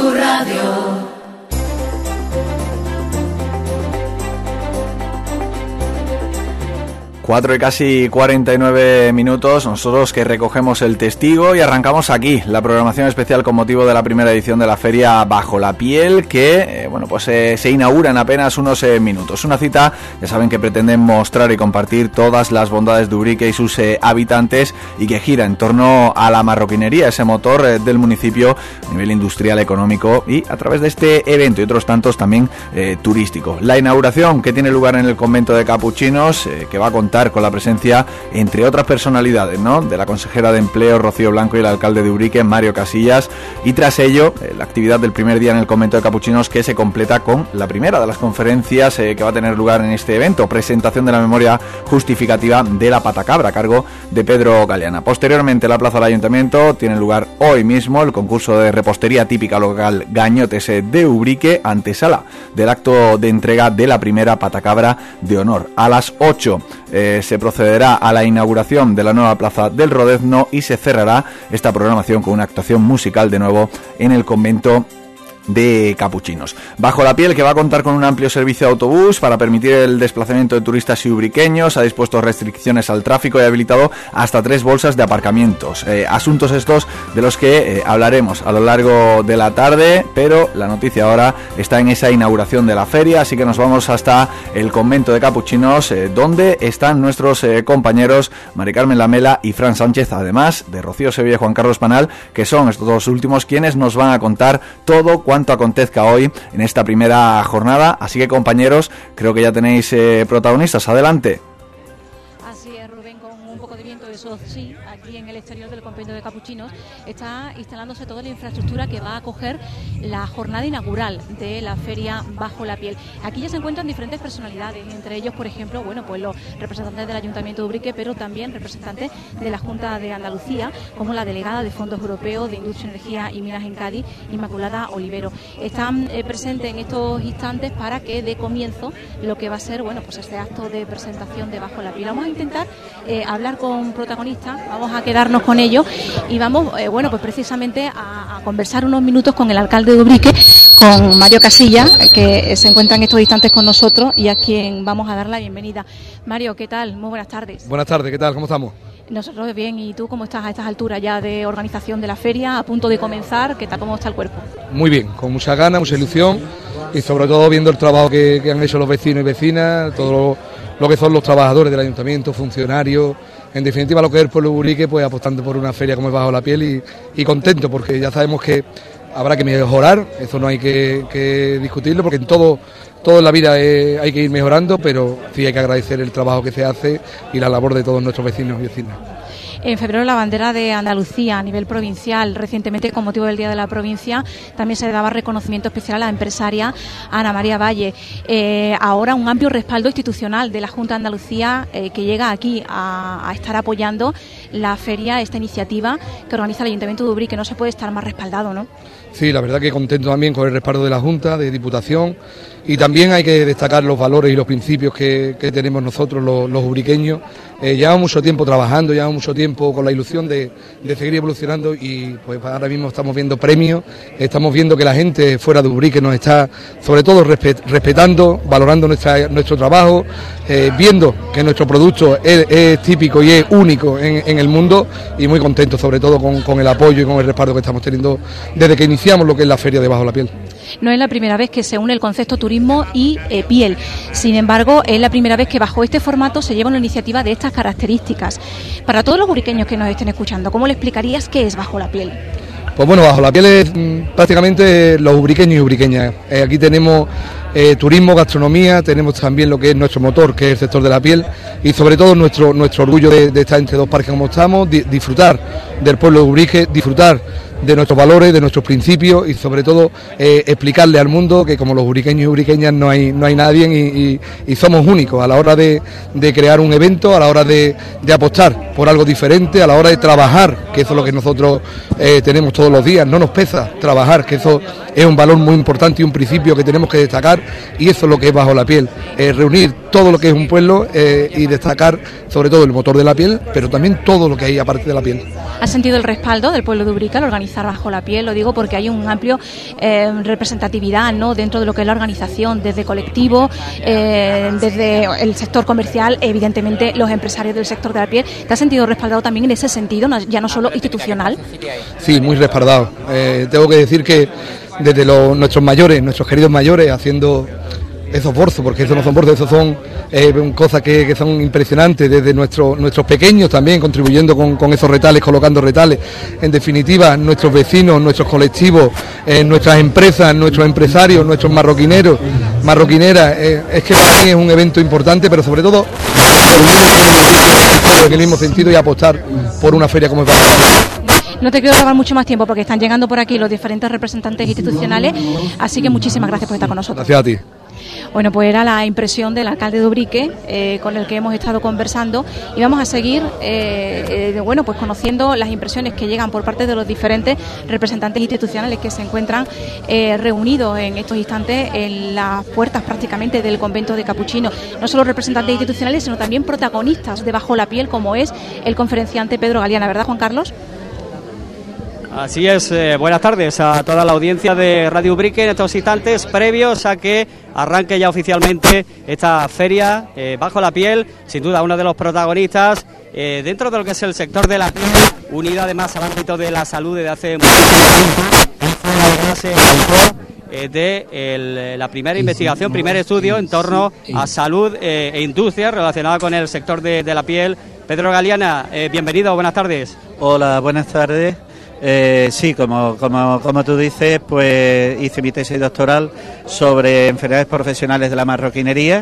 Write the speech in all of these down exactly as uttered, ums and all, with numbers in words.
Sur Radio. Cuatro y casi cuarenta y nueve minutos, nosotros que recogemos el testigo y arrancamos aquí la programación especial con motivo de la primera edición de la feria Bajo la Piel, que eh, bueno pues eh, se inaugura en apenas unos eh, minutos. Una cita, ya saben, que pretende mostrar y compartir todas las bondades de Ubrique y sus eh, habitantes, y que gira en torno a la marroquinería, ese motor eh, del municipio a nivel industrial, económico, y a través de este evento y otros tantos también eh, turístico. La inauguración, que tiene lugar en el convento de Capuchinos, eh, que va a contar con la presencia, entre otras personalidades, ¿no?, de la consejera de Empleo Rocío Blanco y el alcalde de Ubrique, Mario Casillas, y tras ello eh, la actividad del primer día en el convento de Capuchinos, que se completa con la primera de las conferencias eh, que va a tener lugar en este evento, presentación de la memoria justificativa de la Patacabra a cargo de Pedro Galeana. Posteriormente, en la plaza del Ayuntamiento tiene lugar hoy mismo el concurso de repostería típica local Gañotes de Ubrique, antesala del acto de entrega de la primera Patacabra de honor. A las ocho Eh, se procederá a la inauguración de la nueva plaza del Rodezno y se cerrará esta programación con una actuación musical de nuevo en el convento de Capuchinos. Bajo la Piel, que va a contar con un amplio servicio de autobús para permitir el desplazamiento de turistas y ubriqueños, ha dispuesto restricciones al tráfico y ha habilitado hasta tres bolsas de aparcamientos. Eh, asuntos estos de los que eh, hablaremos a lo largo de la tarde, pero la noticia ahora está en esa inauguración de la feria, así que nos vamos hasta el convento de Capuchinos, eh, donde están nuestros eh, compañeros Mari Carmen Lamela y Fran Sánchez, además de Rocío Sevilla y Juan Carlos Panal, que son estos dos últimos quienes nos van a contar todo cuanto acontezca hoy en esta primera jornada. Así que, compañeros, creo que ya tenéis eh, protagonistas. Adelante. Así es, Rubén, con un poco de viento, eso sí, aquí en el exterior del convento de Capuchinos está instalándose toda la infraestructura que va a acoger la jornada inaugural de la feria Bajo la Piel. Aquí ya se encuentran diferentes personalidades, entre ellos, por ejemplo, bueno, pues los representantes del Ayuntamiento de Ubrique, pero también representantes de la Junta de Andalucía, como la delegada de Fondos Europeos de Industria, Energía y Minas en Cádiz, Inmaculada Olivero. Están eh, presentes en estos instantes para que dé comienzo lo que va a ser, bueno, pues este acto de presentación de Bajo la Piel. Vamos a intentar eh, hablar con protagonistas, vamos a quedarnos con ellos y vamos, eh, bueno, pues precisamente a, a conversar unos minutos con el alcalde de Ubrique, con Mario Casillas, que se encuentra en estos instantes con nosotros y a quien vamos a dar la bienvenida. Mario, ¿qué tal? Muy buenas tardes. Buenas tardes, ¿qué tal? ¿Cómo estamos? Nosotros bien, ¿y tú cómo estás a estas alturas ya de organización de la feria, a punto de comenzar? ¿Qué tal, cómo está el cuerpo? Muy bien, con mucha ganas, mucha ilusión y sobre todo viendo el trabajo que, que han hecho los vecinos y vecinas, todo lo, lo que son los trabajadores del ayuntamiento, funcionarios, en definitiva lo que es el pueblo de Ubrique, pues apostando por una feria como es Bajo la Piel y, y contento porque ya sabemos que habrá que mejorar, eso no hay que, que discutirlo porque en todo, todo en la vida eh, hay que ir mejorando, pero sí hay que agradecer el trabajo que se hace y la labor de todos nuestros vecinos y vecinas. En febrero la bandera de Andalucía a nivel provincial, recientemente con motivo del Día de la Provincia también se daba reconocimiento especial a la empresaria Ana María Valle. Eh, ahora un amplio respaldo institucional de la Junta de Andalucía eh, que llega aquí a, a estar apoyando la feria, esta iniciativa que organiza el Ayuntamiento de Ubrique, que no se puede estar más respaldado, ¿no? Sí, la verdad que contento también con el respaldo de la Junta, de Diputación, y también hay que destacar los valores y los principios que, que tenemos nosotros los, los ubriqueños. Eh, llevamos mucho tiempo trabajando, llevamos mucho tiempo con la ilusión de, de seguir evolucionando y pues ahora mismo estamos viendo premios, estamos viendo que la gente fuera de Ubrique nos está sobre todo respet, respetando, valorando nuestra, nuestro trabajo, eh, viendo que nuestro producto es, es típico y es único en, en el mundo y muy contentos sobre todo con, con el apoyo y con el respaldo que estamos teniendo desde que iniciamos lo que es la feria de Bajo la Piel. No es la primera vez que se une el concepto turismo y eh, piel, sin embargo es la primera vez que bajo este formato se lleva una iniciativa de estas características. Para todos los ubriqueños que nos estén escuchando, ¿cómo le explicarías qué es Bajo la Piel? Pues bueno, Bajo la Piel es mm, prácticamente los ubriqueños y ubriqueñas. Eh, aquí tenemos eh, turismo, gastronomía, tenemos también lo que es nuestro motor, que es el sector de la piel, y sobre todo nuestro nuestro orgullo de, de estar entre dos parques como estamos, di, disfrutar del pueblo de Ubrique, disfrutar de nuestros valores, de nuestros principios y sobre todo eh, explicarle al mundo que como los ubriqueños y ubriqueñas no hay no hay nadie y, y, y somos únicos a la hora de, de crear un evento, a la hora de, de apostar por algo diferente, a la hora de trabajar, que eso es lo que nosotros eh, tenemos todos los días, no nos pesa trabajar, que eso es un valor muy importante y un principio que tenemos que destacar y eso es lo que es Bajo la Piel, eh, reunir todo lo que es un pueblo eh, y destacar sobre todo el motor de la piel, pero también todo lo que hay aparte de la piel. ¿Has sentido el respaldo del pueblo de Ubrique al organizar organizar Bajo la Piel, lo digo porque hay un amplio eh, representatividad, ¿no?, dentro de lo que es la organización, desde colectivo, eh, desde el sector comercial, evidentemente los empresarios del sector de la piel. ¿Te has sentido respaldado también en ese sentido, ya no solo institucional? Sí, muy respaldado. Eh, tengo que decir que desde los, nuestros mayores, nuestros queridos mayores, haciendo esos borzos, porque esos no son borzos, esos son eh, cosas que, que son impresionantes, desde nuestro, nuestros pequeños también contribuyendo con, con esos retales, colocando retales, en definitiva nuestros vecinos, nuestros colectivos, eh, nuestras empresas, nuestros empresarios, nuestros marroquineros, marroquineras, eh, es que para mí es un evento importante, pero sobre todo en el mismo sentido y apostar por una feria como es Bajo la Piel. No te quiero robar mucho más tiempo porque están llegando por aquí los diferentes representantes institucionales, así que muchísimas gracias por estar con nosotros. Gracias a ti. Bueno, pues era la impresión del alcalde de Ubrique, eh, con el que hemos estado conversando, y vamos a seguir eh, eh, bueno, pues conociendo las impresiones que llegan por parte de los diferentes representantes institucionales que se encuentran eh, reunidos en estos instantes en las puertas prácticamente del convento de Capuchinos. No solo representantes institucionales, sino también protagonistas de Bajo la Piel, como es el conferenciante Pedro Galiana, ¿verdad, Juan Carlos? Así es, eh, buenas tardes a toda la audiencia de Radio Ubrique en estos instantes previos a que arranque ya oficialmente esta feria eh, Bajo la Piel, sin duda uno de los protagonistas eh, dentro de lo que es el sector de la piel, unido además al ámbito de la salud desde hace mucho tiempo. Eh, de el, la primera investigación, primer estudio en torno a salud eh, e industria relacionada con el sector de, de la piel. Pedro Galiana, eh, bienvenido, buenas tardes. Hola, buenas tardes. Eh, sí, como, como, como tú dices, pues hice mi tesis doctoral sobre enfermedades profesionales de la marroquinería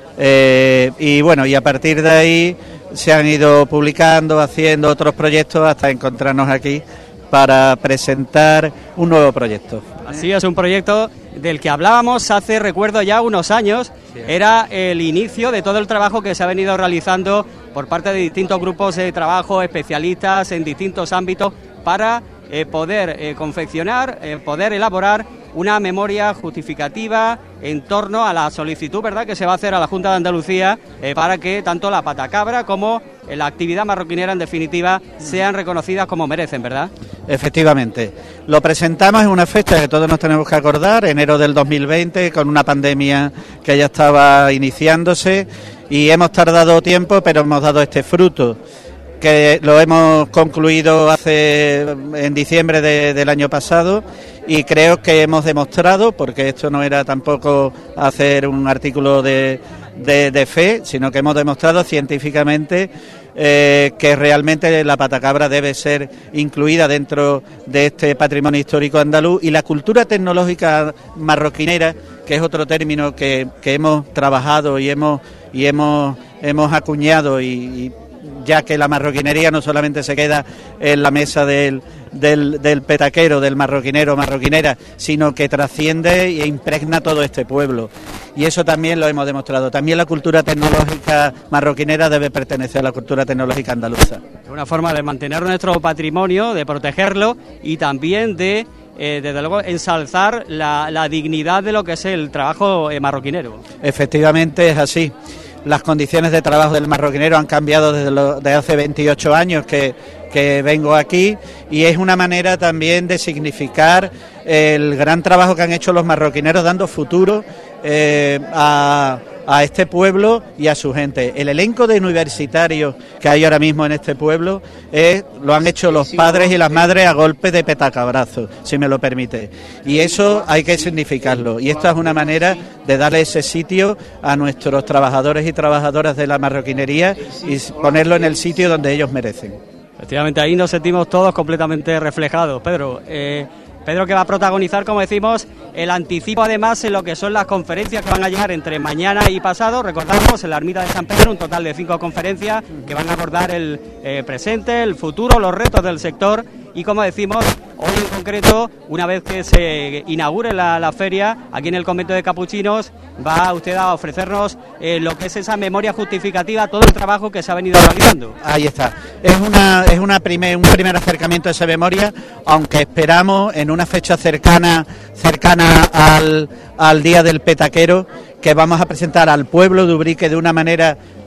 eh, y bueno, y a partir de ahí se han ido publicando, haciendo otros proyectos hasta encontrarnos aquí para presentar un nuevo proyecto. Así es, un proyecto del que hablábamos hace, recuerdo ya, unos años. Era el inicio de todo el trabajo que se ha venido realizando por parte de distintos grupos de trabajo, especialistas en distintos ámbitos, para eh, poder eh, confeccionar, eh, poder elaborar una memoria justificativa en torno a la solicitud, ¿verdad?, que se va a hacer a la Junta de Andalucía eh, para que tanto la patacabra como eh, la actividad marroquinera, en definitiva, sean reconocidas como merecen, ¿verdad? Efectivamente. Lo presentamos en una fecha que todos nos tenemos que acordar, enero del dos mil veinte, con una pandemia que ya estaba iniciándose, y hemos tardado tiempo, pero hemos dado este fruto, que lo hemos concluido hace en diciembre de, del año pasado, y creo que hemos demostrado, porque esto no era tampoco hacer un artículo de, de, de fe, sino que hemos demostrado científicamente eh, que realmente la patacabra debe ser incluida dentro de este patrimonio histórico andaluz, y la cultura tecnológica marroquinera, que es otro término que, que hemos trabajado y hemos y hemos hemos acuñado, y, y ya que la marroquinería no solamente se queda en la mesa del, del, del petaquero, del marroquinero o marroquinera, sino que trasciende e impregna todo este pueblo. Y eso también lo hemos demostrado. También la cultura tecnológica marroquinera debe pertenecer a la cultura tecnológica andaluza. Es una forma de mantener nuestro patrimonio, de protegerlo y también de, eh, desde luego, ensalzar la, la dignidad de lo que es el trabajo eh, marroquinero. Efectivamente es así. Las condiciones de trabajo del marroquinero han cambiado desde, lo, desde hace veintiocho años que, que vengo aquí, y es una manera también de significar el gran trabajo que han hecho los marroquineros dando futuro eh, a, a este pueblo y a su gente. El elenco de universitarios que hay ahora mismo en este pueblo es, lo han hecho los padres y las madres a golpe de petacabrazo, si me lo permite. Y eso hay que significarlo. Y esta es una manera de darle ese sitio a nuestros trabajadores y trabajadoras de la marroquinería y ponerlo en el sitio donde ellos merecen. Efectivamente, ahí nos sentimos todos completamente reflejados. Pedro, eh, Pedro que va a protagonizar, como decimos, el anticipo además en lo que son las conferencias que van a llegar entre mañana y pasado. Recordamos, en la ermita de San Pedro, un total de cinco conferencias que van a abordar el eh, presente, el futuro, los retos del sector. Y como decimos, hoy en concreto, una vez que se inaugure la, la feria, aquí en el convento de Capuchinos, va usted a ofrecernos eh, lo que es esa memoria justificativa, todo el trabajo que se ha venido realizando. Ahí está. Es una es una primer, un primer acercamiento a esa memoria, aunque esperamos en una fecha cercana cercana al, al Día del Petaquero, que vamos a presentar al pueblo de Ubrique de una manera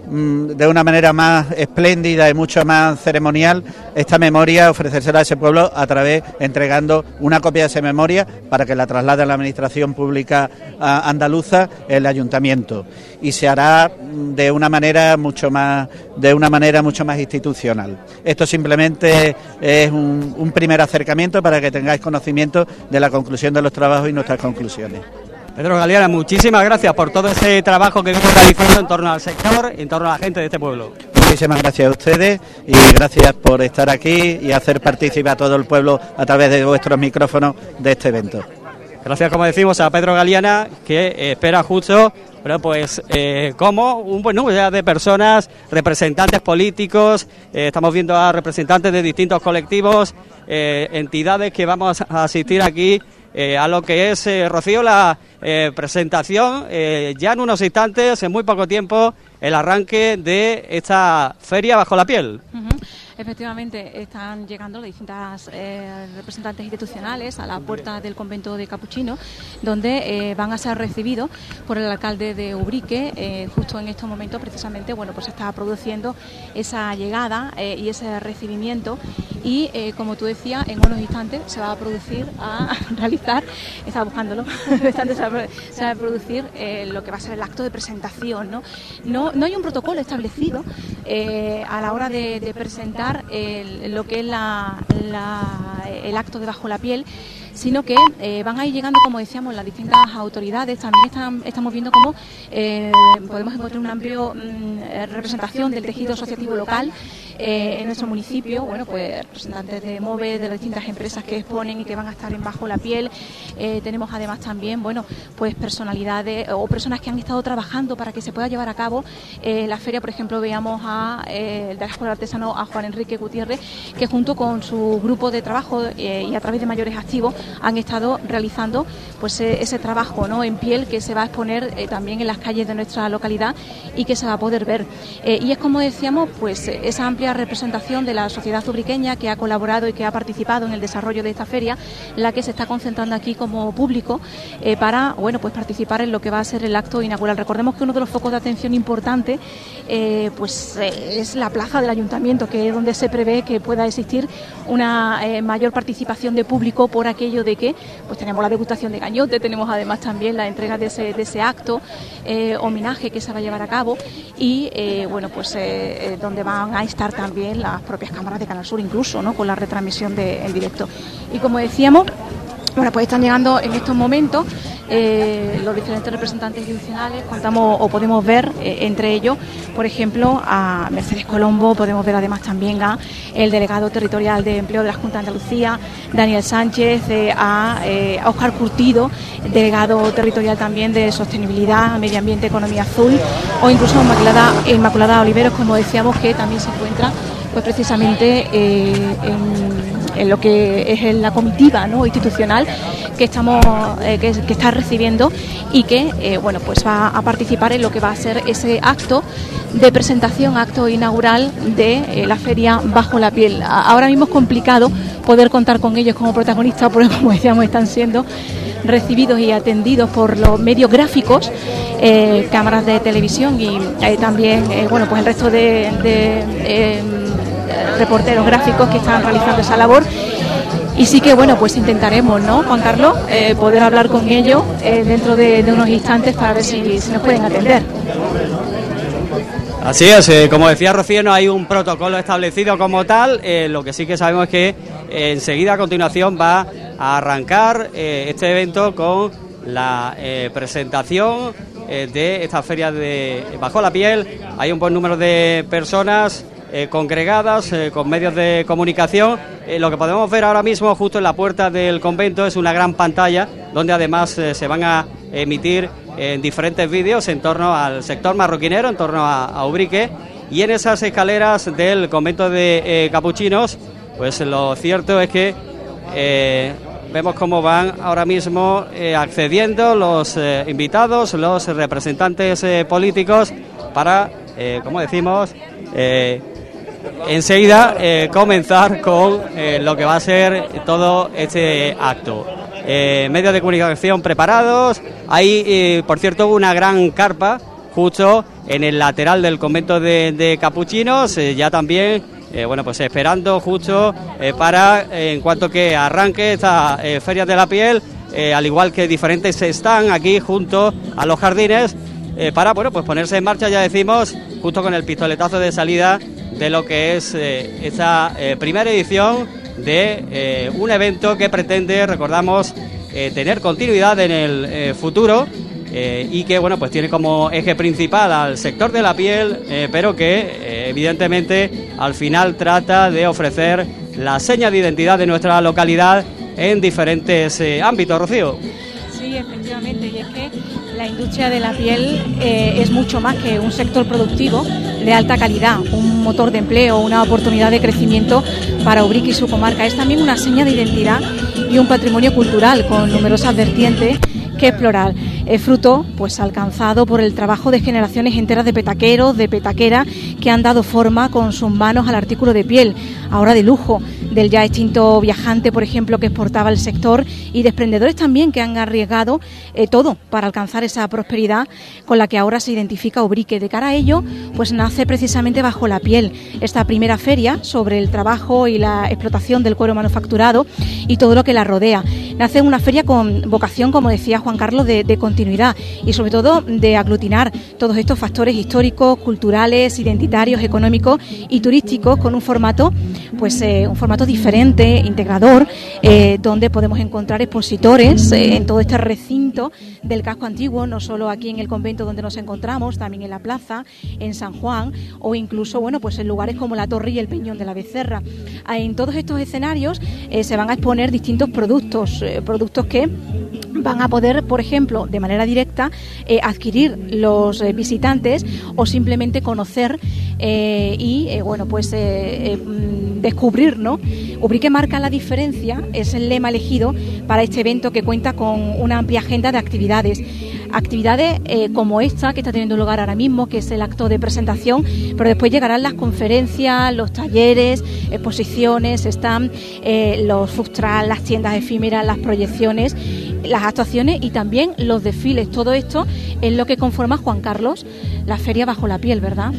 de una manera más espléndida y mucho más ceremonial esta memoria, ofrecérsela a ese pueblo a través, entregando una copia de esa memoria para que la traslade a la Administración Pública andaluza, el Ayuntamiento, y se hará de una manera mucho más, de una manera mucho más institucional. Esto simplemente es un, un primer acercamiento para que tengáis conocimiento de la conclusión de los trabajos y nuestras conclusiones. Pedro Galeana, muchísimas gracias por todo ese trabajo que viene realizando en torno al sector, en torno a la gente de este pueblo. Muchísimas gracias a ustedes y gracias por estar aquí y hacer partícipe a todo el pueblo a través de vuestros micrófonos de este evento. Gracias, como decimos, a Pedro Galeana, que eh, espera justo, bueno, pues eh, como un buen número de personas, representantes políticos, eh, estamos viendo a representantes de distintos colectivos, eh, entidades que vamos a asistir aquí eh, a lo que es, eh, Rocío, la eh, presentación, eh, ya en unos instantes, en muy poco tiempo, el arranque de esta feria Bajo la Piel. Uh-huh. Efectivamente, están llegando distintas eh, representantes institucionales a la puerta del convento de Capuchinos, donde eh, van a ser recibidos por el alcalde de Ubrique. Eh, justo en estos momentos, precisamente, bueno, pues se está produciendo esa llegada eh, y ese recibimiento. Y, eh, como tú decías, en unos instantes se va a producir, a realizar, estaba buscándolo, se va a producir eh, lo que va a ser el acto de presentación, ¿no? No, no hay un protocolo establecido eh, a la hora de, de presentar El, lo que es la, la, el acto de Bajo la Piel, sino que eh, van a ir llegando, como decíamos, las distintas autoridades. También están, estamos viendo cómo eh, podemos encontrar una amplia mm, representación del tejido asociativo local eh, en nuestro municipio. Bueno, pues representantes de MOVE, de las distintas empresas que exponen y que van a estar en Bajo la Piel. Eh, tenemos además también, bueno, pues personalidades o personas que han estado trabajando para que se pueda llevar a cabo eh, la feria. Por ejemplo, veamos a eh, el de la Escuela Artesano, a Juan Enrique Gutiérrez, que junto con su grupo de trabajo eh, y a través de mayores activos han estado realizando pues eh, ese trabajo, ¿no?, en piel, que se va a exponer eh, también en las calles de nuestra localidad y que se va a poder ver. Eh, y es, como decíamos, pues eh, esa amplia representación de la sociedad ubriqueña que ha colaborado y que ha participado en el desarrollo de esta feria, la que se está concentrando aquí como público eh, para, bueno, pues participar en lo que va a ser el acto inaugural. Recordemos que uno de los focos de atención importante eh, pues eh, es la plaza del Ayuntamiento, que es donde se prevé que pueda existir una eh, mayor participación de público por aquello de que pues tenemos la degustación de gañote, tenemos además también la entrega de ese, de ese acto, eh, homenaje que se va a llevar a cabo y eh, bueno, pues eh, donde van a estar también las propias cámaras de Canal Sur, incluso, ¿no?, con la retransmisión de, en directo. Y como decíamos, bueno, pues están llegando en estos momentos eh, los diferentes representantes institucionales. Contamos o podemos ver eh, entre ellos, por ejemplo, a Mercedes Colombo, podemos ver además también a el delegado territorial de Empleo de la Junta de Andalucía, Daniel Sánchez, eh, a, eh, a Óscar Curtido, delegado territorial también de Sostenibilidad, Medio Ambiente, Economía Azul, o incluso a Inmaculada, Inmaculada Oliveros, como decíamos, que también se encuentra pues precisamente eh, en, en lo que es la comitiva, ¿no?, institucional que estamos eh, que, que está recibiendo y que eh, bueno, pues va a participar en lo que va a ser ese acto de presentación, acto inaugural de eh, la feria Bajo la Piel. Ahora mismo es complicado poder contar con ellos como protagonistas, porque, como decíamos, están siendo recibidos y atendidos por los medios gráficos, eh, cámaras de televisión y eh, también eh, bueno, pues el resto de, de eh, reporteros gráficos que están realizando esa labor. Y sí que, bueno, pues intentaremos, ¿no, Juan Carlos?, eh, poder hablar con ellos eh, dentro de, de unos instantes para ver si, si nos pueden atender. Así es, eh, como decía Rocío, no hay un protocolo establecido como tal, eh, lo que sí que sabemos es que eh, enseguida, a continuación, va a arrancar eh, este evento con la eh, presentación eh, de esta feria de Bajo la Piel. Hay un buen número de personas eh, congregadas eh, con medios de comunicación. Eh, lo que podemos ver ahora mismo justo en la puerta del convento es una gran pantalla donde además eh, se van a emitir en eh, diferentes vídeos en torno al sector marroquinero, en torno a, a Ubrique, y en esas escaleras del convento de eh, Capuchinos, pues lo cierto es que eh, vemos cómo van ahora mismo eh, accediendo los eh, invitados, los representantes eh, políticos para, eh, como decimos, eh, enseguida eh, comenzar con eh, lo que va a ser todo este acto. Eh, medios de comunicación preparados. Hay, eh, por cierto, una gran carpa justo en el lateral del convento de, de Capuchinos, eh, ya también, eh, bueno, pues esperando justo eh, para, eh, en cuanto que arranque esta eh, Feria de la Piel, eh, al igual que diferentes están aquí junto a los jardines, eh, para, bueno, pues ponerse en marcha, ya decimos, justo con el pistoletazo de salida de lo que es eh, esta eh, primera edición de eh, un evento que pretende, recordamos, eh, tener continuidad en el eh, futuro, eh, y que, bueno, pues tiene como eje principal al sector de la piel, eh, pero que eh, evidentemente al final trata de ofrecer la seña de identidad de nuestra localidad en diferentes eh, ámbitos, Rocío. Sí, efectivamente, y es que la industria de la piel eh, es mucho más que un sector productivo de alta calidad, un motor de empleo, una oportunidad de crecimiento para Ubrique y su comarca. Es también una seña de identidad y un patrimonio cultural con numerosas vertientes que explorar. Es fruto, pues, alcanzado por el trabajo de generaciones enteras de petaqueros, de petaqueras, que han dado forma con sus manos al artículo de piel, ahora de lujo, del ya extinto Viajante, por ejemplo, que exportaba el sector, y desprendedores también que han arriesgado eh, todo para alcanzar esa prosperidad con la que ahora se identifica Ubrique. De cara a ello, pues nace precisamente Bajo la Piel, esta primera feria sobre el trabajo y la explotación del cuero manufacturado y todo lo que la rodea. Nace una feria con vocación, como decía Juan Carlos, de, de continuidad y sobre todo de aglutinar todos estos factores históricos, culturales, identitarios, económicos y turísticos, con un formato, pues eh, un formato diferente, integrador, eh, donde podemos encontrar expositores eh, en todo este recinto del casco antiguo, no solo aquí en el convento donde nos encontramos, también en la plaza, en San Juan, o incluso, bueno, pues en lugares como la Torre y el Peñón de la Becerra. En todos estos escenarios eh, se van a exponer distintos productos, eh, productos que van a poder, por ejemplo, de manera directa, eh, adquirir los eh, visitantes o simplemente conocer eh, y, eh, bueno, pues eh, eh, descubrir, ¿no? Ubrique marca la diferencia, es el lema elegido para este evento, que cuenta con una amplia agenda de actividades. Actividades eh, como esta que está teniendo lugar ahora mismo, que es el acto de presentación, pero después llegarán las conferencias, los talleres, exposiciones, están eh, los food trucks, las tiendas efímeras, las proyecciones, las actuaciones y también los desfiles. Todo esto es lo que conforma, Juan Carlos, la Feria Bajo la Piel, ¿verdad?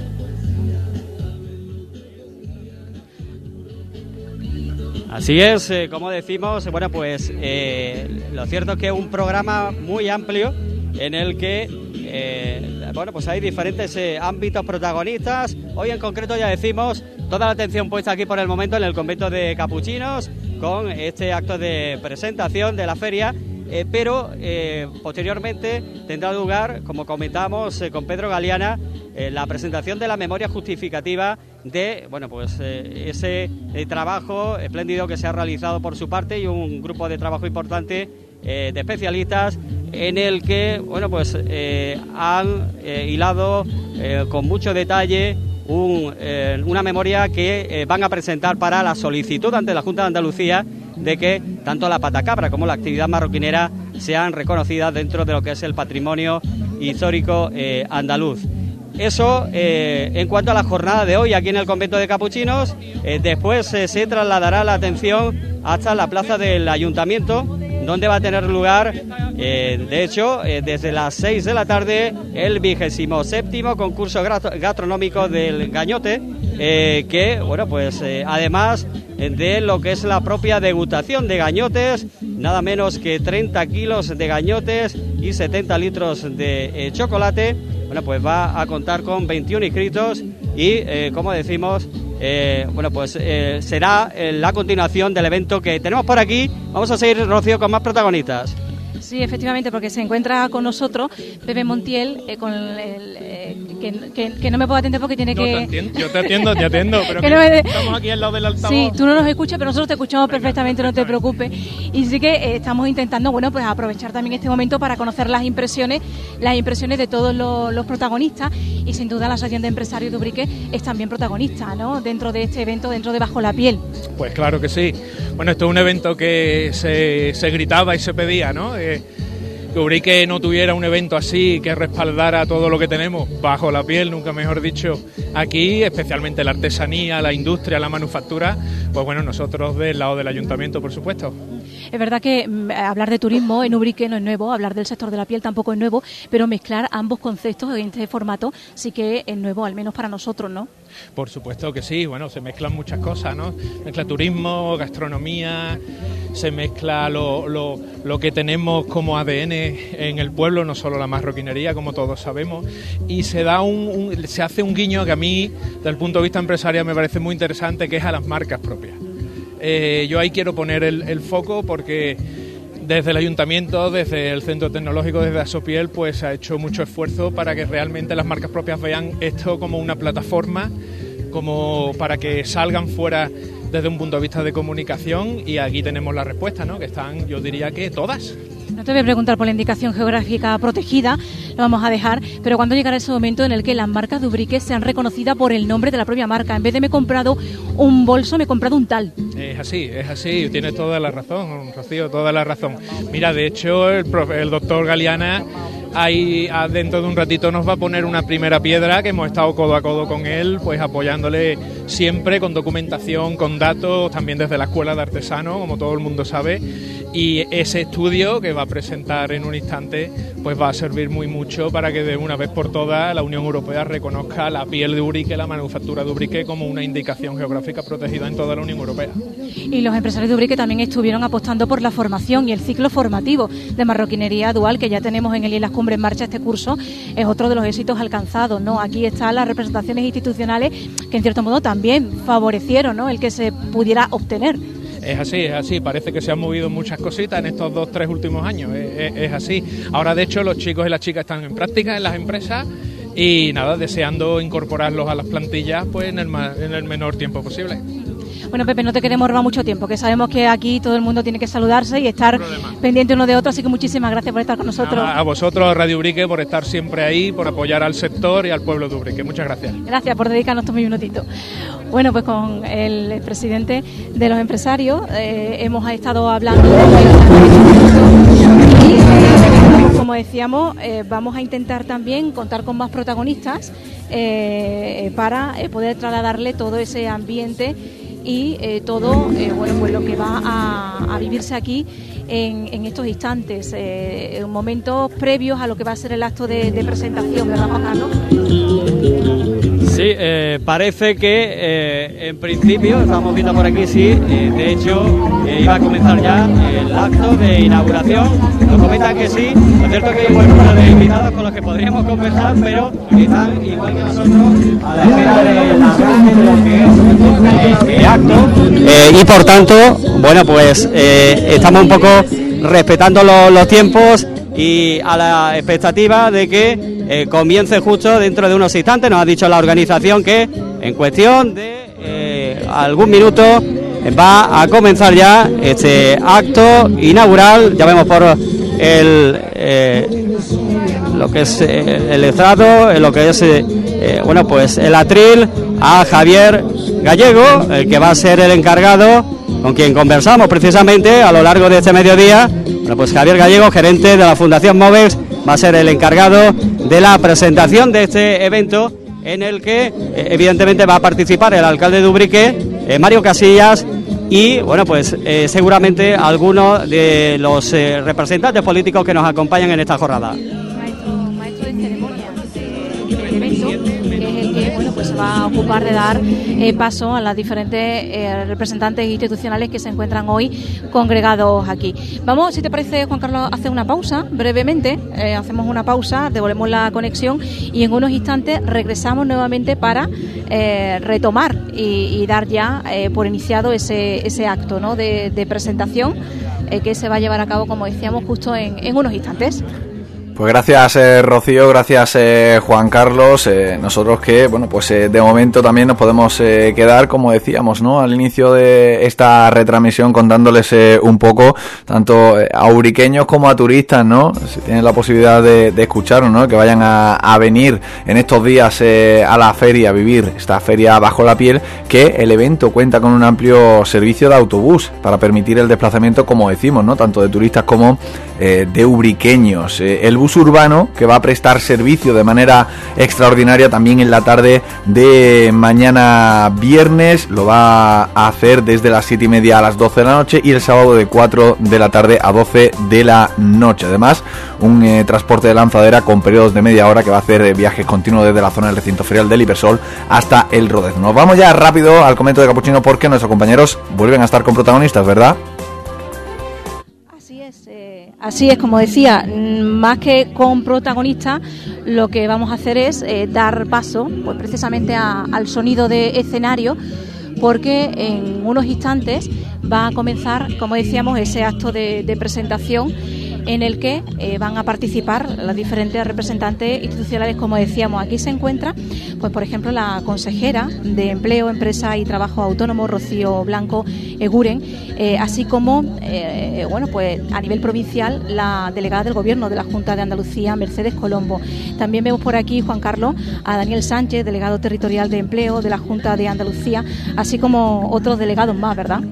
Así es, eh, como decimos, bueno, pues eh, lo cierto es que es un programa muy amplio en el que, eh, bueno, pues hay diferentes eh, ámbitos protagonistas. Hoy en concreto, ya decimos, toda la atención puesta aquí por el momento en el convento de Capuchinos con este acto de presentación de la feria. Eh, pero eh, posteriormente tendrá lugar, como comentamos eh, con Pedro Galeana, eh, la presentación de la memoria justificativa de, bueno, pues eh, ese eh, trabajo espléndido que se ha realizado por su parte y un grupo de trabajo importante eh, de especialistas en el que, bueno, pues eh, han eh, hilado eh, con mucho detalle un, eh, una memoria que eh, van a presentar para la solicitud ante la Junta de Andalucía de que tanto la patacabra como la actividad marroquinera sean reconocidas dentro de lo que es el patrimonio histórico eh, andaluz. Eso eh, en cuanto a la jornada de hoy aquí en el convento de Capuchinos. Eh, después eh, se trasladará la atención hasta la plaza del Ayuntamiento, donde va a tener lugar, eh, de hecho, eh, desde las seis de la tarde, el vigésimo séptimo concurso gastronómico del Gañote, eh, que, bueno, pues eh, además de lo que es la propia degustación de gañotes, nada menos que treinta kilos de gañotes y setenta litros de eh, chocolate, bueno, pues va a contar con veintiún inscritos y, eh, como decimos, Eh, bueno, pues eh, será eh, la continuación del evento que tenemos por aquí. Vamos a seguir, Rocío, con más protagonistas. Sí, efectivamente, porque se encuentra con nosotros Pepe Montiel, eh, con el, el, eh, que, que, que no me puedo atender porque tiene no, que... Te atiendo, yo te atiendo, te atiendo, pero que que no me... estamos aquí al lado del altavoz. Sí, tú no nos escuchas, pero nosotros te escuchamos perfectamente, no te preocupes. Y sí que eh, estamos intentando, bueno, pues aprovechar también este momento para conocer las impresiones, las impresiones de todos los, los protagonistas, y sin duda la Asociación de Empresarios de Ubrique es también protagonista, ¿no?, dentro de este evento, dentro de Bajo la Piel. Pues claro que sí. Bueno, esto es un evento que se, se gritaba y se pedía, ¿no? Eh, que Ubrique no tuviera un evento así que respaldara todo lo que tenemos bajo la piel, nunca mejor dicho, aquí, especialmente la artesanía, la industria, la manufactura, pues bueno, nosotros del lado del ayuntamiento, por supuesto. Es verdad que mm, hablar de turismo en Ubrique no es nuevo, hablar del sector de la piel tampoco es nuevo, pero mezclar ambos conceptos en este formato sí que es nuevo, al menos para nosotros, ¿no? Por supuesto que sí, bueno, se mezclan muchas cosas, ¿no? Mezcla turismo, gastronomía, se mezcla lo, lo, lo que tenemos como A D N en el pueblo, no solo la marroquinería, como todos sabemos, y se da un, un se hace un guiño que a mí, desde el punto de vista empresarial, me parece muy interesante, que es a las marcas propias. Eh, yo ahí quiero poner el, el foco porque desde el ayuntamiento, desde el centro tecnológico, desde Asopiel, pues se ha hecho mucho esfuerzo para que realmente las marcas propias vean esto como una plataforma, como para que salgan fuera desde un punto de vista de comunicación, y aquí tenemos la respuesta, ¿no? Que están, yo diría que todas. No te voy a preguntar por la indicación geográfica protegida, lo vamos a dejar, pero ¿cuándo llegará ese momento en el que las marcas de Ubrique sean reconocidas por el nombre de la propia marca? En vez de me he comprado un bolso, me he comprado un tal. Es así, es así, tienes toda la razón, Rocío, toda la razón. Mira, de hecho, el, profe, el doctor Galeana ahí dentro de un ratito nos va a poner una primera piedra, que hemos estado codo a codo con él, pues apoyándole siempre con documentación, con datos, también desde la Escuela de Artesanos, como todo el mundo sabe, y ese estudio que va a presentar en un instante pues va a servir muy mucho para que de una vez por todas la Unión Europea reconozca la piel de Ubrique, la manufactura de Ubrique, como una indicación geográfica protegida en toda la Unión Europea. Y los empresarios de Ubrique también estuvieron apostando por la formación y el ciclo formativo de marroquinería dual que ya tenemos en el I E Las Cumbres en marcha. Este curso es otro de los éxitos alcanzados, ¿no? Aquí están las representaciones institucionales que en cierto modo también favorecieron, ¿no?, el que se pudiera obtener. Es así, es así, parece que se han movido muchas cositas en estos dos, tres últimos años, es, es, es así. Ahora, de hecho, los chicos y las chicas están en práctica en las empresas y nada, deseando incorporarlos a las plantillas pues en el, en el menor tiempo posible. Bueno, Pepe, no te queremos robar mucho tiempo, que sabemos que aquí todo el mundo tiene que saludarse y estar pendiente uno de otro, así que muchísimas gracias por estar con nosotros. Nada, a vosotros, Radio Ubrique, por estar siempre ahí, por apoyar al sector y al pueblo de Ubrique. Muchas gracias. Gracias por dedicarnos estos minutitos. Bueno, pues con el presidente de los empresarios eh, hemos estado hablando y, eh, como decíamos, eh, vamos a intentar también contar con más protagonistas eh, para eh, poder trasladarle todo ese ambiente y eh, todo eh, bueno, pues lo que va a, a vivirse aquí en, en estos instantes, eh, momentos previos a lo que va a ser el acto de, de presentación, ¿verdad, Juan Carlos? Sí, eh, parece que eh, en principio, estamos viendo por aquí, sí, eh, de hecho eh, iba a comenzar ya el acto de inauguración. Nos comentan que sí, lo cierto es que hay un buen número de invitados con los que podríamos conversar, pero están igual que nosotros a la espera de la de lo que es el acto eh, y por tanto, bueno, pues eh, estamos un poco respetando los, los tiempos y a la expectativa de que eh, comience justo dentro de unos instantes. Nos ha dicho la organización que en cuestión de eh, algún minuto va a comenzar ya este acto inaugural. Ya vemos por el eh, lo que es eh, el estrado, lo que es eh, eh, bueno, pues el atril a Javier Gallego, el que va a ser el encargado, con quien conversamos precisamente a lo largo de este mediodía. Bueno, pues Javier Gallego, gerente de la Fundación Movex, va a ser el encargado de la presentación de este evento, en el que eh, evidentemente va a participar el alcalde de Ubrique, eh, Mario Casillas, y bueno, pues eh, seguramente algunos de los eh, representantes políticos que nos acompañan en esta jornada. Maestro, maestro de ceremonia del evento, que es el que bueno, pues se va a ocupar de dar eh, paso a las diferentes eh, representantes institucionales que se encuentran hoy congregados aquí. Vamos, si te parece, Juan Carlos, a hacer una pausa brevemente, eh, hacemos una pausa, devolvemos la conexión y en unos instantes regresamos nuevamente para eh, retomar y, y dar ya eh, por iniciado ese, ese acto, ¿no?, de, de presentación eh, que se va a llevar a cabo, como decíamos, justo en, en unos instantes. Pues gracias, eh, Rocío, gracias, eh, Juan Carlos. Eh, nosotros que, bueno, pues eh, de momento también nos podemos eh, quedar, como decíamos, ¿no?, al inicio de esta retransmisión, contándoles eh, un poco, tanto a ubriqueños como a turistas, ¿no?, si tienen la posibilidad de, de escucharnos, ¿no?, que vayan a, a venir en estos días eh, a la feria, a vivir esta feria Bajo la Piel, que el evento cuenta con un amplio servicio de autobús para permitir el desplazamiento, como decimos, ¿no?, tanto de turistas como eh, de ubriqueños. Eh, el bus autobús urbano que va a prestar servicio de manera extraordinaria también en la tarde de mañana viernes. Lo va a hacer desde las siete y media a las doce de la noche y el sábado de cuatro de la tarde a doce de la noche. Además, un eh, transporte de lanzadera con periodos de media hora que va a hacer eh, viajes continuos desde la zona del recinto ferial del Ibersol hasta el Rodez. Nos vamos ya rápido al convento de Capuchino porque nuestros compañeros vuelven a estar con protagonistas, ¿verdad? Así es, eh, así es, como decía, más que con protagonistas, lo que vamos a hacer es eh, dar paso pues precisamente a, al sonido de escenario, porque en unos instantes va a comenzar, como decíamos, ese acto de, de presentación en el que eh, van a participar las diferentes representantes institucionales. Como decíamos, aquí se encuentra, pues por ejemplo, la consejera de Empleo, Empresa y Trabajo Autónomo, Rocío Blanco Eguren, eh, así como, eh, bueno, pues a nivel provincial, la delegada del Gobierno de la Junta de Andalucía, Mercedes Colombo. También vemos por aquí, Juan Carlos, a Daniel Sánchez, delegado territorial de Empleo de la Junta de Andalucía, así como otros delegados más, ¿verdad?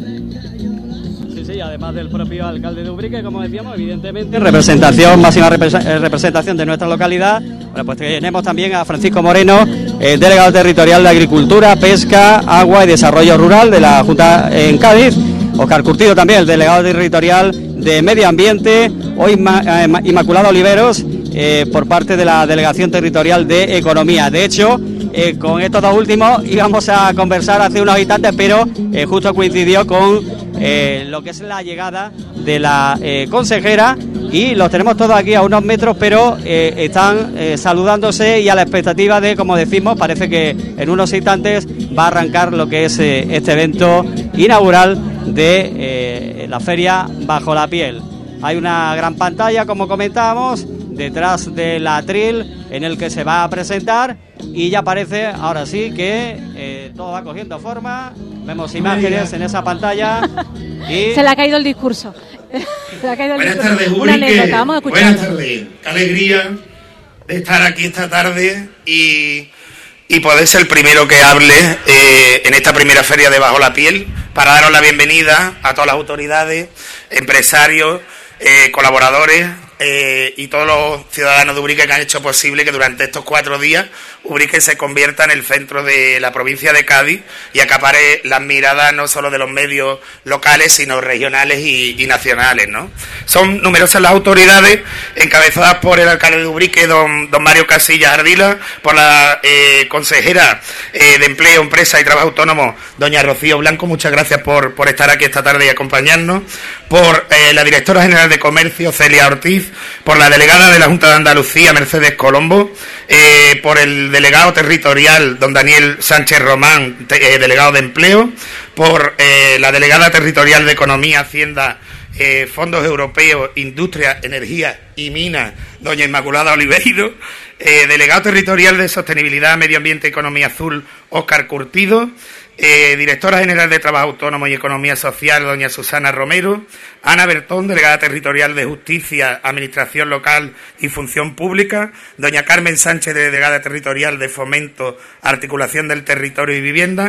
Sí, además del propio alcalde de Ubrique, como decíamos, evidentemente, representación, máxima representación de nuestra localidad. Bueno, pues tenemos también a Francisco Moreno, eh, delegado territorial de Agricultura, Pesca, Agua y Desarrollo Rural de la Junta en Cádiz. Óscar Curtido también, el delegado territorial de Medio Ambiente. Hoy Inmaculada Oliveros, eh, por parte de la Delegación Territorial de Economía. De hecho, eh, con estos dos últimos íbamos a conversar hace unos instantes, pero eh, justo coincidió con Eh, lo que es la llegada de la eh, consejera, y los tenemos todos aquí a unos metros, pero eh, están eh, saludándose y a la expectativa de, como decimos, parece que en unos instantes va a arrancar lo que es eh, este evento inaugural de eh, la feria Bajo la Piel. Hay una gran pantalla, como comentábamos, detrás del atril en el que se va a presentar, y ya parece, ahora sí, que eh, todo va cogiendo forma. Vemos imágenes en esa pantalla y... Se le ha caído el discurso. Se le ha caído el Buenas discurso. tardes, Una Ubrique. anécdota, vamos a escuchar. Buenas tardes. Qué alegría de estar aquí esta tarde y, y poder ser el primero que hable eh, en esta primera feria de Bajo la Piel, para daros la bienvenida a todas las autoridades, empresarios, eh, colaboradores eh, y todos los ciudadanos de Ubrique que han hecho posible que durante estos cuatro días Ubrique se convierta en el centro de la provincia de Cádiz y acapare las miradas no solo de los medios locales, sino regionales y, y nacionales, ¿no? Son numerosas las autoridades, encabezadas por el alcalde de Ubrique, don, don Mario Casillas Ardila, por la eh, consejera eh, de Empleo, Empresa y Trabajo Autónomo, doña Rocío Blanco, muchas gracias por, por estar aquí esta tarde y acompañarnos, por eh, la directora general de Comercio, Celia Ortiz, por la delegada de la Junta de Andalucía, Mercedes Colombo, eh, por el delegado territorial, don Daniel Sánchez Román, te, eh, delegado de Empleo, por eh, la delegada territorial de Economía, Hacienda, eh, Fondos Europeos, Industria, Energía y Minas, doña Inmaculada Oliveiro, eh, delegado territorial de Sostenibilidad, Medio Ambiente y Economía Azul, Óscar Curtido, Eh, directora general de Trabajo Autónomo y Economía Social, doña Susana Romero, Ana Bertón, delegada territorial de Justicia, Administración Local y Función Pública, doña Carmen Sánchez, delegada territorial de Fomento, Articulación del Territorio y Vivienda,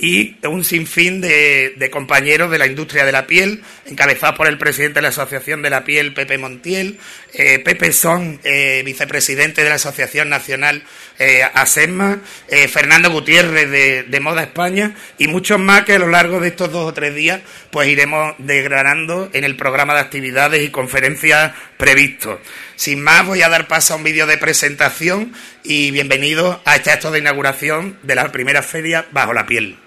y un sinfín de, de compañeros de la industria de la piel, encabezados por el presidente de la Asociación de la Piel, Pepe Montiel, eh, Pepe Son, eh, vicepresidente de la Asociación Nacional eh, ASEMA, eh, Fernando Gutiérrez de, de Moda España, y muchos más que a lo largo de estos dos o tres días pues iremos desgranando en el programa de actividades y conferencias previstos. Sin más, voy a dar paso a un vídeo de presentación y bienvenidos a este acto de inauguración de la primera feria Bajo la Piel.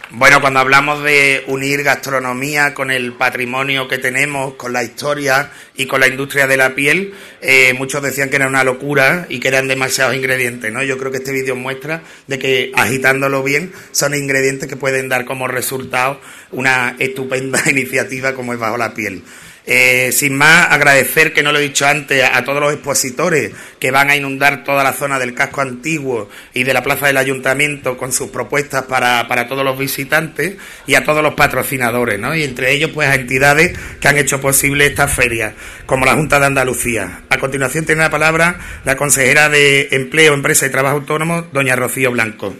Bueno, cuando hablamos de unir gastronomía con el patrimonio que tenemos, con la historia y con la industria de la piel, eh, muchos decían que era una locura y que eran demasiados ingredientes, ¿no? Yo creo que este vídeo muestra de que, agitándolo bien, son ingredientes que pueden dar como resultado una estupenda iniciativa como es Bajo la Piel. Eh, sin más, agradecer, que no lo he dicho antes, a todos los expositores que van a inundar toda la zona del casco antiguo y de la plaza del ayuntamiento con sus propuestas para, para todos los visitantes, y a todos los patrocinadores, ¿no? Y entre ellos, pues, a entidades que han hecho posible esta feria, como la Junta de Andalucía. A continuación tiene la palabra la consejera de Empleo, Empresa y Trabajo Autónomo, doña Rocío Blanco.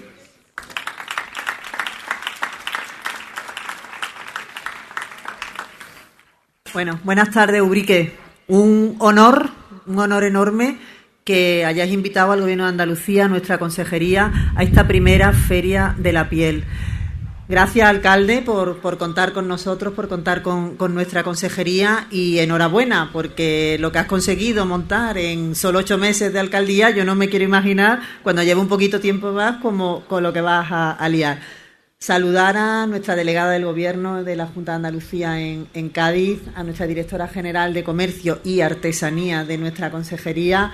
Bueno, buenas tardes, Ubrique. Un honor, un honor enorme que hayáis invitado al Gobierno de Andalucía, a nuestra consejería, a esta primera Feria de la Piel. Gracias, alcalde, por, por contar con nosotros, por contar con, con nuestra consejería, y enhorabuena, porque lo que has conseguido montar en solo ocho meses de alcaldía, yo no me quiero imaginar cuando lleve un poquito tiempo más como, con lo que vas a, a liar. Saludar a nuestra delegada del Gobierno de la Junta de Andalucía en, en Cádiz, a nuestra directora general de Comercio y Artesanía de nuestra consejería,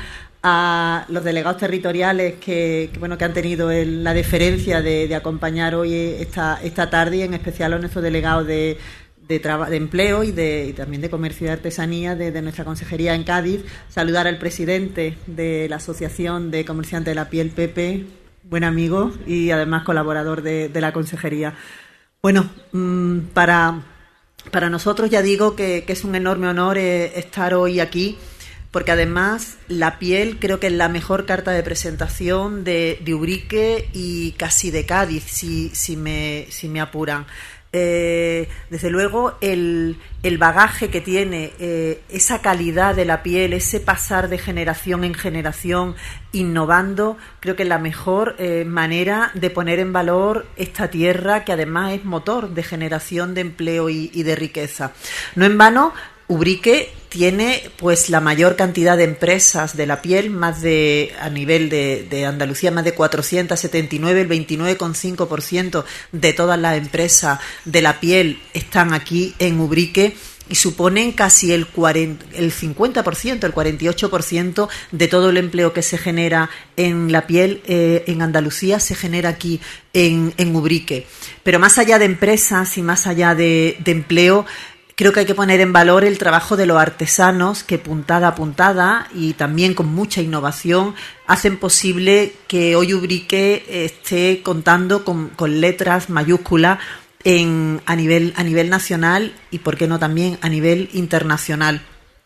a los delegados territoriales que, que bueno que han tenido el, la deferencia de, de acompañar hoy esta, esta tarde, y en especial a nuestros delegados de, de, traba, de Empleo y, de, y también de Comercio y Artesanía de, de nuestra consejería en Cádiz. Saludar al presidente de la Asociación de Comerciantes de la Piel, Pepe, buen amigo y además colaborador de, de la consejería. Bueno, mmm, para, para nosotros ya digo que, que es un enorme honor eh, estar hoy aquí, porque además la piel creo que es la mejor carta de presentación de, de Ubrique y casi de Cádiz, si, si, me, si me apuran. Eh, desde luego el, el bagaje que tiene, eh, esa calidad de la piel, ese pasar de generación en generación innovando, creo que es la mejor eh, manera de poner en valor esta tierra, que además es motor de generación de empleo y, y de riqueza. No en vano, Ubrique tiene pues la mayor cantidad de empresas de la piel, más de a nivel de, de Andalucía, más de cuatrocientas setenta y nueve, el veintinueve coma cinco por ciento de todas las empresas de la piel están aquí en Ubrique, y suponen casi el, cuarenta, el cincuenta por ciento, el cuarenta y ocho por ciento de todo el empleo que se genera en la piel eh, en Andalucía se genera aquí en, en Ubrique. Pero más allá de empresas y más allá de, de empleo, creo que hay que poner en valor el trabajo de los artesanos que, puntada a puntada y también con mucha innovación, hacen posible que hoy Ubrique esté contando con, con letras mayúsculas en, a, nivel, a nivel nacional y, por qué no, también a nivel internacional.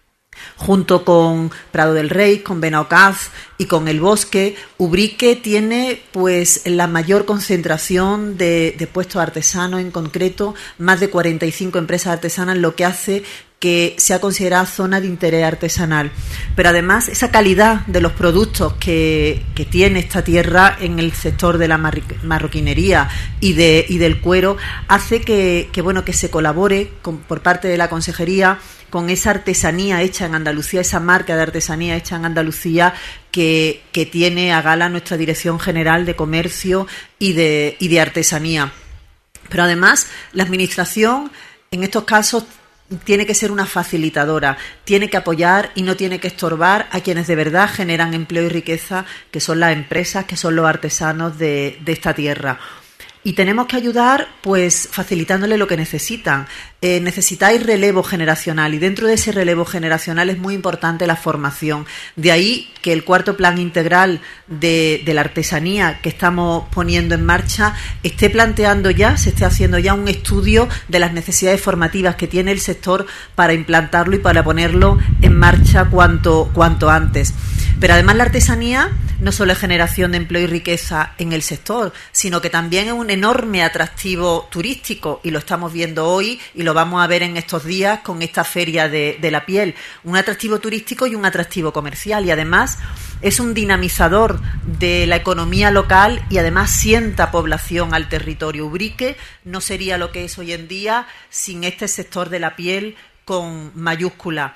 Junto con Prado del Rey, con Benaocaz y con El Bosque, Ubrique tiene pues la mayor concentración de, de puestos artesanos, en concreto más de cuarenta y cinco empresas artesanas, lo que hace que sea considerada zona de interés artesanal. Pero además esa calidad de los productos que, que tiene esta tierra en el sector de la marroquinería y, de, y del cuero hace que, que, bueno, que se colabore con, por parte de la consejería con esa artesanía hecha en Andalucía, esa marca de artesanía hecha en Andalucía que, que tiene a gala nuestra Dirección General de Comercio y de, y de Artesanía. Pero además la Administración en estos casos tiene que ser una facilitadora, tiene que apoyar y no tiene que estorbar a quienes de verdad generan empleo y riqueza, que son las empresas, que son los artesanos de, de esta tierra. Y tenemos que ayudar pues facilitándole lo que necesitan. Eh, necesitáis relevo generacional, y dentro de ese relevo generacional es muy importante la formación. De ahí que el cuarto plan integral de, de la artesanía que estamos poniendo en marcha esté planteando ya, se esté haciendo ya un estudio de las necesidades formativas que tiene el sector para implantarlo y para ponerlo en marcha cuanto, cuanto antes. Pero además la artesanía no solo es generación de empleo y riqueza en el sector, sino que también es un enorme atractivo turístico, y lo estamos viendo hoy y lo vamos a ver en estos días con esta feria de, de la piel. Un atractivo turístico y un atractivo comercial, y además es un dinamizador de la economía local, y además sienta población al territorio. Ubrique no sería lo que es hoy en día sin este sector de la piel con mayúscula.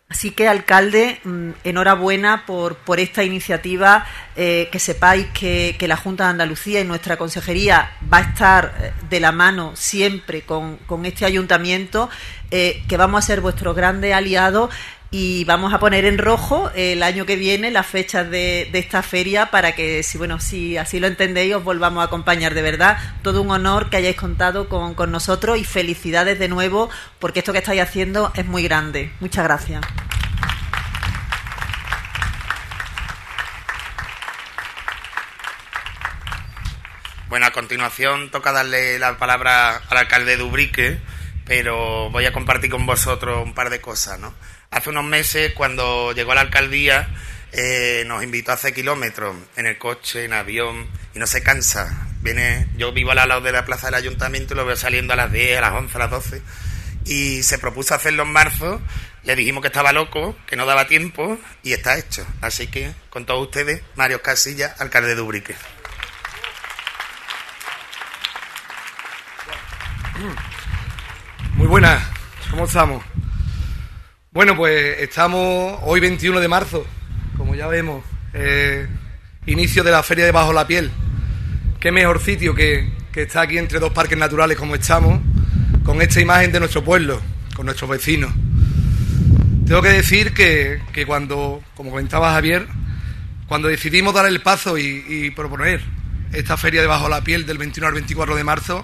Así que, alcalde, enhorabuena por, por esta iniciativa. Eh, que sepáis que, que la Junta de Andalucía y nuestra consejería va a estar de la mano siempre con, con este ayuntamiento, eh, que vamos a ser vuestros grandes aliados y vamos a poner en rojo el año que viene las fechas de, de esta feria para que, si bueno, si así lo entendéis, os volvamos a acompañar. De verdad, todo un honor que hayáis contado con, con nosotros y felicidades de nuevo, porque esto que estáis haciendo es muy grande. Muchas gracias. Bueno, a continuación toca darle la palabra al alcalde de Ubrique, pero voy a compartir con vosotros un par de cosas, ¿no? Hace unos meses, cuando llegó a la alcaldía, eh, nos invitó a hacer kilómetros en el coche, en avión, y no se cansa. Viene, yo vivo al lado de la plaza del ayuntamiento y lo veo saliendo a las diez, a las once, a las doce, y se propuso hacerlo en marzo. Le dijimos que estaba loco, que no daba tiempo, y está hecho. Así que, con todos ustedes, Mario Casillas, alcalde de Ubrique. Muy buenas, ¿cómo estamos? Bueno, pues estamos hoy veintiuno de marzo, como ya vemos, eh, inicio de la Feria de Bajo la Piel. Qué mejor sitio que, que estar aquí entre dos parques naturales como estamos, con esta imagen de nuestro pueblo, con nuestros vecinos. Tengo que decir que, que cuando, como comentaba Javier, cuando decidimos dar el paso y, y proponer esta Feria de Bajo la Piel del veintiuno al veinticuatro de marzo,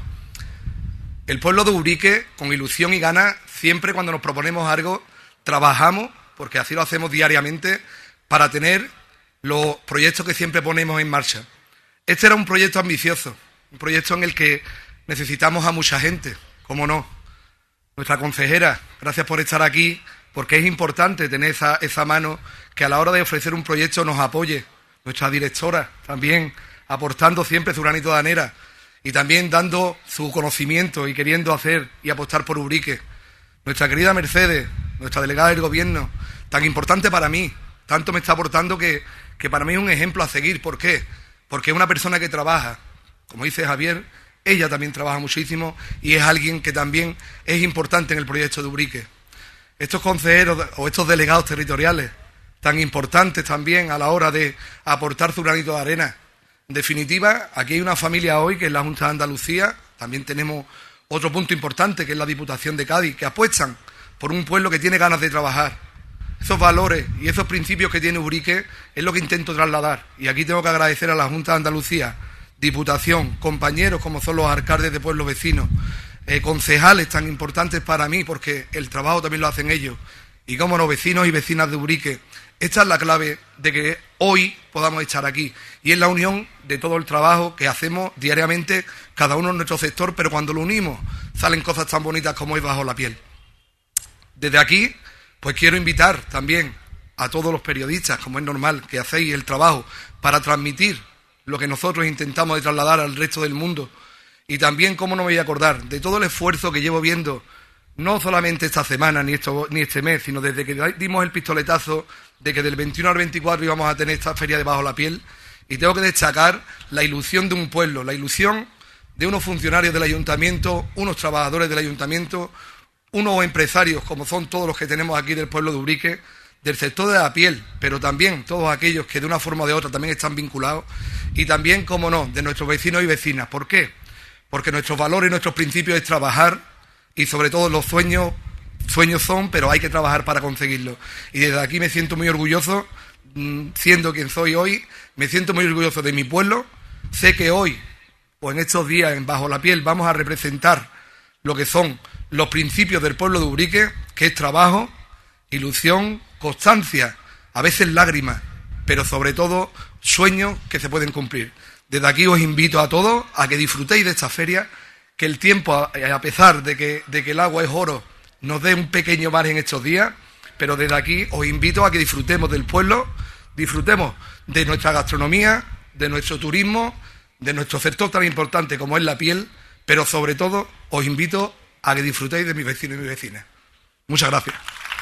el pueblo de Ubrique, con ilusión y ganas, siempre cuando nos proponemos algo, trabajamos, porque así lo hacemos diariamente, para tener los proyectos que siempre ponemos en marcha. Este era un proyecto ambicioso, un proyecto en el que necesitamos a mucha gente, cómo no. Nuestra consejera, gracias por estar aquí, porque es importante tener esa, esa mano que a la hora de ofrecer un proyecto nos apoye. Nuestra directora también, aportando siempre su granito de arena, y también dando su conocimiento y queriendo hacer y apostar por Ubrique. Nuestra querida Mercedes, nuestra delegada del Gobierno, tan importante para mí, tanto me está aportando que, que para mí es un ejemplo a seguir. ¿Por qué? Porque es una persona que trabaja, como dice Javier, ella también trabaja muchísimo y es alguien que también es importante en el proyecto de Ubrique. Estos consejeros o estos delegados territoriales, tan importantes también a la hora de aportar su granito de arena. En definitiva, aquí hay una familia hoy que es la Junta de Andalucía, también tenemos otro punto importante que es la Diputación de Cádiz, que apuestan por un pueblo que tiene ganas de trabajar. Esos valores y esos principios que tiene Ubrique es lo que intento trasladar. Y aquí tengo que agradecer a la Junta de Andalucía, Diputación, compañeros como son los alcaldes de pueblos vecinos, eh, concejales tan importantes para mí, porque el trabajo también lo hacen ellos, y como no, vecinos y vecinas de Ubrique. Esta es la clave de que hoy podamos estar aquí, y es la unión de todo el trabajo que hacemos diariamente, cada uno en nuestro sector, pero cuando lo unimos salen cosas tan bonitas como es Bajo la Piel. Desde aquí, pues quiero invitar también a todos los periodistas, como es normal, que hacéis el trabajo para transmitir lo que nosotros intentamos de trasladar al resto del mundo, y también, cómo no me voy a acordar, de todo el esfuerzo que llevo viendo, no solamente esta semana ni, esto, ni este mes, sino desde que dimos el pistoletazo de que del veintiuno al veinticuatro íbamos a tener esta Feria de Bajo la Piel, y tengo que destacar la ilusión de un pueblo, la ilusión de unos funcionarios del ayuntamiento, unos trabajadores del ayuntamiento, unos empresarios, como son todos los que tenemos aquí del pueblo de Ubrique, del sector de la piel, pero también todos aquellos que de una forma o de otra también están vinculados, y también, como no, de nuestros vecinos y vecinas. ¿Por qué? Porque nuestros valores y nuestros principios es trabajar, y sobre todo los sueños, sueños son, pero hay que trabajar para conseguirlos. Y desde aquí me siento muy orgulloso, siendo quien soy hoy, me siento muy orgulloso de mi pueblo. Sé que hoy, o en estos días, en Bajo la Piel, vamos a representar lo que son los principios del pueblo de Ubrique, que es trabajo, ilusión, constancia, a veces lágrimas, pero sobre todo sueños que se pueden cumplir. Desde aquí os invito a todos a que disfrutéis de esta feria, que el tiempo, a pesar de que, de que el agua es oro, nos dé un pequeño margen estos días, pero desde aquí os invito a que disfrutemos del pueblo, disfrutemos de nuestra gastronomía, de nuestro turismo, de nuestro sector tan importante como es la piel, pero sobre todo os invito a que disfrutéis de mis vecinos y mis vecinas. Muchas gracias.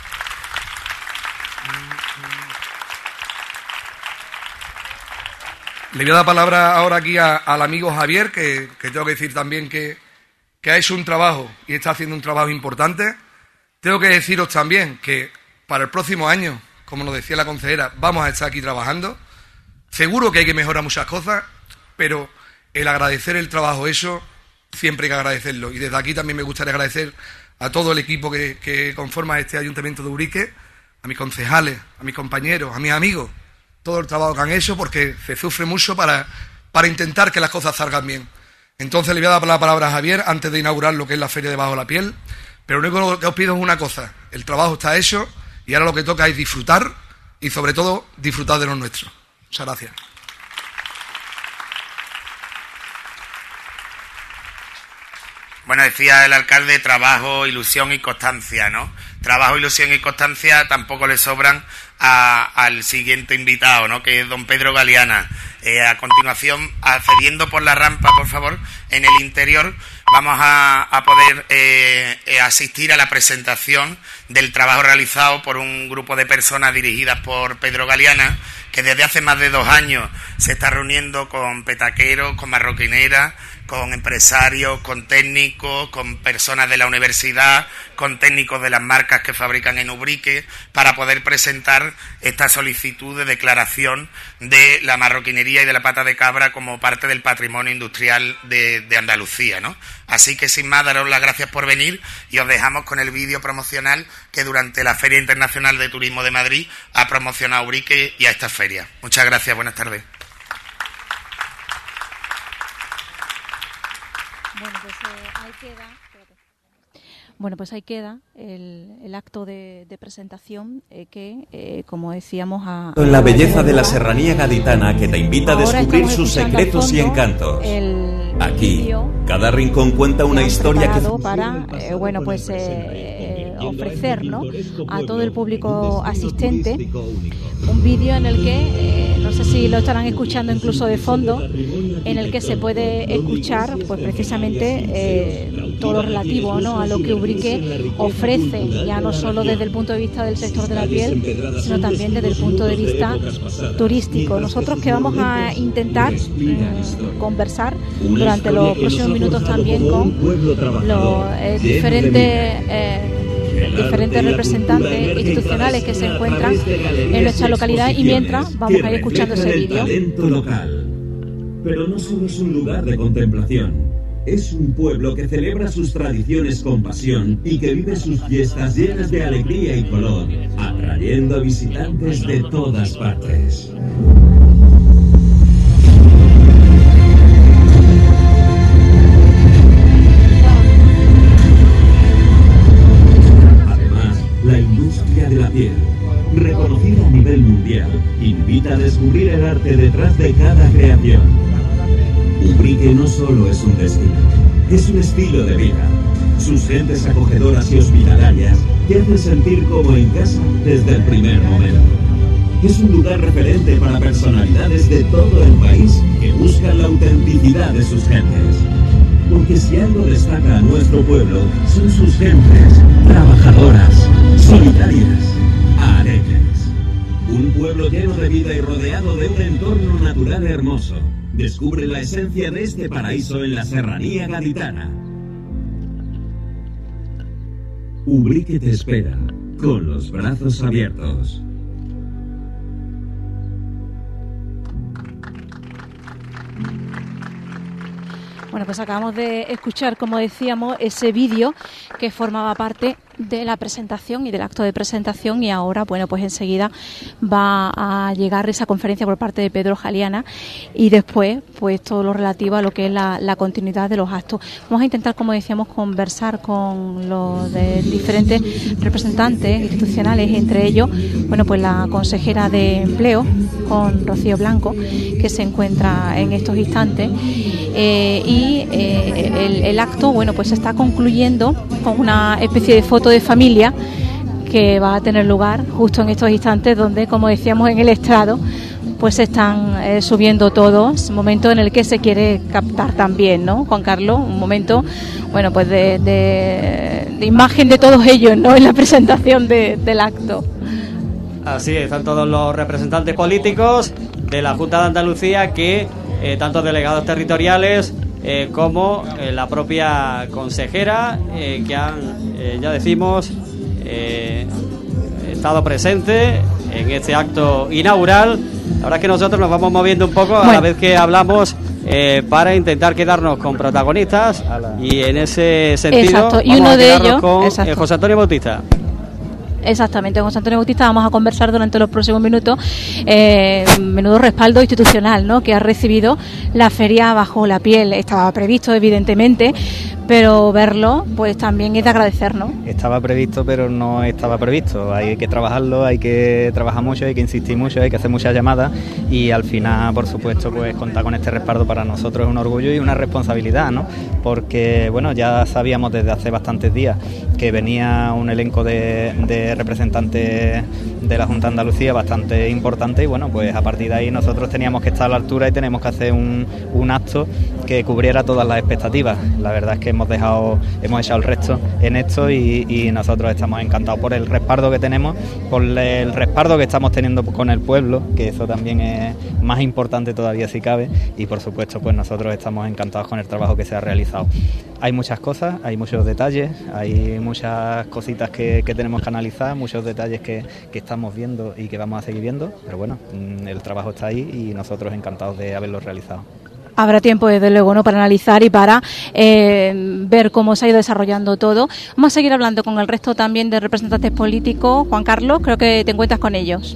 Le voy a dar palabra ahora aquí a, al amigo Javier, que, que tengo que decir también que, que ha hecho un trabajo y está haciendo un trabajo importante. Tengo que deciros también que para el próximo año, como nos decía la consejera, vamos a estar aquí trabajando. Seguro que hay que mejorar muchas cosas, pero el agradecer el trabajo hecho, siempre hay que agradecerlo. Y desde aquí también me gustaría agradecer a todo el equipo que, que conforma este Ayuntamiento de Ubrique, a mis concejales, a mis compañeros, a mis amigos, todo el trabajo que han hecho, porque se sufre mucho para, para intentar que las cosas salgan bien. Entonces le voy a dar la palabra a Javier antes de inaugurar lo que es la Feria de Bajo la Piel, pero lo único que os pido es una cosa: el trabajo está hecho y ahora lo que toca es disfrutar y sobre todo disfrutar de lo nuestro. Muchas gracias. Bueno, decía el alcalde, trabajo, ilusión y constancia, ¿no? Trabajo, ilusión y constancia tampoco le sobran a, al siguiente invitado, ¿no? Que es don Pedro Galeana. Eh, a continuación, accediendo por la rampa, por favor, en el interior, vamos a, a poder eh, eh, asistir a la presentación del trabajo realizado por un grupo de personas dirigidas por Pedro Galeana, que desde hace más de dos años se está reuniendo con petaqueros, con marroquineras, con empresarios, con técnicos, con personas de la universidad, con técnicos de las marcas que fabrican en Ubrique, para poder presentar esta solicitud de declaración de la marroquinería y de la pata de cabra como parte del patrimonio industrial de, de Andalucía, ¿no? Así que sin más, daros las gracias por venir y os dejamos con el vídeo promocional que durante la Feria Internacional de Turismo de Madrid ha promocionado Ubrique y a esta feria. Muchas gracias, buenas tardes. Bueno, pues eh, ahí queda, bueno, pues ahí queda el, el acto de, de presentación eh, que, eh, como decíamos, a... La belleza de la serranía gaditana que te invita a descubrir sus secretos y encantos. Aquí, cada rincón cuenta una historia que... para, eh, bueno, pues eh, eh, ofrecer, ¿no?, a todo el público asistente un vídeo en el que, eh, no sé si lo estarán escuchando incluso de fondo, en el que se puede escuchar, pues precisamente, eh, todo lo relativo, ¿no?, a lo que Ubrique ofrece, ya no solo desde el punto de vista del sector de la piel, sino también desde el punto de vista turístico. Nosotros que vamos a intentar eh, conversar durante los próximos minutos también con los eh, diferentes eh, diferentes representantes institucionales que se encuentran en nuestra localidad, y mientras vamos a ir escuchando ese vídeo. Pero no solo es un lugar de contemplación, es un pueblo que celebra sus tradiciones con pasión y que vive sus fiestas llenas de alegría y color, atrayendo a visitantes de todas partes. La industria de la piel, reconocida a nivel mundial, invita a descubrir el arte detrás de cada creación. Ubrique no solo es un destino, es un estilo de vida. Sus gentes acogedoras y hospitalarias te hacen sentir como en casa desde el primer momento. Es un lugar referente para personalidades de todo el país que buscan la autenticidad de sus gentes. Porque si algo destaca a nuestro pueblo, son sus gentes, trabajadoras, solidarias, alegres. Un pueblo lleno de vida y rodeado de un entorno natural hermoso. Descubre la esencia de este paraíso en la serranía gaditana. Ubrique te espera, con los brazos abiertos. Bueno, pues acabamos de escuchar, como decíamos, ese vídeo que formaba parte de la presentación y del acto de presentación, y ahora, bueno, pues enseguida va a llegar esa conferencia por parte de Pedro Galeana y después, pues todo lo relativo a lo que es la, la continuidad de los actos. Vamos a intentar, como decíamos, conversar con los de diferentes representantes institucionales, entre ellos, bueno, pues la consejera de Empleo, con Rocío Blanco, que se encuentra en estos instantes, eh, y eh, el, el acto, bueno, pues se está concluyendo con una especie de foto de familia que va a tener lugar justo en estos instantes, donde, como decíamos, en el estrado pues se están eh, subiendo todos, momento en el que se quiere captar también, ¿no, Juan Carlos? Un momento, bueno, pues de, de, de imagen de todos ellos, ¿no?, en la presentación de, del acto. Así es, están todos los representantes políticos de la Junta de Andalucía, que eh, tanto delegados territoriales eh, como eh, la propia consejera, eh, que han, eh, ya decimos, eh, estado presente en este acto inaugural. La verdad es que nosotros nos vamos moviendo un poco a bueno. la vez que hablamos eh, para intentar quedarnos con protagonistas y en ese sentido exacto. Y vamos uno a de ellos, con eh, José Antonio Bautista. Exactamente, con José Antonio Bautista vamos a conversar durante los próximos minutos eh, menudo respaldo institucional, ¿no?, que ha recibido la feria Bajo la Piel. Estaba previsto, evidentemente, pero verlo pues también es de agradecer, ¿no? Estaba previsto, pero no estaba previsto. Hay que trabajarlo, hay que trabajar mucho, hay que insistir mucho, hay que hacer muchas llamadas y al final, por supuesto, pues contar con este respaldo para nosotros es un orgullo y una responsabilidad, ¿no? Porque, bueno, ya sabíamos desde hace bastantes días que venía un elenco de, de representantes de la Junta de Andalucía bastante importante y, bueno, pues a partir de ahí nosotros teníamos que estar a la altura y tenemos que hacer un, un acto que cubriera todas las expectativas. La verdad es que hemos dejado, hemos echado el resto en esto y, y nosotros estamos encantados por el respaldo que tenemos, por el respaldo que estamos teniendo con el pueblo, que eso también es más importante todavía si cabe, y por supuesto pues nosotros estamos encantados con el trabajo que se ha realizado. Hay muchas cosas, hay muchos detalles, hay muchas cositas que, que tenemos que analizar, muchos detalles que, que estamos viendo y que vamos a seguir viendo, pero bueno, el trabajo está ahí y nosotros encantados de haberlo realizado. Habrá tiempo, desde luego, ¿no?, para analizar y para eh, ver cómo se ha ido desarrollando todo. Vamos a seguir hablando con el resto también de representantes políticos. Juan Carlos, creo que te encuentras con ellos.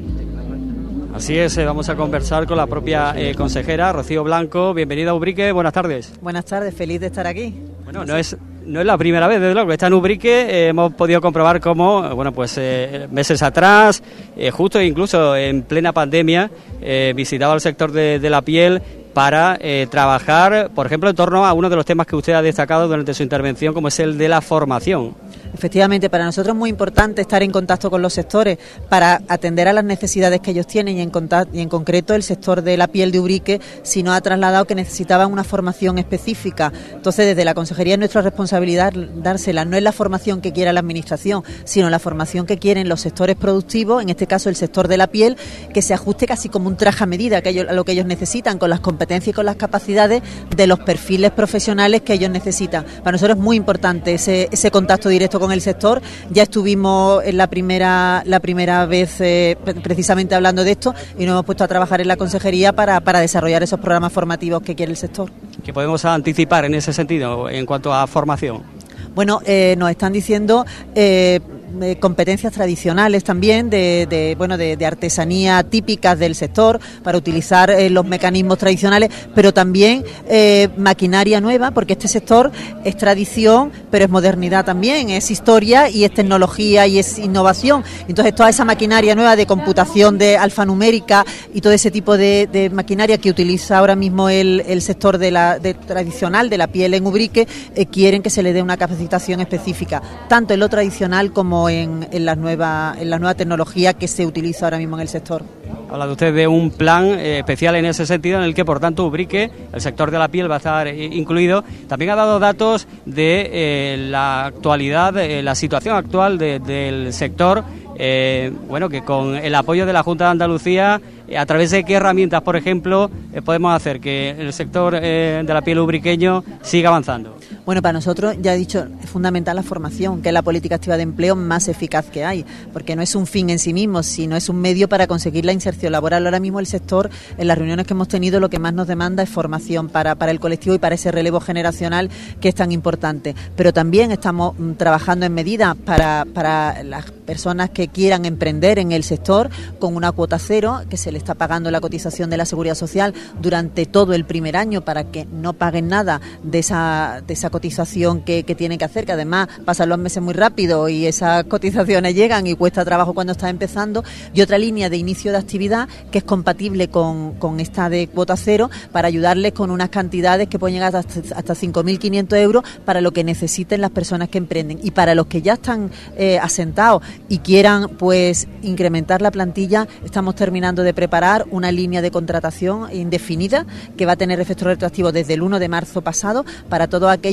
Así es, eh, vamos a conversar con la propia eh, consejera, Rocío Blanco. Bienvenida a Ubrique, buenas tardes. Buenas tardes, feliz de estar aquí. Bueno, no es... No es la primera vez, desde luego, que está en Ubrique. Eh, hemos podido comprobar cómo, bueno, pues eh, meses atrás, eh, justo incluso en plena pandemia, eh, visitaba el sector de, de la piel para eh, trabajar, por ejemplo, en torno a uno de los temas que usted ha destacado durante su intervención, como es el de la formación. Efectivamente, para nosotros es muy importante estar en contacto con los sectores para atender a las necesidades que ellos tienen y en, contacto, y en concreto el sector de la piel de Ubrique si nos ha trasladado que necesitaban una formación específica. Entonces, desde la Consejería es nuestra responsabilidad dársela. No es la formación que quiera la Administración, sino la formación que quieren los sectores productivos, en este caso el sector de la piel, que se ajuste casi como un traje a medida que ellos, a lo que ellos necesitan, con las competencias y con las capacidades de los perfiles profesionales que ellos necesitan. Para nosotros es muy importante ese, ese contacto directo con el sector. Ya estuvimos en la primera la primera vez eh, precisamente hablando de esto y nos hemos puesto a trabajar en la consejería para, para desarrollar esos programas formativos que quiere el sector. ¿Qué podemos anticipar en ese sentido en cuanto a formación? Bueno, eh, nos están diciendo eh, eh, competencias tradicionales también de, de bueno de, de artesanía típicas del sector para utilizar eh, los mecanismos tradicionales, pero también eh, maquinaria nueva, porque este sector es tradición, pero es modernidad también, es historia y es tecnología y es innovación. Entonces toda esa maquinaria nueva de computación de alfanumérica y todo ese tipo de, de maquinaria que utiliza ahora mismo el, el sector de la de tradicional de la piel en Ubrique, eh, quieren que se le dé una capacitación específica, tanto en lo tradicional como en, en la nueva en la nueva tecnología que se utiliza ahora mismo en el sector. Habla de usted de un plan eh, especial en ese sentido, en el que, por tanto, Ubrique, el sector de la piel, va a estar eh, incluido. También ha dado datos de eh, la actualidad, eh, la situación actual de, del sector. Eh, bueno, que con el apoyo de la Junta de Andalucía, eh, a través de qué herramientas, por ejemplo, eh, podemos hacer que el sector eh, de la piel ubriqueño siga avanzando. Bueno, para nosotros, ya he dicho, es fundamental la formación, que es la política activa de empleo más eficaz que hay, porque no es un fin en sí mismo, sino es un medio para conseguir la inserción laboral. Ahora mismo el sector, en las reuniones que hemos tenido, lo que más nos demanda es formación para, para el colectivo y para ese relevo generacional que es tan importante. Pero también estamos mm, trabajando en medidas para, para las personas que quieran emprender en el sector, con una cuota cero, que se le está pagando la cotización de la Seguridad Social durante todo el primer año para que no paguen nada de esa, de esa cotización que, que tienen que hacer, que además pasan los meses muy rápido y esas cotizaciones llegan y cuesta trabajo cuando estás empezando. Y otra línea de inicio de actividad que es compatible con, con esta de cuota cero, para ayudarles con unas cantidades que pueden llegar hasta, hasta cinco mil quinientos euros para lo que necesiten las personas que emprenden. Y para los que ya están eh, asentados y quieran pues incrementar la plantilla, estamos terminando de preparar una línea de contratación indefinida que va a tener efecto retroactivo desde el uno de marzo pasado para todos aquellos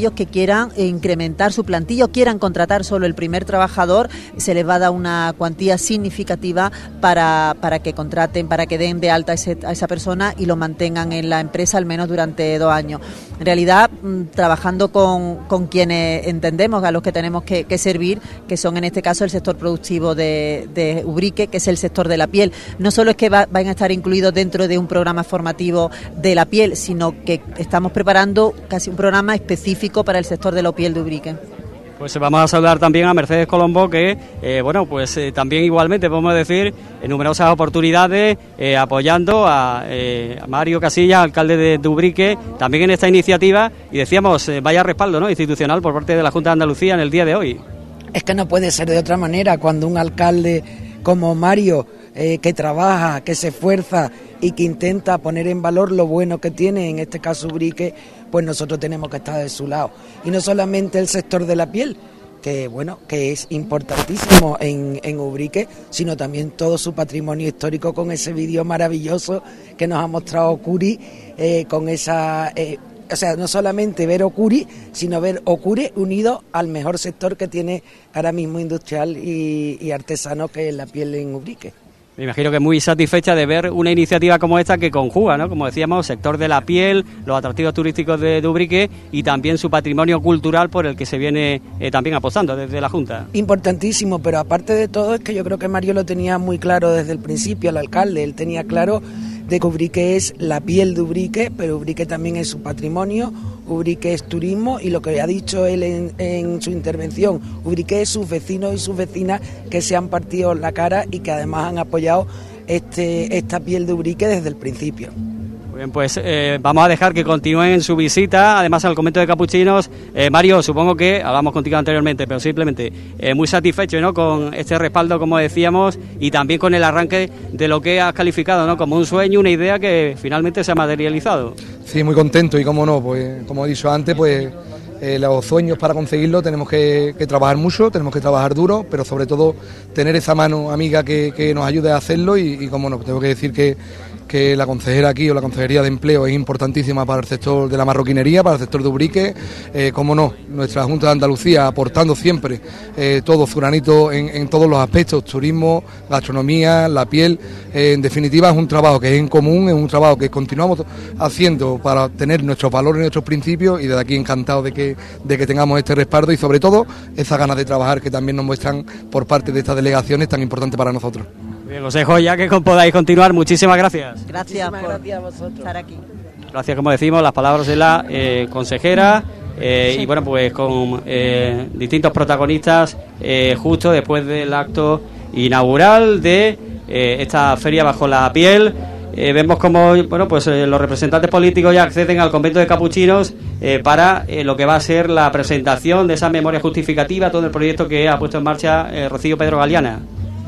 aquellos que quieran incrementar su plantilla o quieran contratar solo el primer trabajador, se les va a dar una cuantía significativa para, para que contraten, para que den de alta a, ese, a esa persona y lo mantengan en la empresa al menos durante dos años. En realidad, trabajando con, con quienes entendemos a los que tenemos que, que servir, que son en este caso el sector productivo de, de Ubrique, que es el sector de la piel. No solo es que va, van a estar incluidos dentro de un programa formativo de la piel, sino que estamos preparando casi un programa específico para el sector de la piel de Ubrique. Pues vamos a saludar también a Mercedes Colombo, que, eh, bueno, pues eh, también igualmente podemos decir en numerosas oportunidades eh, apoyando a, eh, a Mario Casillas, alcalde de, de Ubrique, también en esta iniciativa, y decíamos, eh, vaya respaldo, ¿no?, institucional por parte de la Junta de Andalucía en el día de hoy. Es que no puede ser de otra manera cuando un alcalde como Mario, eh, que trabaja, que se esfuerza y que intenta poner en valor lo bueno que tiene, en este caso Ubrique, pues nosotros tenemos que estar de su lado. Y no solamente el sector de la piel, que bueno, que es importantísimo en, en Ubrique, sino también todo su patrimonio histórico, con ese vídeo maravilloso que nos ha mostrado Curi, eh, con esa... Eh, o sea, no solamente ver Ocuri, sino ver Ocuri unido al mejor sector que tiene ahora mismo industrial y, y artesano, que es la piel en Ubrique. Me imagino que muy satisfecha de ver una iniciativa como esta que conjuga, ¿no?, como decíamos, sector de la piel, los atractivos turísticos de, de Ubrique y también su patrimonio cultural por el que se viene eh, también apostando desde la Junta. Importantísimo, pero aparte de todo es que yo creo que Mario lo tenía muy claro desde el principio, el alcalde, él tenía claro de que Ubrique es la piel de Ubrique, pero Ubrique también es su patrimonio, Ubrique es turismo, y lo que ha dicho él en, en su intervención, Ubrique es sus vecinos y sus vecinas que se han partido la cara y que además han apoyado este, esta piel de Ubrique desde el principio. Muy bien, pues eh, vamos a dejar que continúen en su visita, además al convento de capuchinos. Eh, Mario, supongo que hablamos contigo anteriormente, pero simplemente eh, muy satisfecho, ¿no?, con este respaldo, como decíamos, y también con el arranque de lo que has calificado, ¿no?, como un sueño, una idea que finalmente se ha materializado. Sí, muy contento, y cómo no, pues como he dicho antes, pues eh, los sueños, para conseguirlo tenemos que, que trabajar mucho, tenemos que trabajar duro, pero sobre todo tener esa mano amiga que, que nos ayude a hacerlo, y, y cómo no, tengo que decir que que la consejera aquí, o la Consejería de Empleo, es importantísima para el sector de la marroquinería, para el sector de Ubrique, eh, como no, nuestra Junta de Andalucía aportando siempre eh, todo su granito en, en todos los aspectos, turismo, gastronomía, la piel, eh, en definitiva es un trabajo que es en común, es un trabajo que continuamos haciendo para tener nuestros valores y nuestros principios, y desde aquí encantado de que, de que tengamos este respaldo y sobre todo esa ganas de trabajar que también nos muestran por parte de estas delegaciones tan importantes para nosotros. Bien, os dejo ya que podáis continuar. Muchísimas gracias. Gracias por gracias a vosotros. Estar aquí. Gracias, como decimos, las palabras de la eh, consejera eh, sí. Y bueno, pues con eh, distintos protagonistas eh, justo después del acto inaugural de eh, esta feria bajo la piel. Eh, vemos como bueno, pues eh, los representantes políticos ya acceden al convento de capuchinos eh, para eh, lo que va a ser la presentación de esa memoria justificativa, todo el proyecto que ha puesto en marcha eh, Rocío Pedro Galeana.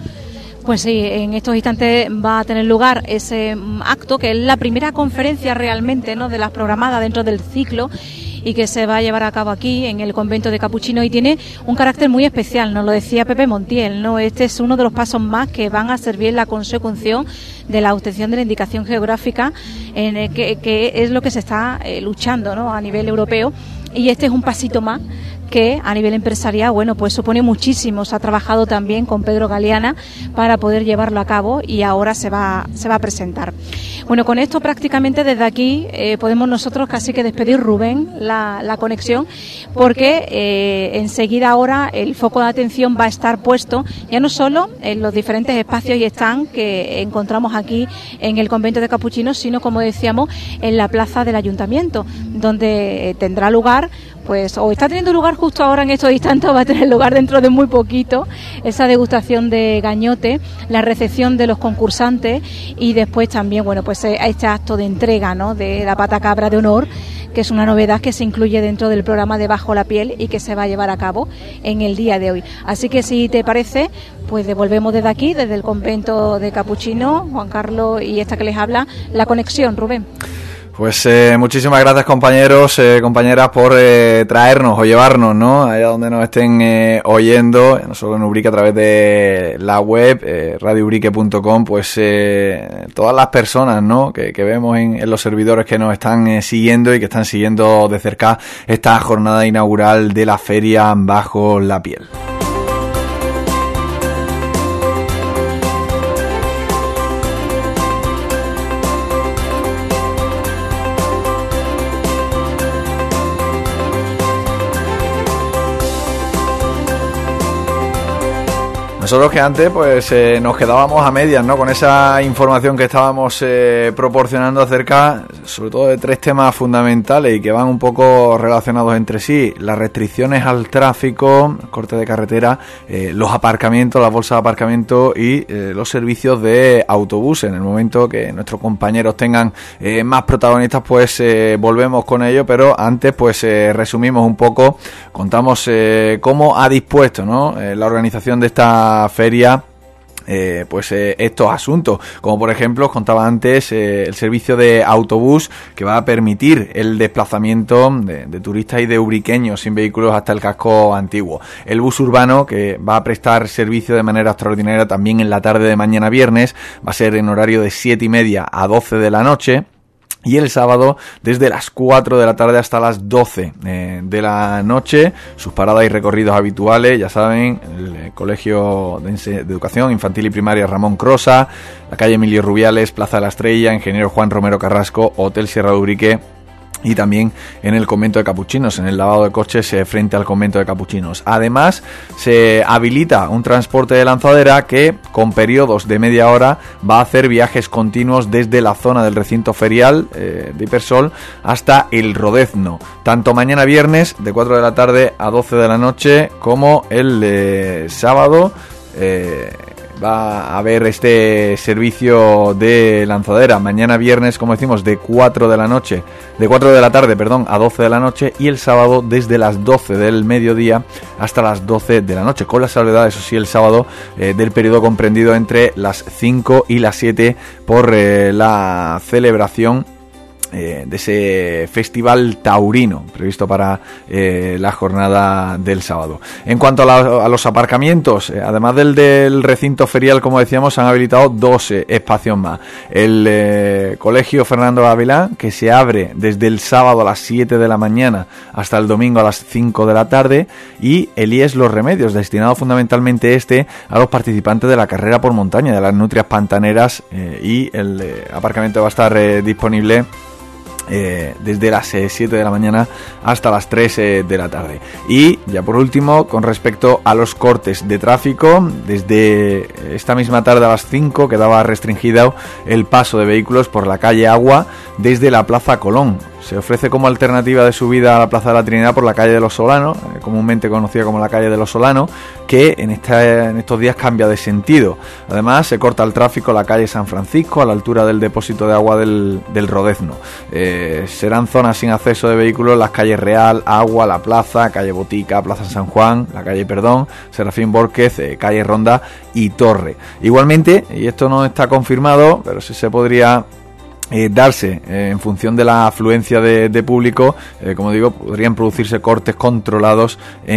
Pues sí, en estos instantes va a tener lugar ese acto, que es la primera conferencia realmente, ¿no?, de las programadas dentro del ciclo, y que se va a llevar a cabo aquí en el convento de Capuchinos, y tiene un carácter muy especial, nos lo decía Pepe Montiel, ¿no? Este es uno de los pasos más que van a servir en la consecución de la obtención de la indicación geográfica, en el que, que es lo que se está eh, luchando, ¿no?, a nivel europeo, y este es un pasito más que a nivel empresarial, bueno, pues supone muchísimo. Se ha trabajado también con Pedro Galeana para poder llevarlo a cabo, y ahora se va, se va a presentar. Bueno, con esto prácticamente desde aquí eh, podemos nosotros casi que despedir, Rubén, la, la conexión, porque eh, enseguida ahora el foco de atención va a estar puesto ya no solo en los diferentes espacios y stands que encontramos aquí en el convento de Capuchinos, sino, como decíamos, en la plaza del Ayuntamiento, donde tendrá lugar, pues, o está teniendo lugar justo ahora en estos instantes, va a tener lugar dentro de muy poquito, esa degustación de gañote, la recepción de los concursantes, y después también, bueno, pues este acto de entrega, ¿no?, de la pata cabra de honor, que es una novedad que se incluye dentro del programa de Bajo la Piel y que se va a llevar a cabo en el día de hoy. Así que, si te parece, pues devolvemos desde aquí, desde el convento de Capuchinos, Juan Carlos y esta que les habla, la conexión, Rubén. Pues eh, muchísimas gracias, compañeros, eh, compañeras, por eh, traernos o llevarnos, ¿no?, allá donde nos estén eh, oyendo, no solo en Ubrique a través de la web, eh, radio ubrique punto com, pues eh, todas las personas, ¿no?, que, que vemos en, en los servidores que nos están eh, siguiendo y que están siguiendo de cerca esta jornada inaugural de la Feria Bajo la Piel. Nosotros que antes pues eh, nos quedábamos a medias, ¿no?, con esa información que estábamos eh, proporcionando acerca, sobre todo, de tres temas fundamentales y que van un poco relacionados entre sí: las restricciones al tráfico, corte de carretera, eh, los aparcamientos, las bolsas de aparcamiento y eh, los servicios de autobús. En el momento que nuestros compañeros tengan eh, más protagonistas, pues eh, volvemos con ello, pero antes pues eh, resumimos un poco, contamos eh, cómo ha dispuesto, ¿no?, eh, la organización de esta feria eh, pues eh, estos asuntos, como por ejemplo os contaba antes eh, el servicio de autobús, que va a permitir el desplazamiento de, de turistas y de ubriqueños sin vehículos hasta el casco antiguo; el bus urbano, que va a prestar servicio de manera extraordinaria también en la tarde de mañana viernes, va a ser en horario de siete y media a doce de la noche; y el sábado desde las cuatro de la tarde hasta las doce eh, de la noche, sus paradas y recorridos habituales, ya saben, el eh, Colegio de, de Educación Infantil y Primaria Ramón Crosa, la calle Emilio Rubiales, Plaza de la Estrella, Ingeniero Juan Romero Carrasco, Hotel Sierra de Ubrique, y también en el convento de Capuchinos, en el lavado de coches eh, frente al convento de Capuchinos. Además, se habilita un transporte de lanzadera que, con periodos de media hora, va a hacer viajes continuos desde la zona del recinto ferial eh, de Hipersol hasta el Rodezno, tanto mañana viernes de cuatro de la tarde a doce de la noche como el eh, sábado. eh, Va a haber este servicio de lanzadera mañana viernes, como decimos, de cuatro de la noche, de cuatro de la tarde, perdón, a doce de la noche, y el sábado desde las doce del mediodía hasta las doce de la noche, con la salvedad, eso sí, el sábado eh, del periodo comprendido entre las cinco y las siete por eh, la celebración Eh, de ese festival taurino previsto para eh, la jornada del sábado. En cuanto a, la, a los aparcamientos, eh, además del del recinto ferial, como decíamos, han habilitado dos eh, espacios más: el eh, Colegio Fernando Gavilán, que se abre desde el sábado a las siete de la mañana hasta el domingo a las cinco de la tarde, y el I E S Los Remedios, destinado fundamentalmente este a los participantes de la carrera por montaña de las nutrias pantaneras, eh, y el eh, aparcamiento va a estar eh, disponible Eh, desde las eh, siete de la mañana hasta las tres eh, de la tarde. Y ya por último, con respecto a los cortes de tráfico, desde esta misma tarde a las cinco quedaba restringido el paso de vehículos por la calle Agua desde la Plaza Colón. Se ofrece como alternativa de subida a la Plaza de la Trinidad por la calle de los Solanos, eh, comúnmente conocida como la calle de los Solanos, que en, esta, en estos días cambia de sentido. Además, se corta el tráfico la calle San Francisco a la altura del depósito de agua del, del Rodezno. Eh, serán zonas sin acceso de vehículos las calles Real, Agua, La Plaza, calle Botica, Plaza San Juan, la calle Perdón, Serafín Bórquez, eh, calle Ronda y Torre. Igualmente, y esto no está confirmado, pero sí se podría Eh, darse eh, en función de la afluencia de, de público, eh, como digo, podrían producirse cortes controlados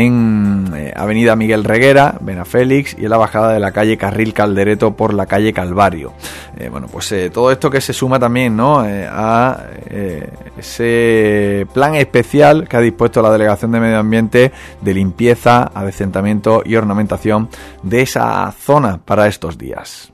en eh, Avenida Miguel Reguera, Benafélix, y en la bajada de la calle Carril Caldereto por la calle Calvario. Eh, bueno, pues eh, todo esto que se suma también, ¿no?, eh, a eh, ese plan especial que ha dispuesto la Delegación de Medio Ambiente de limpieza, adecentamiento y ornamentación de esa zona para estos días.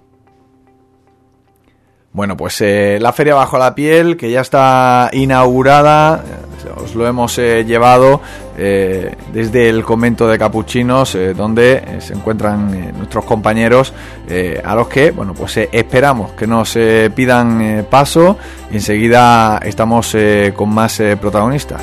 Bueno, pues eh, la Feria Bajo la Piel, que ya está inaugurada, eh, os lo hemos eh, llevado eh, desde el convento de Capuchinos, eh, donde eh, se encuentran eh, nuestros compañeros, eh, a los que, bueno, pues eh, esperamos que nos eh, pidan eh, paso, y enseguida estamos eh, con más eh, protagonistas.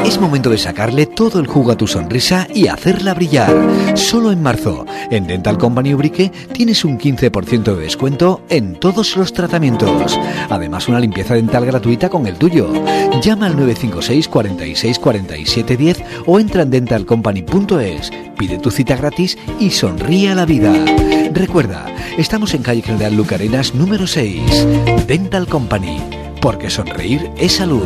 Es momento de sacarle todo el jugo a tu sonrisa y hacerla brillar. Solo en marzo, en Dental Company Ubrique, tienes un quince por ciento de descuento en todos los tratamientos. Además, una limpieza dental gratuita con el tuyo. Llama al nueve cinco seis, cuarenta y seis, cuarenta y siete diez o entra en dental company punto es. Pide tu cita gratis y sonríe a la vida. Recuerda, estamos en calle General Lucarenas número seis. Dental Company, porque sonreír es salud.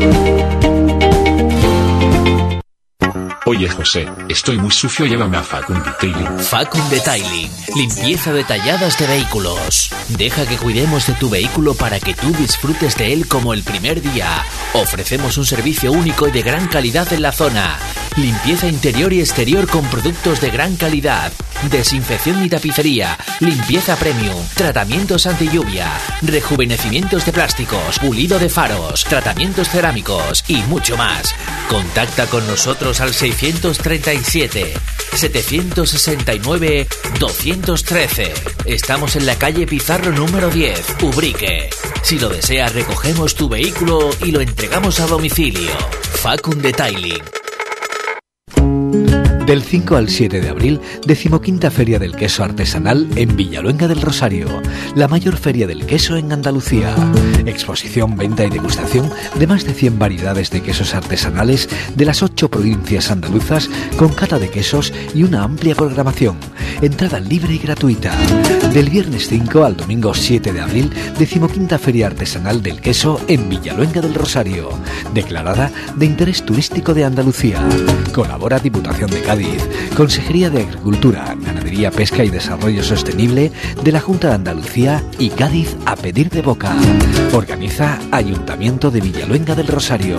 Oye José, estoy muy sucio, llévame a Facund Detailing. Facund Detailing, limpieza detalladas de vehículos. Deja que cuidemos de tu vehículo para que tú disfrutes de él como el primer día. Ofrecemos un servicio único y de gran calidad en la zona. Limpieza interior y exterior con productos de gran calidad. Desinfección y tapicería, limpieza premium, tratamientos anti lluvia, rejuvenecimientos de plásticos, pulido de faros, tratamientos cerámicos y mucho más. Contacta con nosotros al seiscientos treinta y siete, setecientos sesenta y nueve, doscientos trece. Estamos en la calle Pizarro número diez, Ubrique. Si lo deseas, recogemos tu vehículo y lo entregamos a domicilio. Facund Detailing. Del cinco al siete de abril, decimoquinta Feria del Queso Artesanal en Villaluenga del Rosario, la mayor feria del queso en Andalucía. Exposición, venta y degustación de más de cien variedades de quesos artesanales de las ocho provincias andaluzas, con cata de quesos y una amplia programación. Entrada libre y gratuita. Del viernes cinco al domingo siete de abril, decimoquinta Feria Artesanal del Queso en Villaluenga del Rosario, declarada de interés turístico de Andalucía. Colabora Diputación de Cádiz, Consejería de Agricultura, Ganadería, Pesca y Desarrollo Sostenible de la Junta de Andalucía y Cádiz a pedir de boca. Organiza Ayuntamiento de Villaluenga del Rosario.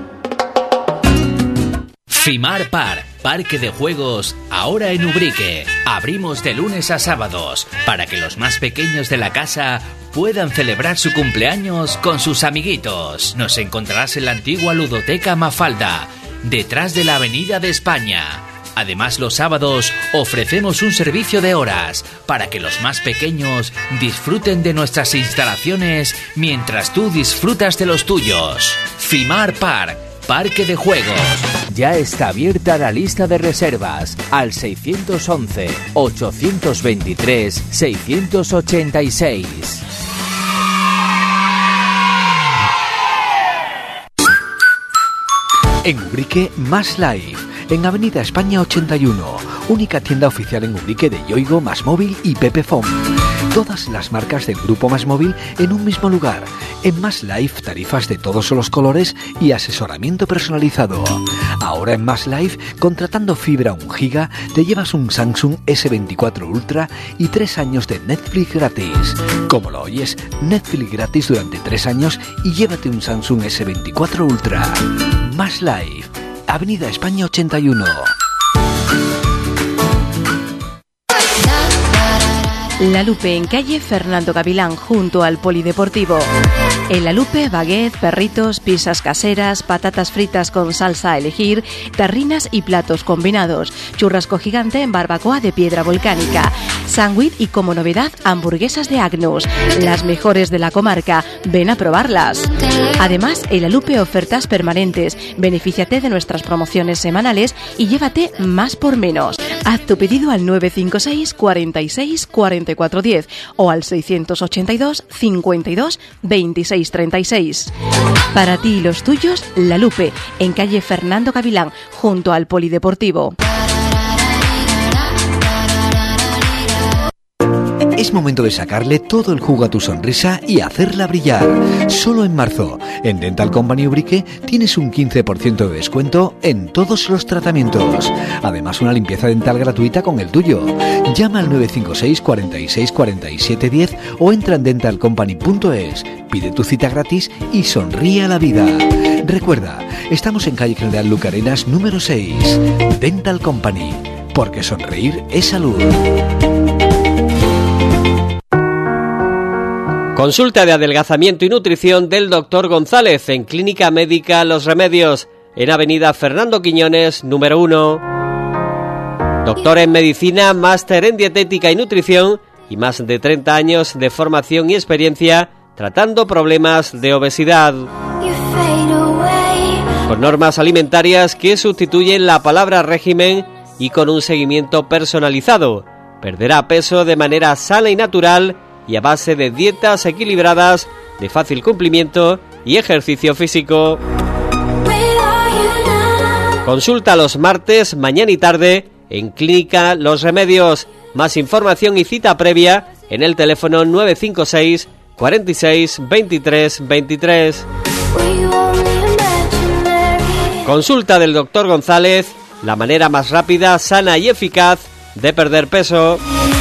Fimar Par, parque de juegos, ahora en Ubrique. Abrimos de lunes a sábados para que los más pequeños de la casa puedan celebrar su cumpleaños con sus amiguitos. Nos encontrarás en la antigua ludoteca Mafalda, detrás de la Avenida de España. Además, los sábados ofrecemos un servicio de horas para que los más pequeños disfruten de nuestras instalaciones mientras tú disfrutas de los tuyos. Fimar Park, parque de juegos. Ya está abierta la lista de reservas al seiscientos once, ochocientos veintitrés, seiscientos ochenta y seis. En Ubrique, Más Life, en Avenida España ochenta y uno, única tienda oficial en Ubrique de Yoigo, Más Móvil y Pepefon. Todas las marcas del grupo Más Móvil en un mismo lugar. En Más Life, tarifas de todos los colores y asesoramiento personalizado. Ahora en Más Life, contratando fibra un giga, te llevas un Samsung ese veinticuatro Ultra y tres años de Netflix gratis. Como lo oyes, Netflix gratis durante tres años y llévate un Samsung ese veinticuatro Ultra. Más Life, Avenida España ochenta y uno. La Lupe, en calle Fernando Gavilán, junto al Polideportivo. En La Lupe, baguette, perritos, pizzas caseras, patatas fritas con salsa a elegir, tarrinas y platos combinados, churrasco gigante en barbacoa de piedra volcánica, sándwich y, como novedad, hamburguesas de Agnus, las mejores de la comarca. Ven a probarlas. Además, en La Lupe, ofertas permanentes. Benefíciate de nuestras promociones semanales y llévate más por menos. Haz tu pedido al nueve cinco seis, cuarenta y seis, cuarenta y cuatro diez o al seiscientos ochenta y dos, cincuenta y dos, veintiséis treinta y seis. Para ti y los tuyos, La Lupe, en calle Fernando Gavilán, junto al Polideportivo. Es momento de sacarle todo el jugo a tu sonrisa y hacerla brillar. Solo en marzo, en Dental Company Ubrique, tienes un quince por ciento de descuento en todos los tratamientos. Además, una limpieza dental gratuita con el tuyo. Llama al nueve cinco seis, cuarenta y seis, cuarenta y siete diez o entra en dental company punto es. Pide tu cita gratis y sonríe a la vida. Recuerda, estamos en calle General Lucarenas número seis. Dental Company, porque sonreír es salud. Consulta de adelgazamiento y nutrición del doctor González en Clínica Médica Los Remedios, en Avenida Fernando Quiñones, número uno. Doctor en Medicina, máster en Dietética y Nutrición y más de treinta años de formación y experiencia tratando problemas de obesidad. con normas alimentarias que sustituyen la palabra régimen y con un seguimiento personalizado. Perderá peso de manera sana y natural y a base de dietas equilibradas, de fácil cumplimiento y ejercicio físico. Consulta los martes, mañana y tarde en Clínica Los Remedios. Más información y cita previa en el teléfono nueve cinco seis, cuarenta y seis, veintitrés, veintitrés. Consulta del doctor González, la manera más rápida, sana y eficaz de perder peso.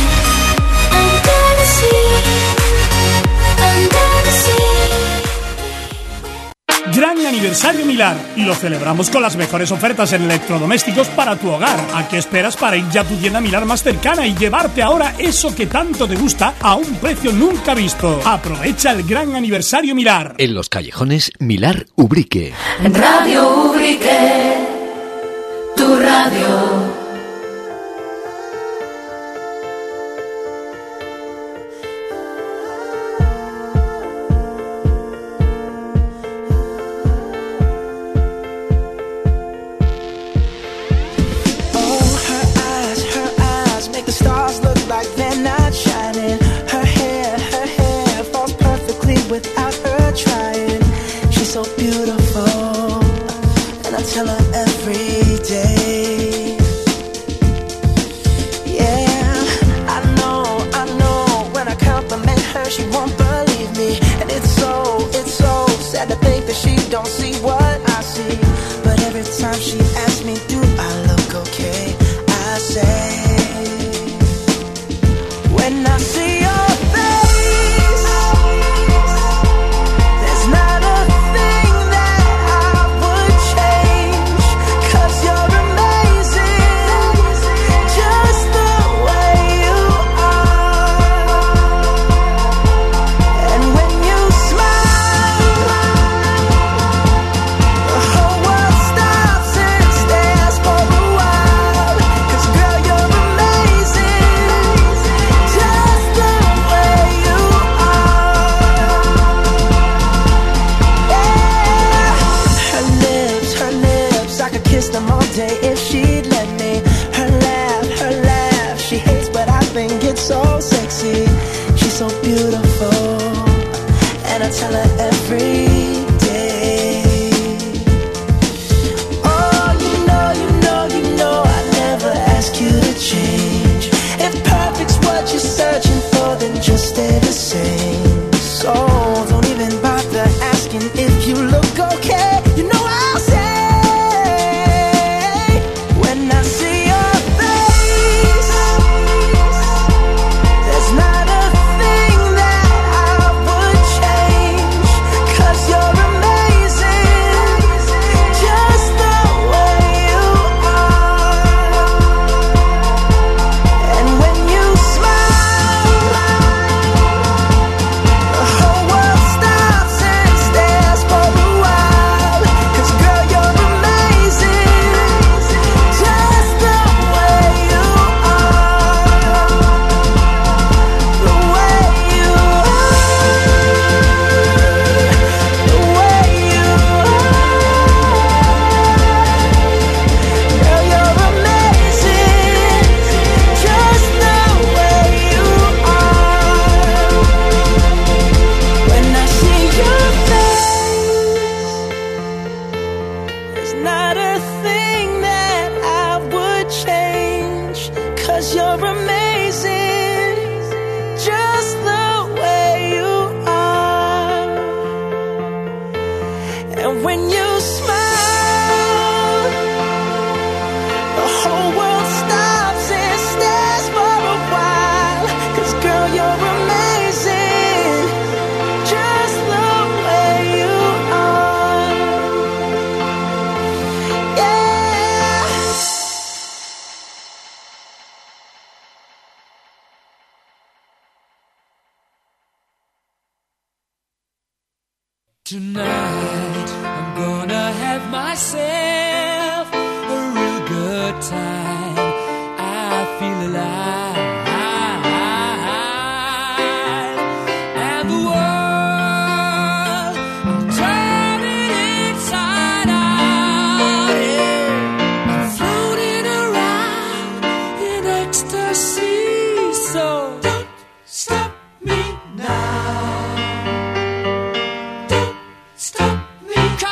Gran aniversario Milar y lo celebramos con las mejores ofertas en electrodomésticos para tu hogar. ¿A qué esperas para ir ya a tu tienda Milar más cercana y llevarte ahora eso que tanto te gusta a un precio nunca visto? Aprovecha el gran aniversario Milar. En los callejones Milar Ubrique. En Radio Ubrique, tu radio. Tonight I'm gonna have myself a real good time. I feel alive, and the world I'm turning inside out.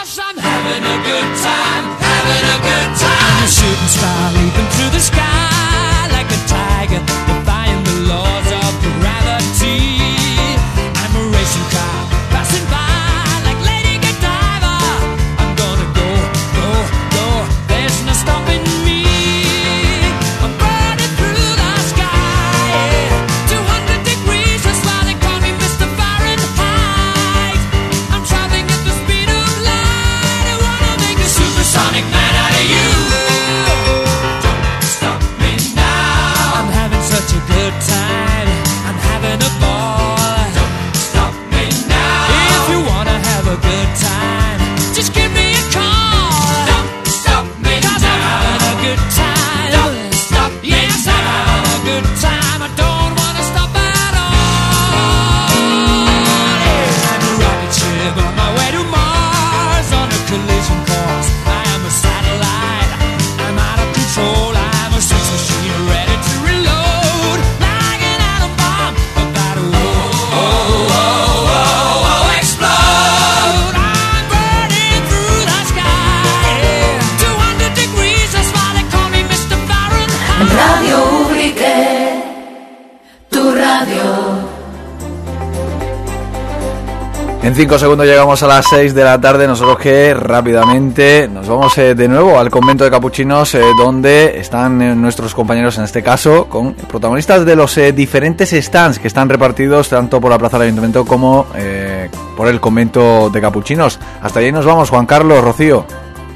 'cause I'm having a good time, having a good time. I'm a shooting star leaping through the sky like a tiger, defying the laws of gravity. I'm a racing car passing by like Lady Godiva. I'm gonna go, go, go, there's no stopping me. I'm burning through the sky, yeah. two hundred degrees, that's why they call me Mister Fahrenheit. I'm traveling at the speed of light. I wanna make a supersonic man out of you. Don't stop me now. I'm having such a good time, I'm having a ball. Don't stop me now. If you wanna have a good time, just give me a call. Don't stop me 'cause now. I'm having a good time. Don't stop me yes, now. I'm having a good time. I don't wanna stop at all. Yeah. I'm a rocket ship on my way to Mars on a collision course. I am a satellite. I'm out of control. I'm a sex machine ready to reload like an atom bomb about to oh, oh, oh, oh, oh, explode. I'm burning through the sky, yeah. two hundred degrees, that's why they call me Mister Fahrenheit. Radio Ubrique, tu radio. En cinco segundos llegamos a las seis de la tarde, nosotros que rápidamente nos vamos eh, de nuevo al convento de capuchinos, eh, donde están eh, nuestros compañeros, en este caso, con protagonistas de los eh, diferentes stands que están repartidos tanto por la plaza del ayuntamiento como eh, por el convento de capuchinos. Hasta allí nos vamos, Juan Carlos, Rocío.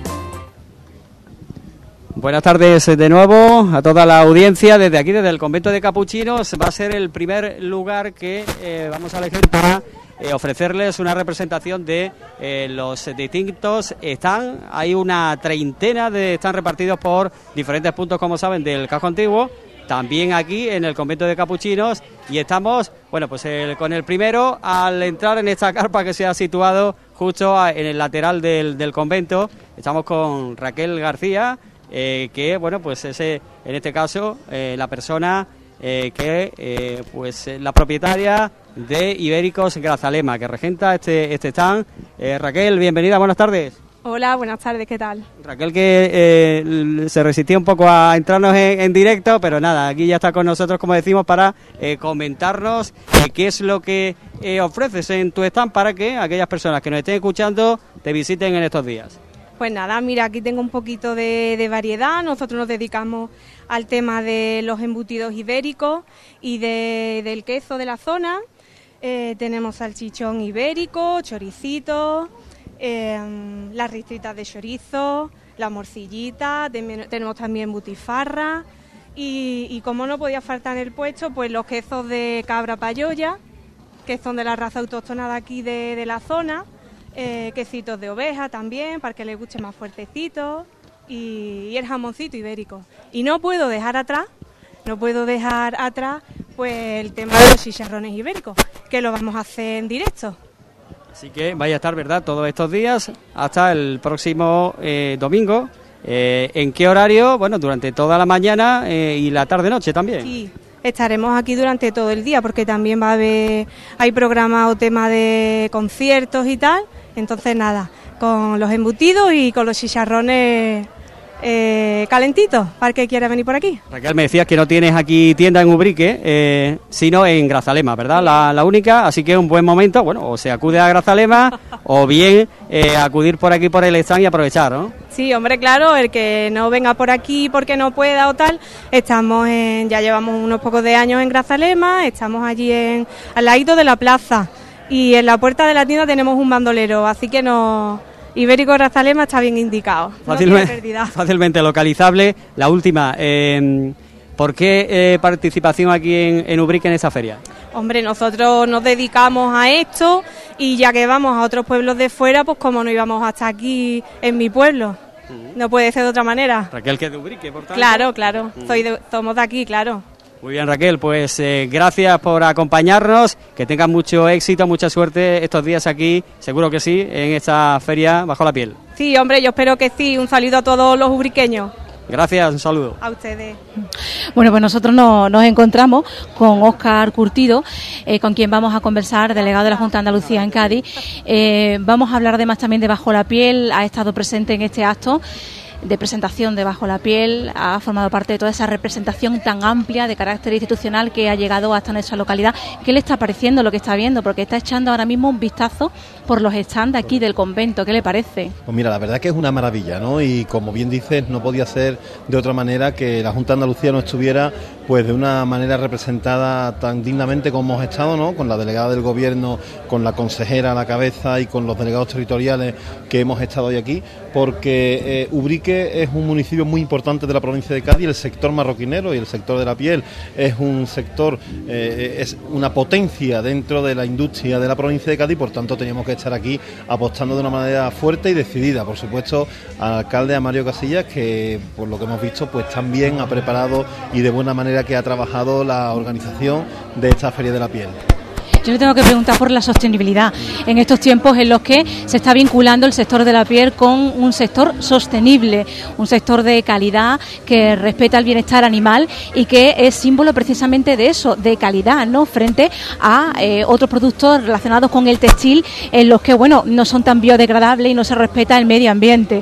Buenas tardes de nuevo a toda la audiencia. Desde aquí, desde el convento de capuchinos, va a ser el primer lugar que eh, vamos a elegir para eh, ofrecerles una representación de eh, los distintos stands. Hay una treintena de están repartidos por diferentes puntos, como saben, del casco antiguo. También aquí en el convento de capuchinos, y estamos, bueno, pues el, con el primero al entrar en esta carpa que se ha situado justo a, en el lateral del, del convento. Estamos con Raquel García. Eh, que bueno, pues ese, en este caso, eh, la persona eh, que eh, pues la propietaria de Ibéricos Grazalema, que regenta este este stand. Eh, Raquel, bienvenida, buenas tardes. Hola, buenas tardes, ¿qué tal? Raquel, que eh, se resistió un poco a entrarnos en, en directo, pero nada, aquí ya está con nosotros, como decimos, para eh, comentarnos eh, qué es lo que eh, ofreces en tu stand para que aquellas personas que nos estén escuchando te visiten en estos días. Pues nada, mira, aquí tengo un poquito de, de variedad. Nosotros nos dedicamos al tema de los embutidos ibéricos y de, del queso de la zona. Eh, tenemos salchichón ibérico, choricito, eh, las ristritas de chorizo, la morcillita, tenemos también butifarra y, y como no podía faltar en el puesto, pues los quesos de cabra payoya, que son de la raza autóctona de aquí de, de la zona. Eh, quesitos de oveja también, para que les guste más fuertecitos, y, y el jamoncito ibérico. Y no puedo dejar atrás, no puedo dejar atrás, pues el tema de los chicharrones ibéricos, que lo vamos a hacer en directo. Así que vaya a estar, ¿verdad?, todos estos días hasta el próximo eh, domingo. Eh, ¿En qué horario? Bueno, durante toda la mañana eh, y la tarde-noche también. Sí. Estaremos aquí durante todo el día porque también va a haber, hay programado tema de conciertos y tal, entonces nada, con los embutidos y con los chicharrones eh, calentitos para el que quiera venir por aquí. Raquel, me decías que no tienes aquí tienda en Ubrique, eh, sino en Grazalema, ¿verdad? La, la única, así que es un buen momento, bueno, o se acude a Grazalema o bien eh, acudir por aquí por el stand y aprovechar, ¿no? Sí, hombre, claro, el que no venga por aquí porque no pueda o tal, estamos en, ya llevamos unos pocos de años en Grazalema, estamos allí en al ladito de la plaza y en la puerta de la tienda tenemos un bandolero, así que no, Ibérico Grazalema está bien indicado. Fácilmente, no fácilmente localizable. La última, eh, ¿por qué eh, participación aquí en, en Ubrique en esa feria? Hombre, nosotros nos dedicamos a esto y ya que vamos a otros pueblos de fuera, pues como no íbamos hasta aquí en mi pueblo. No puede ser de otra manera. Raquel, que es de Ubrique, por tanto. Claro, claro, Soy de, somos de aquí, claro. Muy bien, Raquel, pues eh, gracias por acompañarnos, que tengan mucho éxito, mucha suerte estos días aquí, seguro que sí, en esta feria Bajo la Piel. Sí, hombre, yo espero que sí, un saludo a todos los ubriqueños. Gracias, un saludo. A ustedes. Bueno, pues nosotros no, nos encontramos con Óscar Curtido, eh, con quien vamos a conversar, delegado de la Junta de Andalucía en Cádiz. Eh, vamos a hablar además también de Bajo la Piel, ha estado presente en este acto de presentación de Bajo la Piel, ha formado parte de toda esa representación tan amplia de carácter institucional que ha llegado hasta nuestra localidad. ¿Qué le está pareciendo lo que está viendo? Porque está echando ahora mismo un vistazo por los stands de aquí del convento. ¿Qué le parece? Pues mira, la verdad que es una maravilla, ¿no? Y como bien dices, no podía ser de otra manera que la Junta de Andalucía no estuviera pues de una manera representada tan dignamente como hemos estado, ¿no? Con la delegada del Gobierno, con la consejera a la cabeza y con los delegados territoriales que hemos estado hoy aquí, porque eh, Ubrique es un municipio muy importante de la provincia de Cádiz. El sector marroquinero y el sector de la piel es un sector, eh, es una potencia dentro de la industria de la provincia de Cádiz, por tanto teníamos que estar aquí apostando de una manera fuerte y decidida. Por supuesto, al alcalde, a Mario Casillas, que por lo que hemos visto pues también ha preparado y de buena manera que ha trabajado la organización de esta Feria de la Piel. Yo le tengo que preguntar por la sostenibilidad en estos tiempos en los que se está vinculando el sector de la piel con un sector sostenible, un sector de calidad que respeta el bienestar animal y que es símbolo precisamente de eso, de calidad, ¿no? Frente a eh, otros productos relacionados con el textil en los que, bueno, no son tan biodegradables y no se respeta el medio ambiente.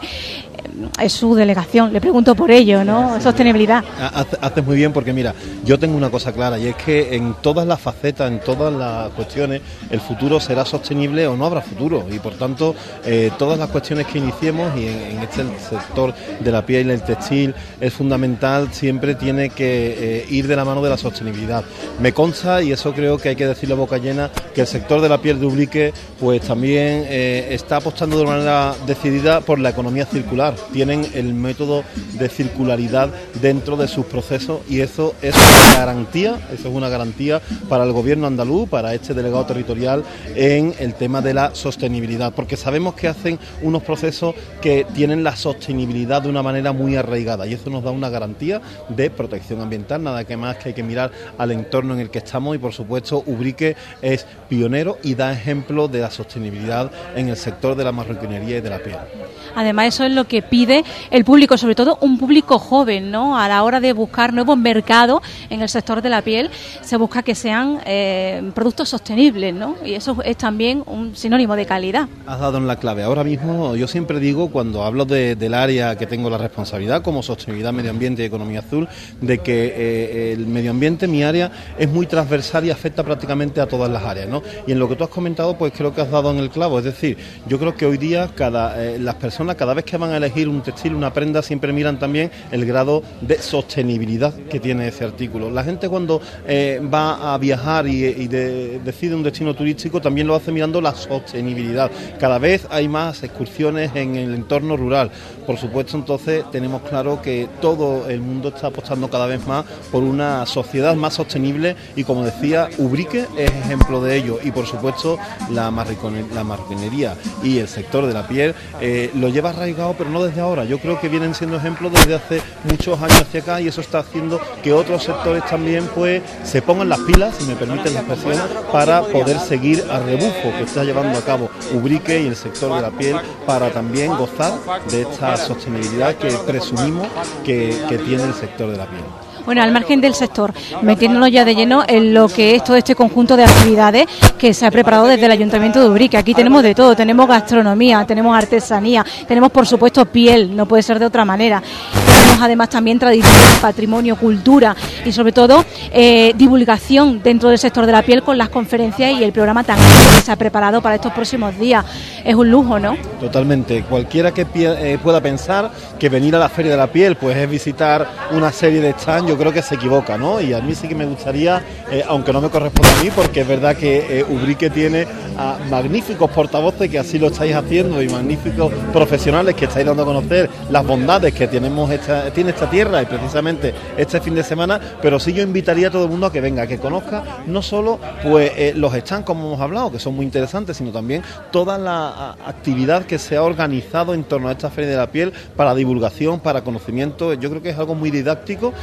Es su delegación, le pregunto por ello, ¿no? Sí, sostenibilidad. Haces muy bien, porque mira, yo tengo una cosa clara, y es que en todas las facetas, en todas las cuestiones, el futuro será sostenible o no habrá futuro, y por tanto eh, todas las cuestiones que iniciemos, y en, en este sector de la piel y el textil es fundamental, siempre tiene que eh, ir de la mano de la sostenibilidad. Me consta, y eso creo que hay que decirlo a boca llena, que el sector de la piel de Ubrique pues también eh, está apostando de una manera decidida por la economía circular. Tienen el método de circularidad dentro de sus procesos, y eso es una garantía, eso es una garantía para el gobierno andaluz, para este delegado territorial, en el tema de la sostenibilidad, porque sabemos que hacen unos procesos que tienen la sostenibilidad de una manera muy arraigada, y eso nos da una garantía de protección ambiental. Nada que más que hay que mirar al entorno en el que estamos, y por supuesto Ubrique es pionero y da ejemplo de la sostenibilidad en el sector de la marroquinería y de la piel. Además, eso es lo que pide el público, sobre todo un público joven, ¿no? A la hora de buscar nuevos mercados en el sector de la piel, se busca que sean eh, productos sostenibles, ¿no? Y eso es también un sinónimo de calidad. Has dado en la clave. Ahora mismo, yo siempre digo, cuando hablo de, del área que tengo la responsabilidad, como sostenibilidad, medio ambiente y economía azul, de que eh, el medio ambiente, mi área, es muy transversal y afecta prácticamente a todas las áreas, ¿no? Y en lo que tú has comentado, pues creo que has dado en el clavo. Es decir, yo creo que hoy día cada eh, las personas, cada vez que van a elegir un textil, una prenda, siempre miran también el grado de sostenibilidad que tiene ese artículo. La gente cuando eh, va a viajar y, y de, decide un destino turístico, también lo hace mirando la sostenibilidad. Cada vez hay más excursiones en el entorno rural. Por supuesto, entonces tenemos claro que todo el mundo está apostando cada vez más por una sociedad más sostenible, y como decía, Ubrique es ejemplo de ello, y por supuesto la, la marroquinería y el sector de la piel eh, lo lleva arraigado, pero no desde ahora. Yo creo que vienen siendo ejemplos desde hace muchos años hacia acá, y eso está haciendo que otros sectores también pues se pongan las pilas, si me permiten la expresión, para poder seguir al rebufo que está llevando a cabo Ubrique y el sector de la piel, para también gozar de esta sostenibilidad que presumimos que, que tiene el sector de la piel. Bueno, al margen del sector, metiéndonos ya de lleno en lo que es todo este conjunto de actividades que se ha preparado desde el Ayuntamiento de Ubrique. Aquí tenemos de todo, tenemos gastronomía, tenemos artesanía, tenemos por supuesto piel, no puede ser de otra manera. Tenemos además también tradición, patrimonio, cultura y sobre todo eh, divulgación dentro del sector de la piel, con las conferencias y el programa tan grande que se ha preparado para estos próximos días. Es un lujo, ¿no? Totalmente. Cualquiera que eh, pueda pensar que venir a la Feria de la Piel pues es visitar una serie de stands, yo creo que se equivoca, ¿no? Y a mí sí que me gustaría, eh, aunque no me corresponde a mí, porque es verdad que eh, Ubrique tiene a magníficos portavoces que así lo estáis haciendo, y magníficos profesionales que estáis dando a conocer las bondades que tenemos esta, tiene esta tierra, y precisamente este fin de semana. Pero sí, yo invitaría a todo el mundo a que venga, a que conozca no solo pues eh, los stands, como hemos hablado, que son muy interesantes, sino también toda la a, actividad que se ha organizado en torno a esta Feria de la Piel para divulgación, para conocimiento. Yo creo que es algo muy didáctico, que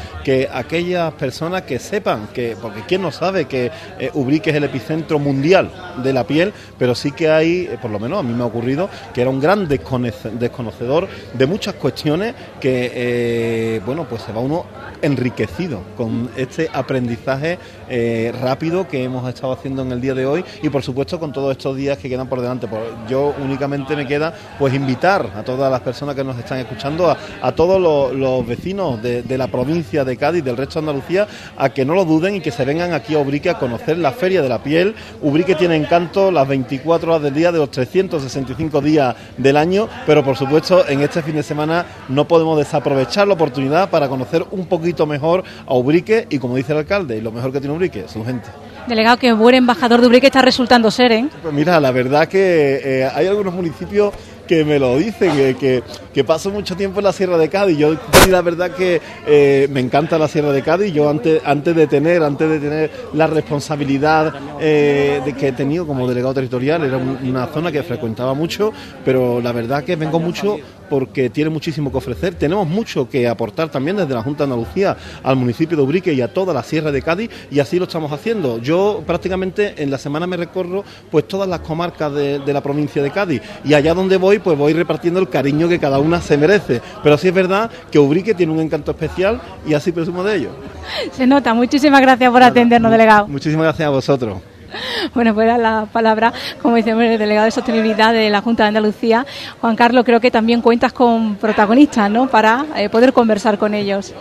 que aquellas personas que sepan, que porque quién no sabe que eh, Ubrique es el epicentro mundial de la piel, pero sí que hay, eh, por lo menos a mí me ha ocurrido, que era un gran desconocedor de muchas cuestiones que, eh, bueno, pues se va uno enriquecido con este aprendizaje eh, rápido que hemos estado haciendo en el día de hoy y por supuesto con todos estos días que quedan por delante. Pues yo únicamente me queda pues invitar a todas las personas que nos están escuchando, a, a todos los, los vecinos de, de la provincia de Cádiz, del resto de Andalucía, a que no lo duden y que se vengan aquí a Ubrique a conocer la Feria de la Piel. Ubrique tiene encanto las veinticuatro horas del día de los trescientos sesenta y cinco días del año, pero por supuesto en este fin de semana no podemos desaprovechar la oportunidad para conocer un poquito mejor a Ubrique y, como dice el alcalde, y lo mejor que tiene Ubrique, su gente. Delegado, que buen embajador de Ubrique está resultando ser, ¿eh? Pues mira, la verdad que eh, hay algunos municipios que me lo dicen, que, que, que paso mucho tiempo en la Sierra de Cádiz. Yo sí, la verdad que eh, me encanta la Sierra de Cádiz. Yo antes antes de tener antes de tener la responsabilidad eh, de que he tenido como delegado territorial, era un, una zona que frecuentaba mucho, pero la verdad que vengo mucho porque tiene muchísimo que ofrecer. Tenemos mucho que aportar también desde la Junta de Andalucía al municipio de Ubrique y a toda la Sierra de Cádiz, y así lo estamos haciendo. Yo prácticamente en la semana me recorro pues todas las comarcas de, de la provincia de Cádiz, y allá donde voy pues voy repartiendo el cariño que cada una se merece. Pero sí es verdad que Ubrique tiene un encanto especial y así presumo de ello. Se nota. Muchísimas gracias por atendernos, delegado. Muchísimas gracias a vosotros. Bueno, pues era la palabra, como dice el delegado de Sostenibilidad de la Junta de Andalucía. Juan Carlos, creo que también cuentas con protagonistas, ¿no?, para eh, poder conversar con ellos.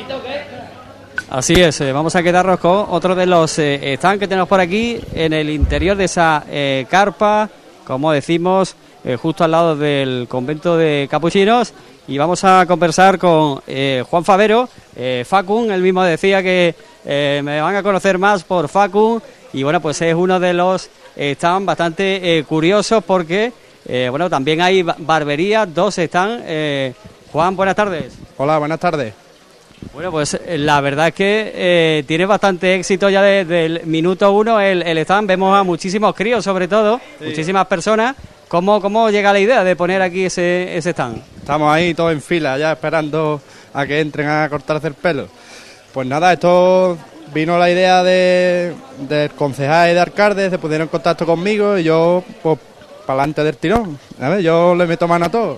Así es, eh, vamos a quedarnos con otro de los eh, stands que tenemos por aquí, en el interior de esa eh, carpa, como decimos, eh, justo al lado del convento de Capuchinos, y vamos a conversar con eh, Juan Favero, eh, Facun. Él mismo decía que eh, me van a conocer más por Facun, y bueno, pues es uno de los eh, stands bastante eh, curiosos porque, eh, bueno, también hay barberías, dos stands. Eh, Juan, buenas tardes. Hola, buenas tardes. Bueno, pues la verdad es que eh, tiene bastante éxito ya desde el minuto uno el, el stand. Vemos a muchísimos críos, sobre todo, sí, muchísimas personas. ¿Cómo, ¿Cómo llega la idea de poner aquí ese, ese stand? Estamos ahí todos en fila, ya esperando a que entren a cortarse el pelo. Pues nada, esto vino la idea de, del concejal y de alcalde, se pusieron en contacto conmigo y yo, pues, para adelante del tirón. A ver, yo le meto mano a todo.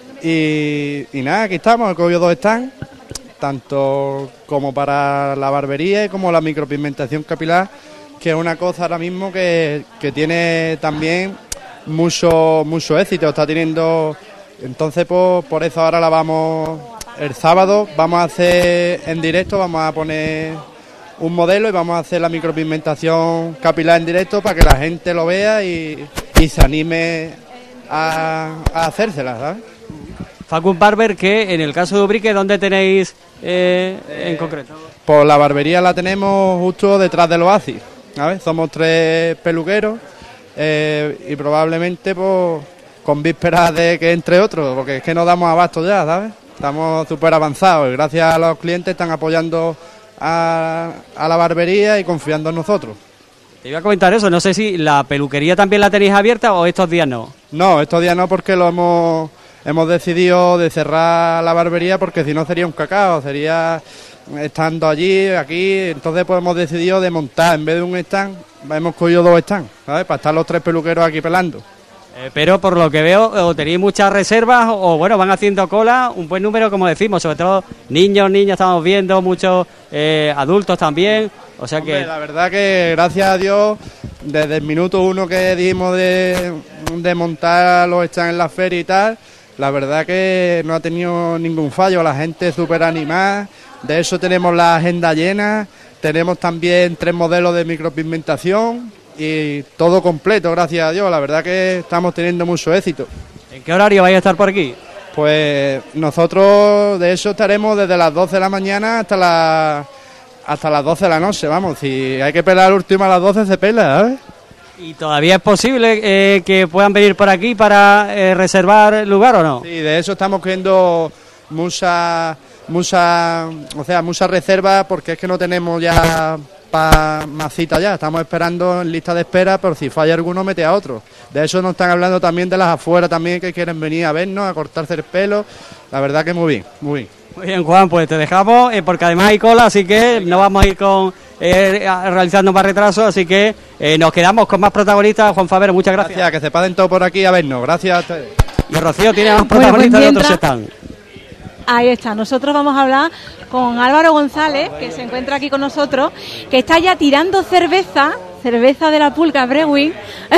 Y, y nada, aquí estamos, he cogido dos stands, tanto como para la barbería y como la micropigmentación capilar, que es una cosa ahora mismo que, que tiene también mucho mucho éxito, está teniendo. Entonces, pues, por eso ahora la vamos, el sábado vamos a hacer en directo, vamos a poner un modelo y vamos a hacer la micropigmentación capilar en directo para que la gente lo vea y, y se anime a, a hacérsela, ¿sabes? Facun Barber, que en el caso de Ubrique, ¿dónde tenéis eh, en concreto? Pues la barbería la tenemos justo detrás del Oasis, ¿sabes? Somos tres peluqueros eh, y probablemente pues con vísperas de que entre otros, porque es que no damos abasto ya, ¿sabes? Estamos súper avanzados y gracias a los clientes están apoyando a, a la barbería y confiando en nosotros. Te iba a comentar eso, no sé si la peluquería también la tenéis abierta o estos días no. No, estos días no, porque lo hemos hemos decidido de cerrar la barbería, porque si no sería un cacao, sería estando allí, aquí. Entonces pues hemos decidido de montar, en vez de un stand, hemos cogido dos stands, ¿sabes?, para estar los tres peluqueros aquí pelando. Eh, pero por lo que veo, o tenéis muchas reservas o, bueno, van haciendo cola, un buen número, como decimos, sobre todo niños, niñas, estamos viendo, muchos eh, adultos también, o sea que... Hombre, la verdad que, gracias a Dios, desde el minuto uno que dijimos de, de montar los stands en la feria y tal, la verdad que no ha tenido ningún fallo, la gente súper animada, de eso tenemos la agenda llena, tenemos también tres modelos de micropigmentación y todo completo, gracias a Dios, la verdad que estamos teniendo mucho éxito. ¿En qué horario vais a estar por aquí? Pues nosotros de eso estaremos desde las doce de la mañana hasta, la, hasta las doce de la noche, vamos, si hay que pelar el último a las doce se pela, ¿sabes? ¿Y todavía es posible eh, que puedan venir por aquí para eh, reservar lugar o no? Sí, de eso estamos cogiendo muchas, muchas, o sea, muchas reservas, porque es que no tenemos ya para más citas ya, estamos esperando en lista de espera, pero si falla alguno mete a otro. De eso nos están hablando también de las afuera también, que quieren venir a vernos, a cortarse el pelo, la verdad que muy bien, muy bien. Muy bien, Juan, pues te dejamos, eh, porque además hay cola, así que no vamos a ir con eh, realizando más retrasos, así que eh, nos quedamos con más protagonistas. Juan Favero, muchas gracias. Gracias, que se pasen todos por aquí a vernos, gracias a ustedes. Y Rocío tiene más protagonistas Bueno, de pues otros stands. Ahí está, nosotros vamos a hablar con Álvaro González, que se encuentra aquí con nosotros, que está ya tirando cerveza, cerveza de la Pulca Brewing,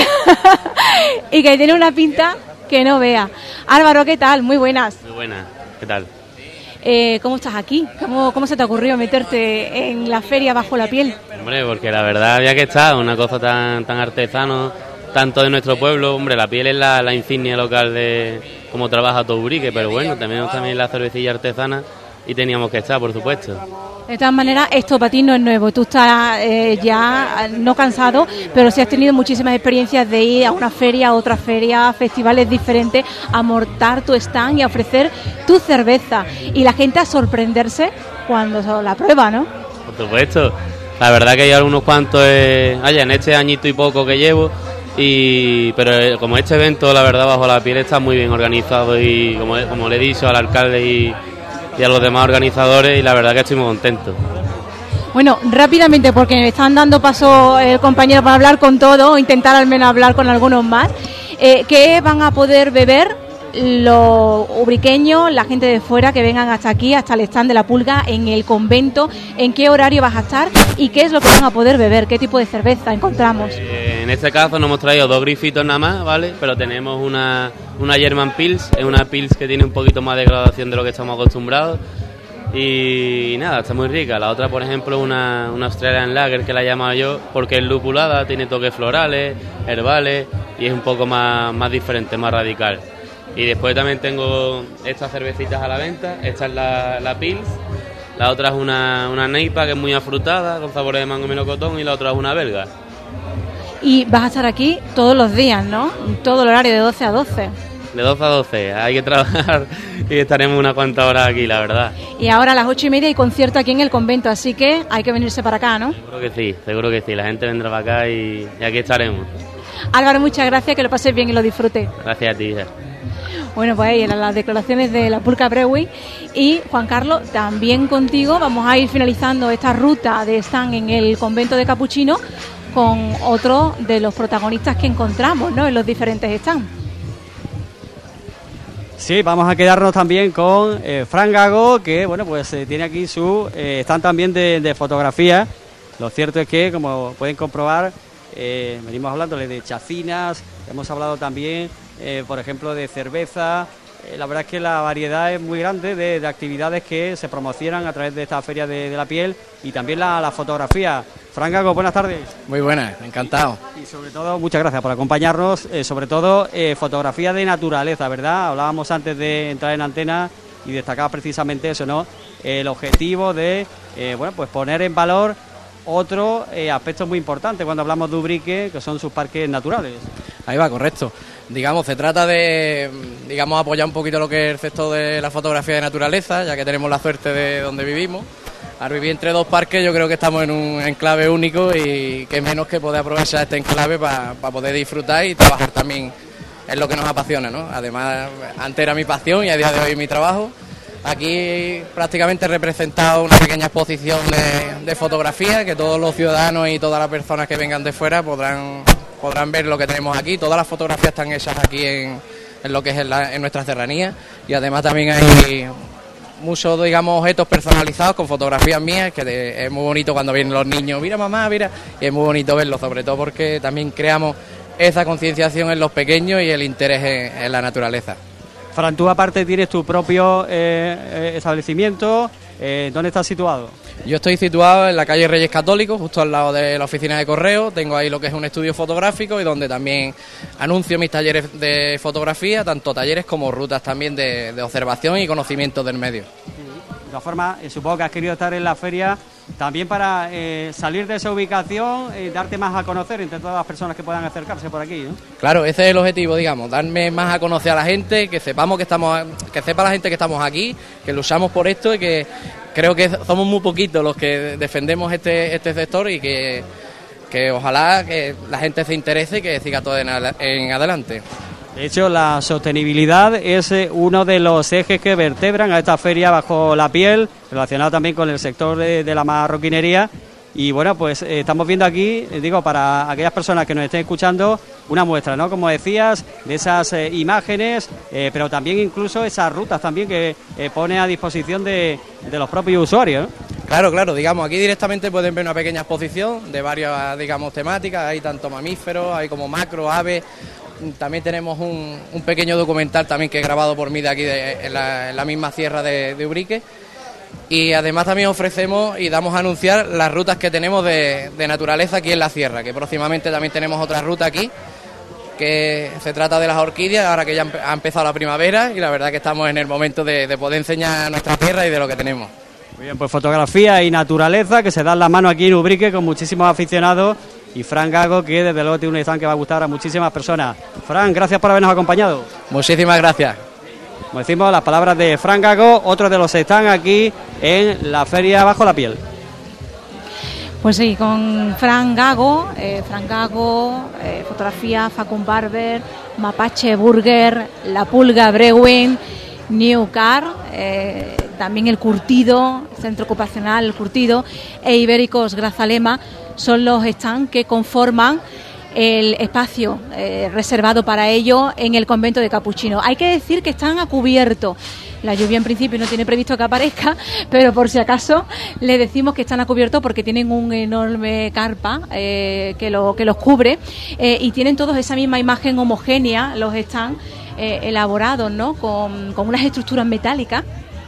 y que tiene una pinta que no vea. Álvaro, ¿qué tal? Muy buenas. Muy buenas, ¿qué tal? Eh, ¿Cómo estás aquí? ¿Cómo, ¿Cómo se te ocurrió meterte en la feria Bajo la Piel? Hombre, porque la verdad había que estar, una cosa tan tan artesano, tanto de nuestro pueblo. Hombre, la piel es la, la insignia local de cómo trabaja todo Ubrique, pero bueno, tenemos también la cervecilla artesana y teníamos que estar, por supuesto. De todas maneras, esto para ti no es nuevo. Tú estás eh, ya no cansado, pero sí has tenido muchísimas experiencias de ir a una feria, a otra feria, a festivales diferentes, a montar tu stand y a ofrecer tu cerveza. Y la gente a sorprenderse cuando la prueba, ¿no? Por supuesto. La verdad que hay algunos cuantos, eh, allá en este añito y poco que llevo, y pero eh, como este evento, la verdad, Bajo la Piel está muy bien organizado y como, como le he dicho al alcalde y... y a los demás organizadores, y la verdad que estoy muy contento. Bueno, rápidamente, porque me están dando paso el compañero para hablar con todo, o intentar al menos hablar con algunos más. Eh, ¿Qué van a poder beber los ubriqueños, la gente de fuera que vengan hasta aquí, hasta el stand de la Pulga, en el convento? ¿En qué horario vas a estar y qué es lo que van a poder beber? ¿Qué tipo de cerveza encontramos? Eh, en este caso nos hemos traído dos grifitos nada más, ¿vale? Pero tenemos una, una German Pils, es una Pils que tiene un poquito más de graduación de lo que estamos acostumbrados. Y nada, está muy rica. La otra, por ejemplo, una, una Australian Lager, que la he llamado yo, porque es lupulada, tiene toques florales, herbales, y es un poco más, más diferente, más radical. Y después también tengo estas cervecitas a la venta. Esta es la, la Pils, la otra es una, una Neipa, que es muy afrutada, con sabores de mango y melocotón, y la otra es una belga. Y vas a estar aquí todos los días, ¿no? Todo el horario de doce a doce. De doce a doce, hay que trabajar y estaremos unas cuantas horas aquí, la verdad. Y ahora a las ocho y media hay concierto aquí en el convento, así que hay que venirse para acá, ¿no? Seguro que sí, seguro que sí, la gente vendrá para acá y, y aquí estaremos. Álvaro, muchas gracias, que lo pases bien y lo disfrutes. Gracias a ti, hija. Bueno, pues ahí eran las declaraciones de la Pulca Brewing. Y Juan Carlos, también contigo vamos a ir finalizando esta ruta de stand en el convento de Capuchino con otro de los protagonistas que encontramos, ¿no?, en los diferentes stands. Sí, vamos a quedarnos también con eh, Fran Gago, que bueno, pues eh, tiene aquí su eh, stand también de, de fotografía. Lo cierto es que, como pueden comprobar, eh, venimos hablándole de chacinas, hemos hablado también, eh, por ejemplo, de cerveza. Eh, la verdad es que la variedad es muy grande de, de actividades que se promocionan a través de esta Feria de, de la Piel, y también la, la fotografía. Fran Gago, buenas tardes. Muy buenas, encantado. Y sobre todo, muchas gracias por acompañarnos, eh, sobre todo eh, fotografía de naturaleza, ¿verdad? Hablábamos antes de entrar en antena y destacaba precisamente eso, ¿no? El objetivo de, eh, bueno, pues poner en valor otro eh, aspecto muy importante cuando hablamos de Ubrique, que son sus parques naturales. Ahí va, correcto. Digamos, se trata de, digamos, apoyar un poquito lo que es el sector de la fotografía de naturaleza, ya que tenemos la suerte de donde vivimos. Al vivir entre dos parques, yo creo que estamos en un enclave único, y que menos que poder aprovechar este enclave para pa poder disfrutar y trabajar también en lo que nos apasiona, ¿no? Además, antes era mi pasión y a día de hoy mi trabajo. Aquí prácticamente he representado una pequeña exposición de, de fotografía, que todos los ciudadanos y todas las personas que vengan de fuera podrán, podrán ver lo que tenemos aquí. Todas las fotografías están hechas aquí en, en lo que es en, la, en nuestra serranía, y además también hay muchos, digamos, objetos personalizados con fotografías mías, que de, es muy bonito cuando vienen los niños, mira mamá, mira, y es muy bonito verlo, sobre todo porque también creamos esa concienciación en los pequeños y el interés en, en la naturaleza. Fran, tú aparte tienes tu propio eh, eh, establecimiento, eh, ¿dónde estás situado? Yo estoy situado en la calle Reyes Católicos, justo al lado de la oficina de correo. Tengo ahí lo que es un estudio fotográfico y donde también anuncio mis talleres de fotografía, tanto talleres como rutas también de, de observación y conocimiento del medio. De todas formas, eh, supongo que has querido estar en la feria también para eh, salir de esa ubicación y darte más a conocer entre todas las personas que puedan acercarse por aquí, ¿no? Claro, ese es el objetivo, digamos, darme más a conocer a la gente, que sepamos que estamos, que sepa la gente que estamos aquí, que luchamos por esto y que creo que somos muy poquitos los que defendemos este, este sector, y que, que ojalá que la gente se interese y que siga todo en, en adelante. De hecho, la sostenibilidad es eh, uno de los ejes que vertebran a esta feria Bajo la Piel, relacionado también con el sector de, de la marroquinería. Y bueno, pues eh, estamos viendo aquí, eh, digo, para aquellas personas que nos estén escuchando, una muestra, ¿no? Como decías, de esas eh, imágenes, eh, pero también incluso esas rutas también que eh, pone a disposición de, de los propios usuarios, ¿no? Claro, claro, digamos, aquí directamente pueden ver una pequeña exposición de varias, digamos, temáticas. Hay tanto mamíferos, hay como macro, aves. También tenemos un, un pequeño documental también que he grabado por mí de aquí, de, en, la, en la misma sierra de, de Ubrique. Y además también ofrecemos y damos a anunciar las rutas que tenemos de, de naturaleza aquí en la sierra, que próximamente también tenemos otra ruta aquí, que se trata de las orquídeas, ahora que ya ha empezado la primavera y la verdad que estamos en el momento de, de poder enseñar nuestra tierra y de lo que tenemos. Muy bien, pues fotografía y naturaleza que se dan la mano aquí en Ubrique con muchísimos aficionados, y Fran Gago, que desde luego tiene un stand que va a gustar a muchísimas personas. Fran, gracias por habernos acompañado. Muchísimas gracias. Como decimos, las palabras de Fran Gago, otro de los que están aquí en la feria Bajo la Piel. Pues sí, con Fran Gago, eh, Fran Gago, eh, fotografía, Facun Barber, Mapache Burger, La Pulga Brewing, New Car, eh, también El Curtido, Centro Ocupacional El Curtido e Ibéricos Grazalema son los stands que conforman el espacio eh, reservado para ello en el convento de Capuchinos. Hay que decir que están a cubierto. La lluvia en principio no tiene previsto que aparezca, pero por si acaso le decimos que están a cubierto porque tienen un enorme carpa eh, que, lo, que los cubre eh, y tienen todos esa misma imagen homogénea, los están eh, elaborados, ¿no? con, con unas estructuras metálicas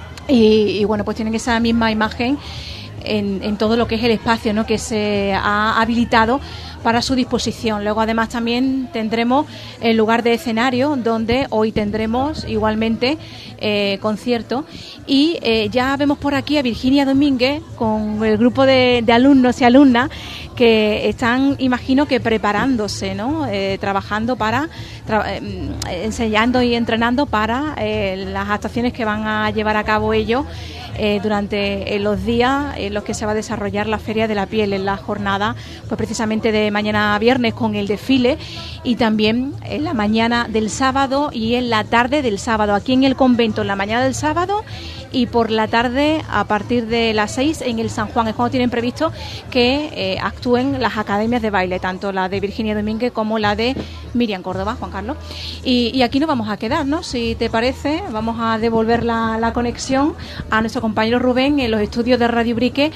y, y bueno, pues tienen esa misma imagen en, en todo lo que es el espacio, ¿no? que se ha habilitado para su disposición. Luego además también tendremos el lugar de escenario donde hoy tendremos igualmente eh, concierto y eh, ya vemos por aquí a Virginia Domínguez con el grupo de, de alumnos y alumnas que están, imagino que preparándose, ¿no? Eh, trabajando para, tra eh, enseñando y entrenando para eh, las actuaciones que van a llevar a cabo ellos Eh, durante eh, los días en los que se va a desarrollar la Feria de la Piel, en la jornada pues precisamente de mañana viernes con el desfile y también en la mañana del sábado y en la tarde del sábado, aquí en el convento en la mañana del sábado y por la tarde a partir de las seis en el San Juan. Es cuando tienen previsto que eh, actúen las academias de baile, tanto la de Virginia Domínguez como la de Miriam Córdoba, Juan Carlos. Y, y aquí nos vamos a quedar, ¿no? Si te parece, vamos a devolver la, la conexión a nuestro compañero Rubén en los estudios de Radio Ubrique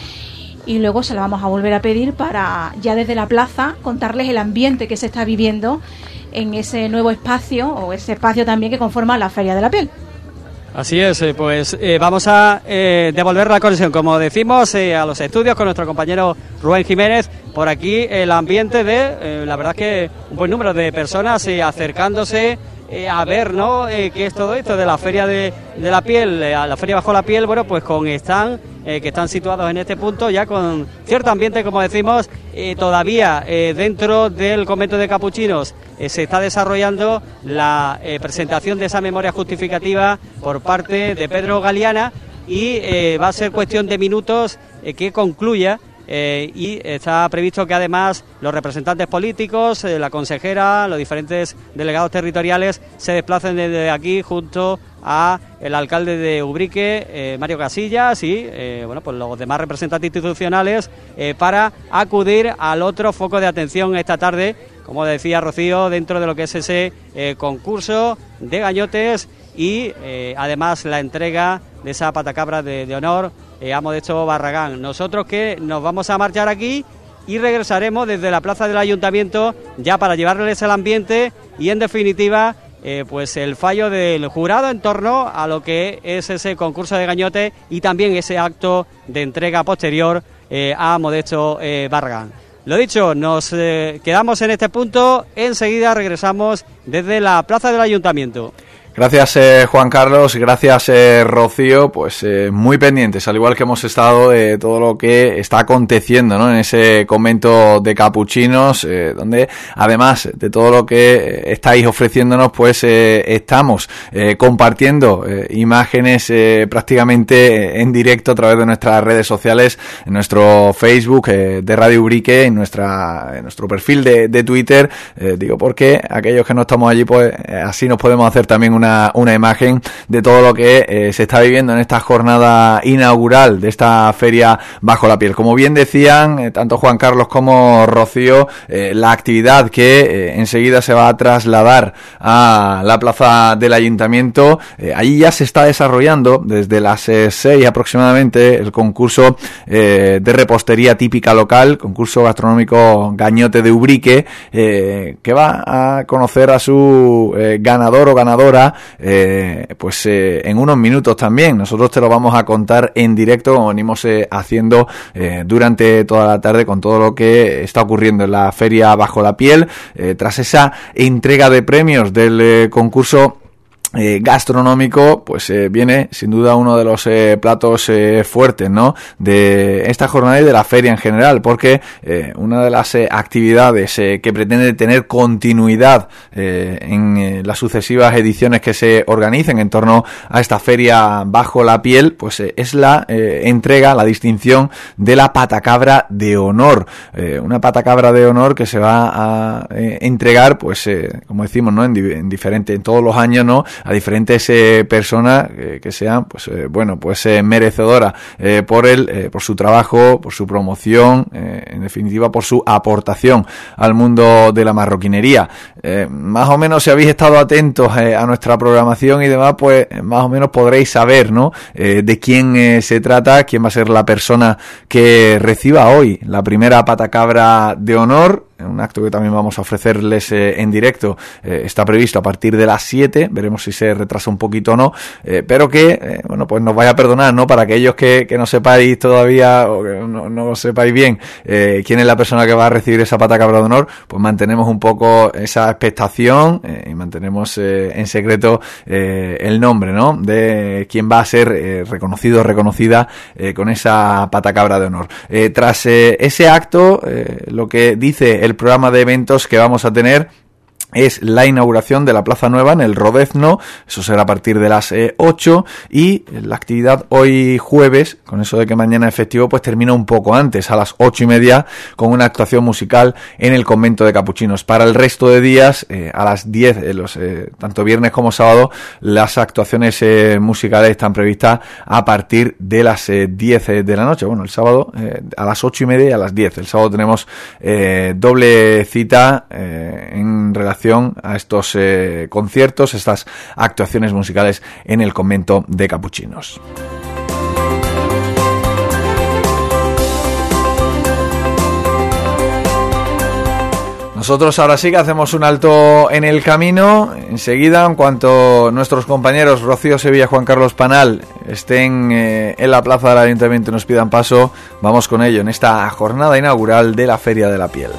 y luego se la vamos a volver a pedir para ya desde la plaza contarles el ambiente que se está viviendo en ese nuevo espacio o ese espacio también que conforma la Feria de la Piel. Así es, pues eh, vamos a eh, devolver la conexión, como decimos, eh, a los estudios con nuestro compañero Rubén Jiménez. Por aquí el ambiente de, eh, la verdad es que un buen número de personas eh, acercándose eh, a ver, ¿no? Eh, qué es todo esto de la Feria de, de la Piel, eh, a la Feria Bajo la Piel, bueno, pues con stand eh, que están situados en este punto, ya con cierto ambiente, como decimos, eh, todavía eh, dentro del convento de Capuchinos eh, se está desarrollando la eh, presentación de esa memoria justificativa por parte de Pedro Galeana y eh, va a ser cuestión de minutos eh, que concluya. Eh, y está previsto que además los representantes políticos, eh, la consejera, los diferentes delegados territoriales se desplacen desde aquí junto a el alcalde de Ubrique, eh, Mario Casillas, y eh, bueno, pues los demás representantes institucionales eh, para acudir al otro foco de atención esta tarde, como decía Rocío, dentro de lo que es ese eh, concurso de gañotes y eh, además la entrega de esa patacabra de, de honor eh, a Modesto Barragán. Nosotros que nos vamos a marchar aquí y regresaremos desde la plaza del ayuntamiento ya para llevarles el ambiente y en definitiva eh, pues el fallo del jurado en torno a lo que es ese concurso de gañote y también ese acto de entrega posterior eh, a Modesto eh, Barragán. Lo dicho, nos eh, quedamos en este punto, enseguida regresamos desde la plaza del ayuntamiento. Gracias eh, Juan Carlos, gracias eh, Rocío, pues eh, muy pendientes, al igual que hemos estado de todo lo que está aconteciendo, ¿no?, en ese convento de capuchinos, eh, donde además de todo lo que estáis ofreciéndonos, pues eh, estamos eh, compartiendo eh, imágenes eh, prácticamente en directo a través de nuestras redes sociales, en nuestro Facebook eh, de Radio Ubrique, en nuestra en nuestro perfil de, de Twitter, eh, digo porque aquellos que no estamos allí, pues eh, así nos podemos hacer también una una imagen de todo lo que eh, se está viviendo en esta jornada inaugural de esta feria Bajo la Piel. Como bien decían eh, tanto Juan Carlos como Rocío, eh, la actividad que eh, enseguida se va a trasladar a la plaza del Ayuntamiento, eh, allí ya se está desarrollando desde las eh, seis aproximadamente el concurso eh, de repostería típica local, concurso gastronómico Gañote de Ubrique, eh, que va a conocer a su eh, ganador o ganadora Eh, pues eh, en unos minutos también. Nosotros te lo vamos a contar en directo, como venimos eh, haciendo eh, durante toda la tarde, con todo lo que está ocurriendo en la feria Bajo la Piel, eh, tras esa entrega de premios del eh, concurso Eh, gastronómico, pues eh, viene sin duda uno de los eh, platos eh, fuertes, ¿no?, de esta jornada y de la feria en general, porque eh, una de las eh, actividades eh, que pretende tener continuidad eh, en eh, las sucesivas ediciones que se organicen en torno a esta feria Bajo la Piel, pues eh, es la eh, entrega, la distinción de la patacabra de honor, eh, una patacabra de honor que se va a eh, entregar, pues eh, como decimos, ¿no?, en, di- en diferente, en todos los años, ¿no?, a diferentes eh, personas eh, que sean, pues eh, bueno, pues eh, merecedoras eh, por él, eh, por su trabajo, por su promoción, eh, en definitiva por su aportación al mundo de la marroquinería. Eh, más o menos, si habéis estado atentos eh, a nuestra programación y demás, pues más o menos podréis saber, ¿no?, eh, de quién eh, se trata, quién va a ser la persona que reciba hoy la primera patacabra de honor. Un acto que también vamos a ofrecerles eh, en directo, eh, está previsto a partir de las siete, veremos si se retrasa un poquito o no, eh, pero que, eh, bueno, pues nos vaya a perdonar, ¿no?, para aquellos que, que no sepáis todavía, o que no, no sepáis bien eh, quién es la persona que va a recibir esa patacabra de honor, pues mantenemos un poco esa expectación eh, y mantenemos eh, en secreto eh, el nombre, ¿no?, de quién va a ser eh, reconocido o reconocida eh, con esa patacabra de honor. Eh, tras eh, ese acto, eh, lo que dice el programa de eventos que vamos a tener es la inauguración de la Plaza Nueva en el Rodezno, eso será a partir de las eh, ocho, y la actividad hoy jueves, con eso de que mañana es festivo, pues termina un poco antes, a las ocho y media, con una actuación musical en el convento de capuchinos. Para el resto de días, eh, a las diez, eh, los, eh, tanto viernes como sábado, las actuaciones eh, musicales están previstas a partir de las eh, diez eh, de la noche. Bueno, el sábado eh, a las ocho y media y a las diez. El sábado tenemos eh, doble cita eh, en relación a estos eh, conciertos, estas actuaciones musicales en el convento de capuchinos. Nosotros ahora sí que hacemos un alto en el camino. Enseguida, en cuanto nuestros compañeros Rocío Sevilla y Juan Carlos Panal estén eh, en la plaza del Ayuntamiento y nos pidan paso, vamos con ello en esta jornada inaugural de la Feria de la Piel.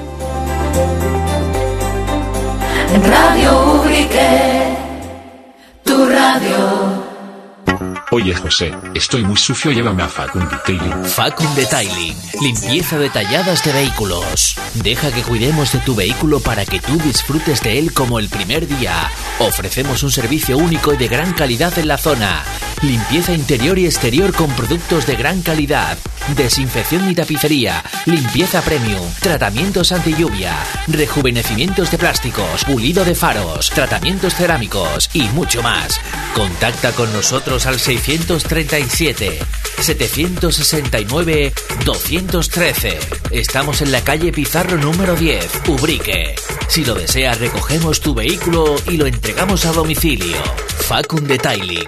Radio Ubrique, tu radio. Oye José, estoy muy sucio, llévame a Facund Detailing. Facund Detailing, limpieza detalladas de vehículos. Deja que cuidemos de tu vehículo para que tú disfrutes de él como el primer día. Ofrecemos un servicio único y de gran calidad en la zona. Limpieza interior y exterior con productos de gran calidad. Desinfección y tapicería, limpieza premium, tratamientos anti lluvia, rejuvenecimientos de plásticos, pulido de faros, tratamientos cerámicos y mucho más. Contacta con nosotros al seiscientos treinta y siete, setecientos sesenta y nueve, doscientos trece. Estamos en la calle Pizarro número diez, Ubrique. Si lo deseas, recogemos tu vehículo y lo entregamos a domicilio. Facund Detailing.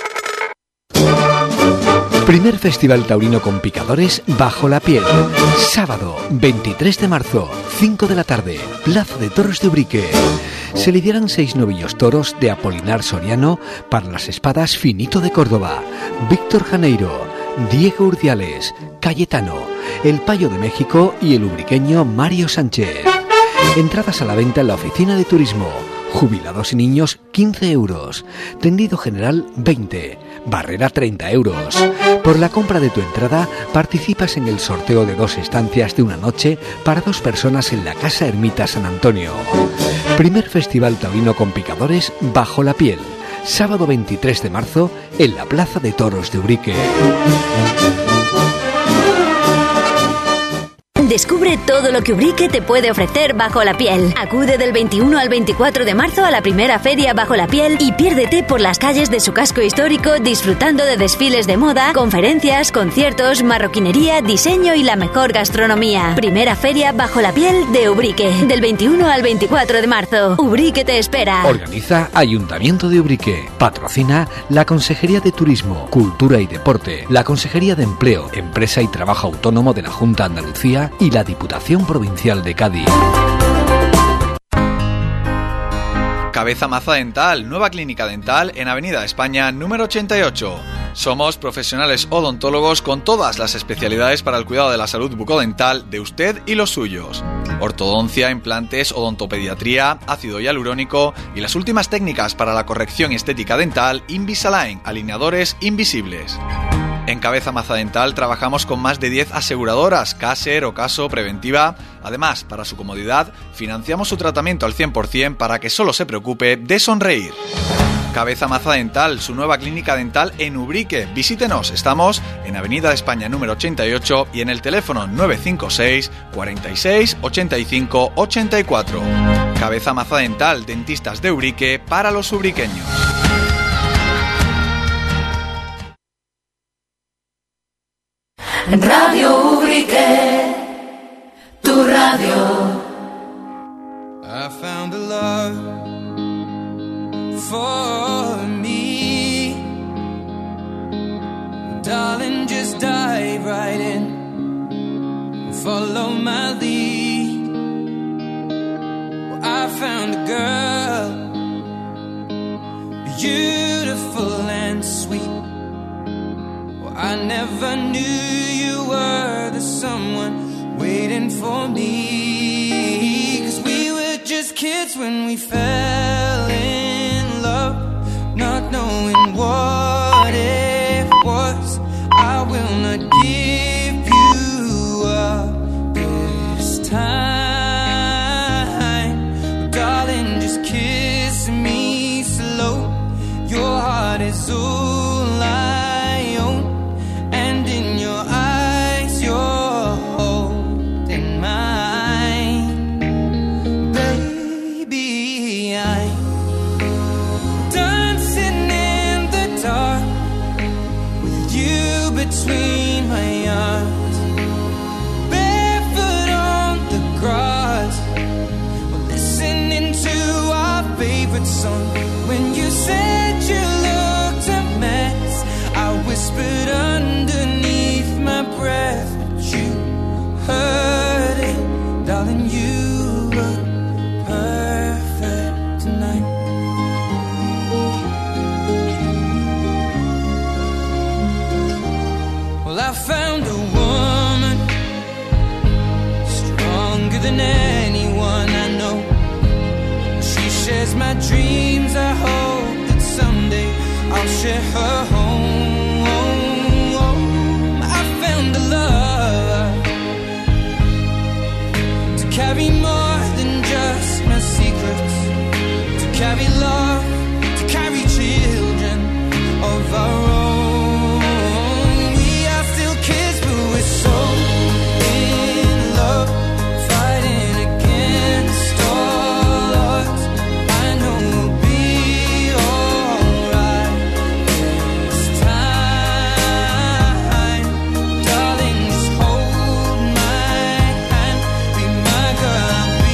Primer Festival Taurino con Picadores Bajo la Piel. Sábado, veintitrés de marzo, cinco de la tarde, Plaza de Toros de Ubrique. Se lidiarán seis novillos toros de Apolinar Soriano para las espadas Finito de Córdoba, Víctor Janeiro, Diego Urdiales, Cayetano, el Payo de México y el ubriqueño Mario Sánchez. Entradas a la venta en la oficina de turismo Jubilados y niños, quince euros. Tendido general, veinte. Barrera, treinta euros. Por la compra de tu entrada, participas en el sorteo de dos estancias de una noche para dos personas en la Casa Ermita San Antonio. Primer Festival Taurino con Picadores, Bajo la Piel. Sábado veintitrés de marzo, en la Plaza de Toros de Ubrique. Descubre todo lo que Ubrique te puede ofrecer Bajo la Piel. Acude del veintiuno al veinticuatro de marzo a la primera feria Bajo la Piel y piérdete por las calles de su casco histórico disfrutando de desfiles de moda, conferencias, conciertos, marroquinería, diseño y la mejor gastronomía. Primera feria Bajo la Piel de Ubrique, del veintiuno al veinticuatro de marzo. Ubrique te espera. Organiza Ayuntamiento de Ubrique. Patrocina la Consejería de Turismo, Cultura y Deporte, la Consejería de Empleo, Empresa y Trabajo Autónomo de la Junta de Andalucía y la Diputación Provincial de Cádiz. Cabeza Maza Dental, nueva clínica dental en Avenida España número ochenta y ocho. Somos profesionales odontólogos con todas las especialidades para el cuidado de la salud bucodental de usted y los suyos. Ortodoncia, implantes, odontopediatría, ácido hialurónico y las últimas técnicas para la corrección estética dental, Invisalign, alineadores invisibles. En Cabeza Maza Dental trabajamos con más de diez aseguradoras, Caser, Ocaso, Preventiva. Además, para su comodidad, financiamos su tratamiento al cien por ciento para que solo se preocupe de sonreír. Cabeza Maza Dental, su nueva clínica dental en Ubrique. Visítenos, estamos en Avenida de España número ochenta y ocho y en el teléfono nueve cinco seis, cuarenta y seis, ochenta y cinco, ochenta y cuatro. Cabeza Maza Dental, dentistas de Ubrique para los ubriqueños. Radio Ubrique, tu radio. I found a love for me. Darling, just dive right in. Follow my lead. Well, I found a girl, beautiful and sweet. I never knew you were the someone waiting for me. 'Cause we were just kids when we fell in love, not knowing what it was. I will not give you up this time. Darling, just kiss me slow. Your heart is all I own. Between my arms, barefoot on the grass, listening to our favorite song. When you said you looked a mess, I whispered underneath my breath, but you heard it, darling. You were perfect tonight. I found a woman stronger than anyone I know. She shares my dreams. I hope that someday I'll share her home. I found a love to carry more than just my secrets, to carry love, to carry children of our own. Girl,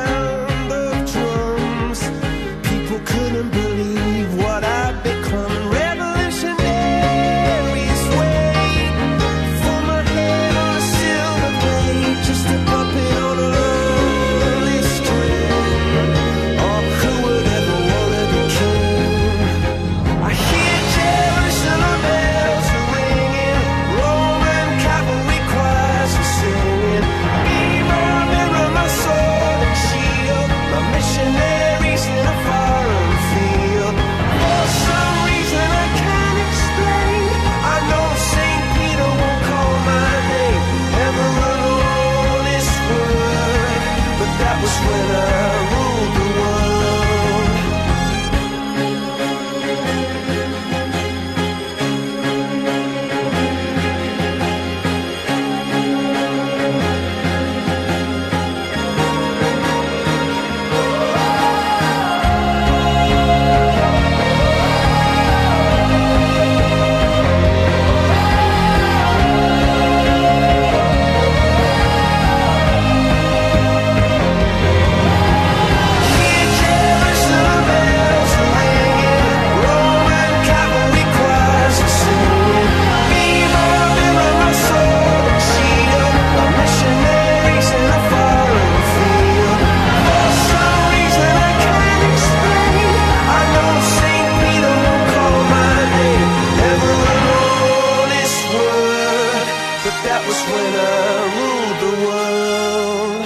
sound of drums. People couldn't believe what I'd become. Revolutionaries wait for my head on a silver blade, just a puppet on a lonely string. Oh, who would ever wanna be king? I hear Jerusalem bells are ringing, Roman cavalry choirs are singing. Mirror, mirror, my sword and shield, my missionaries in a foreign field. For some reason I can't explain, I know Saint Peter won't call my name ever alone this word, but that was when I ruled the world. Hear Jerusalem bells are ringing, Roman cavalry choirs are singing. Mirror, mirror, my sword and shield, my missionaries in a foreign field. For some reason I can't explain, I know Saint Peter won't call my name ever alone this word, but that was when I ruled the world.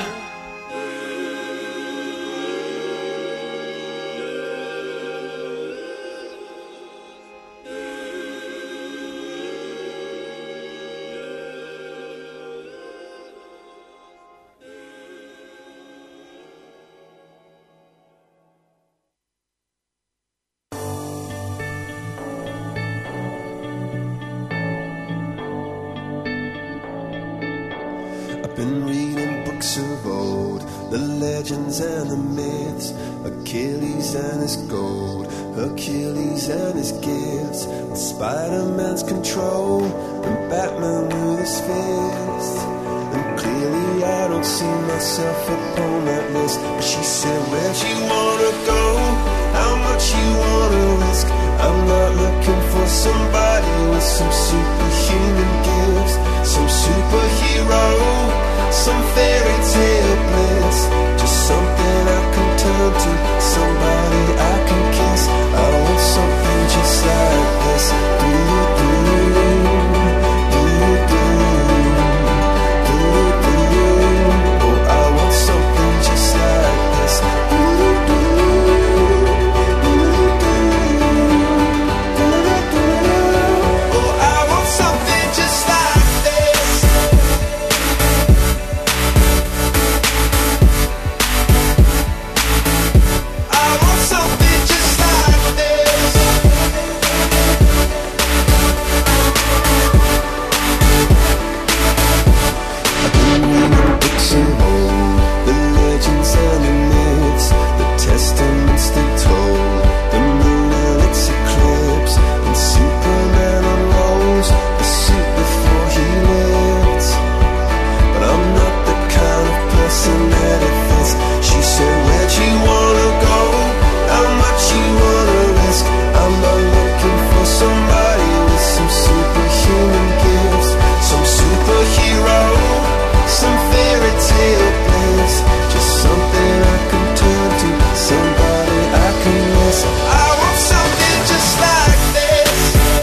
I've been reading books of old, the legends and the myths, Achilles and his gold, Hercules and his gifts, and Spider-Man's control, and Batman with his fist. And clearly I don't see myself upon that list. But she said, where'd you wanna go? How much you wanna risk? I'm not looking for somebody with some superhuman gifts, some superhero, some fairy tale bliss, just something I can turn to, somebody I can kiss. I want something just like this. Do do do do do do. Oh, I want something just like this. Do do do do do. Oh, I want something just like this. I want something just like this. I've been reading books of old, the legends and the myths, the testaments they told, the moon and its eclipse, and Superman unrolls the suit before he lived. But I'm not the kind of person that it fits. She said, where'd you wanna go? How much you wanna risk? I'm not looking for somebody with some superhuman gifts, some superhero, some fairy tale bliss, just something I can turn to, somebody I can miss. I want something just like this.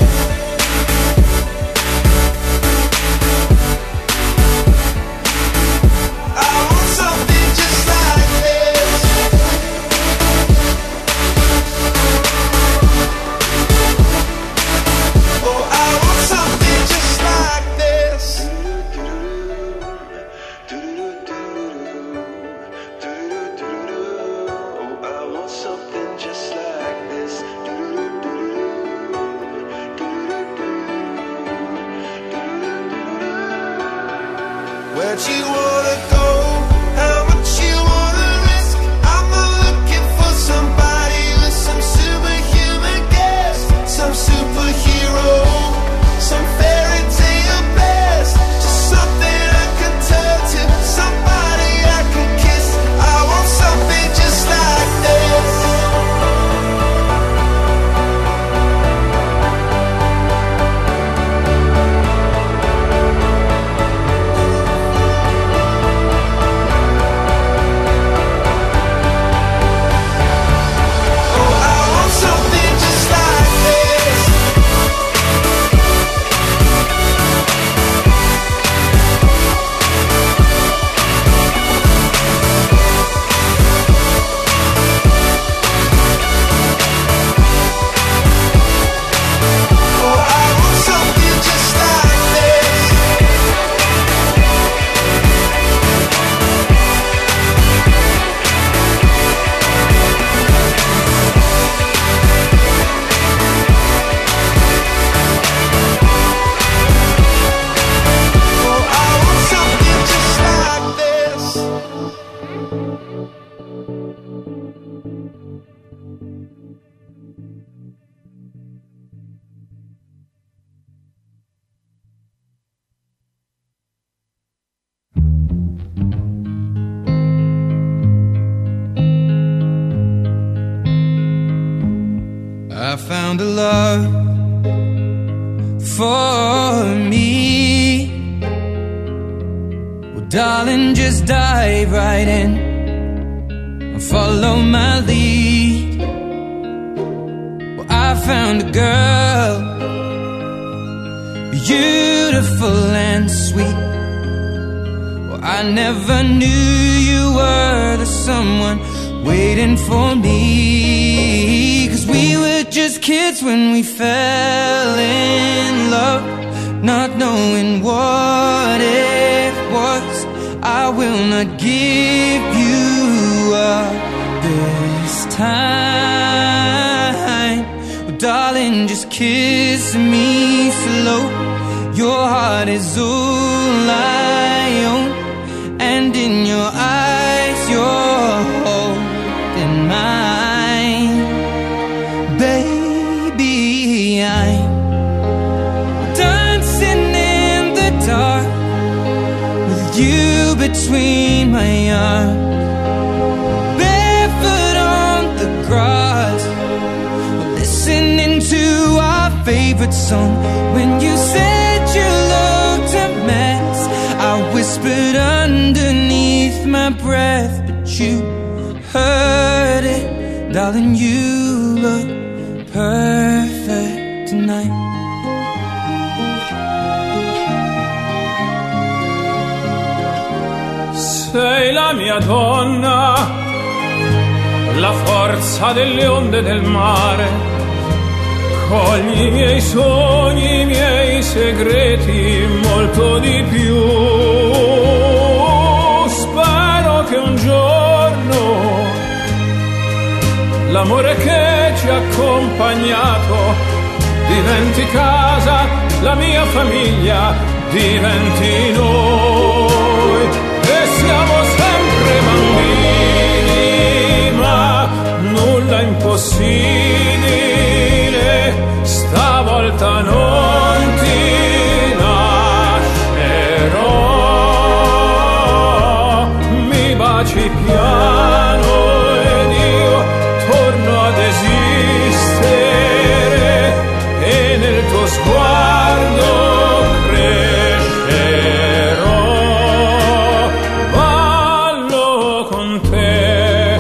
I want something just like this. Oh, I want something just like this. Oh, I want something just like this. Where'd you wanna go? How much you wanna risk? I'm not looking for somebody with some superhuman gifts, some superhero, some fairy tale bliss, just something I can turn to, somebody I can kiss. I want something found a love for me. Well, darling, just dive right in and follow my lead. Well, I found a girl, beautiful and sweet. Well, I never knew you were the someone waiting for me. 'Cause we were just kids when we fell in love, not knowing what it was. I will not give you up this time. Well, darling, just kiss me slow. Your heart is all I own, and in your eyes you're holding mine. Baby, I'm dancing in the dark with you between my arms, barefoot on the grass, listening to our favorite song. When you said you looked a mess, I whispered underneath my breath, but you heard it. Darling, you look perfect tonight. Sei la mia donna, la forza delle onde del mare. Cogli i miei sogni, i miei segreti, molto di più. Spero che un giorno l'amore che ci ha accompagnato diventi casa, la mia famiglia diventi noi. E siamo sempre bambini, ma nulla impossibile, stavolta non ti lascerò. Mi baci piano ed io torno ad esistere, e nel tuo sguardo crescerò. Ballo con te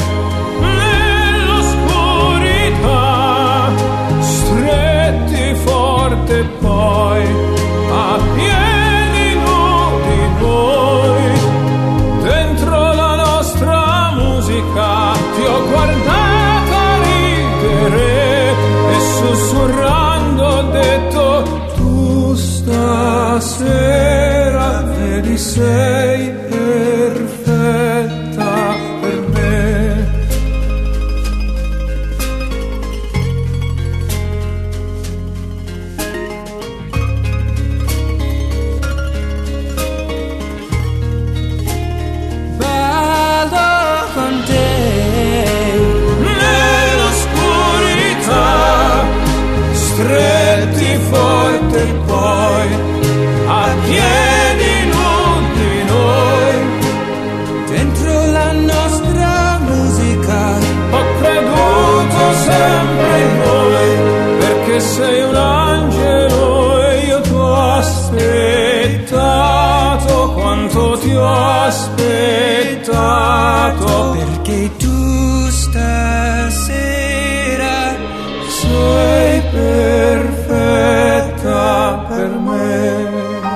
nell'oscurità, stretti forte poi a piedi nudi noi. Dentro la nostra musica ti ho guardata ridere e sussurrando ho detto: tu stasera vedi sei perfetta per me. Ballo con te nell'oscurità, stretti forte poi a piedi nudi noi. Dentro la nostra musica ho creduto sempre in noi, perché sei un angelo e io ti ho aspettato quanto ti ho aspettato, perché tu stasera sei perfetta per me.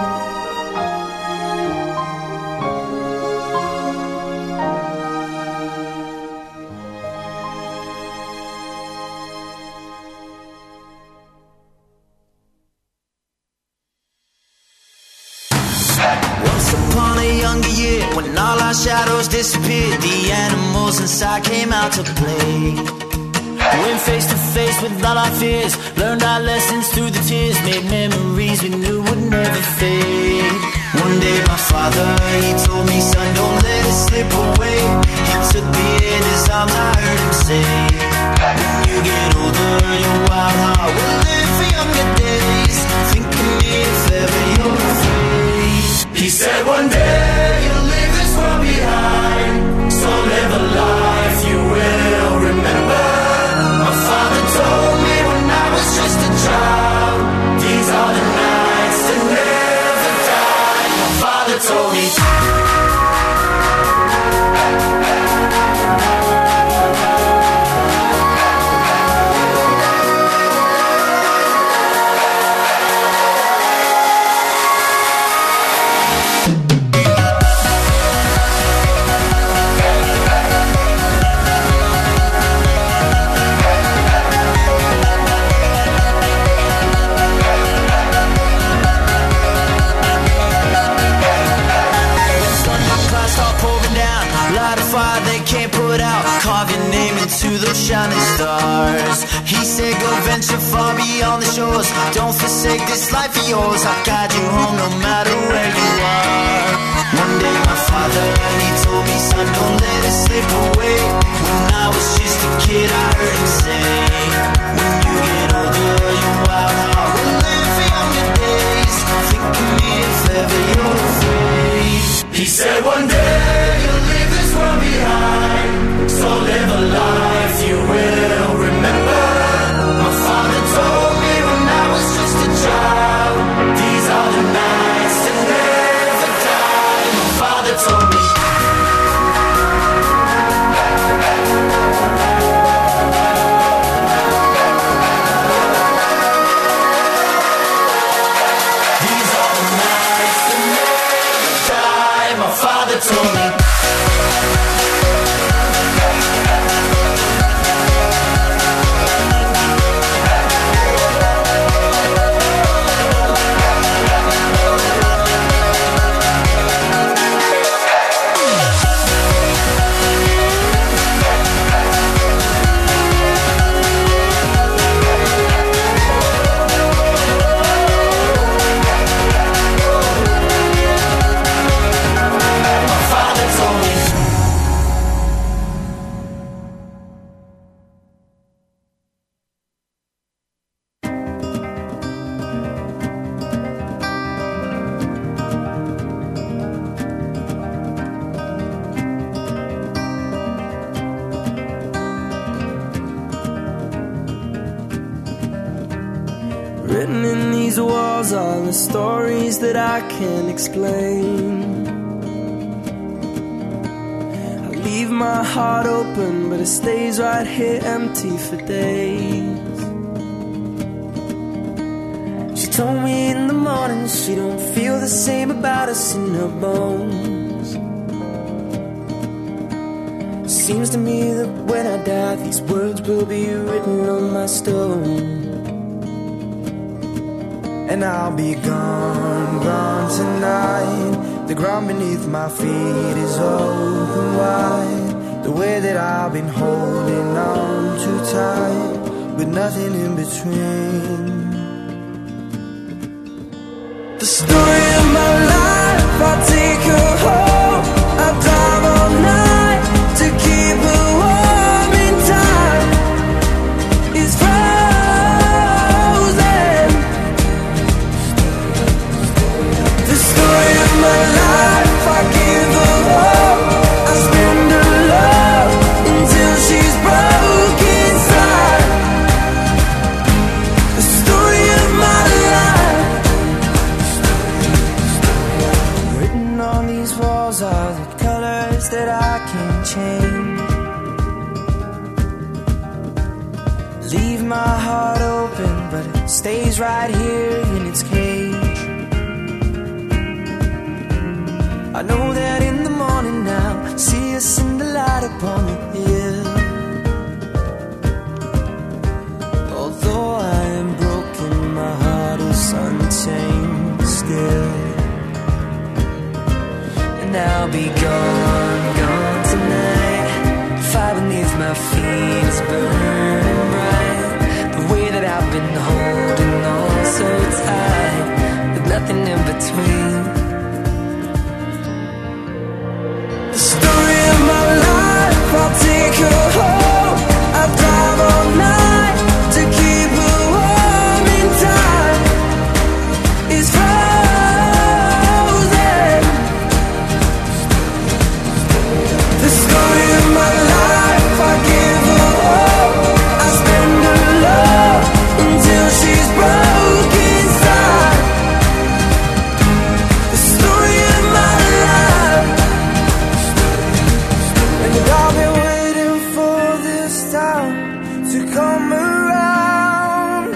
Once upon a younger year, when all our shadows disappeared, the animals inside came out to play. Went face to face with all our fears, learned our lessons through the tears, made memories we knew would never fade. One day my father, he told me, son, don't let it slip away. He took me in his arms, I heard him say, when you get older, your wild heart will live for younger days. Think of me if ever you're afraid. He said one day you'll leave this world behind, so live a life you will remember. My father told me when I was name into those shining stars. He said go venture far beyond the shores. Don't forsake this life of yours. I'll guide you home no matter where you are. One day my father, he told me, son, don't let it slip away. When I was just a kid I heard him say, when you get older your wild heart will live for younger days. Think of me if ever you're afraid. He said one day you'll leave this world behind, so live a life you will remember. My father told me when I was just a child, these are the nights that never die. My father told me. These are the nights that never die. My father told me. Written in these walls are the stories that I can't explain. I leave my heart open, but it stays right here empty for days. She told me in the morning she don't feel the same about us in her bones. Seems to me that when I die, these words will be written on my stone. And I'll be gone, gone tonight. The ground beneath my feet is open wide. The way that I've been holding on too tight, with nothing in between. The story of my life, I take her home. I drive all night to keep her warm in time. It's frozen. The story of my life, I give her hope. I spend her love until she's broke inside. The story of my life. Written on these walls are the colors that I can't change. Leave my heart open, but it stays right here in its cage. I know that in the morning now, see us in the light upon the hill. Although I am broken, my heart is unchained still. And I'll be gone, gone tonight. Fire beneath my feet is burning bright. The way that I've been holding on so tight, with nothing in between. The story of my life, I'll take her home. I drive all night to keep her warm in time. It's frozen. The story of my life, I give her hope. I spend her love until she's broke inside. The story of my life. And I've been waiting for this time to come around.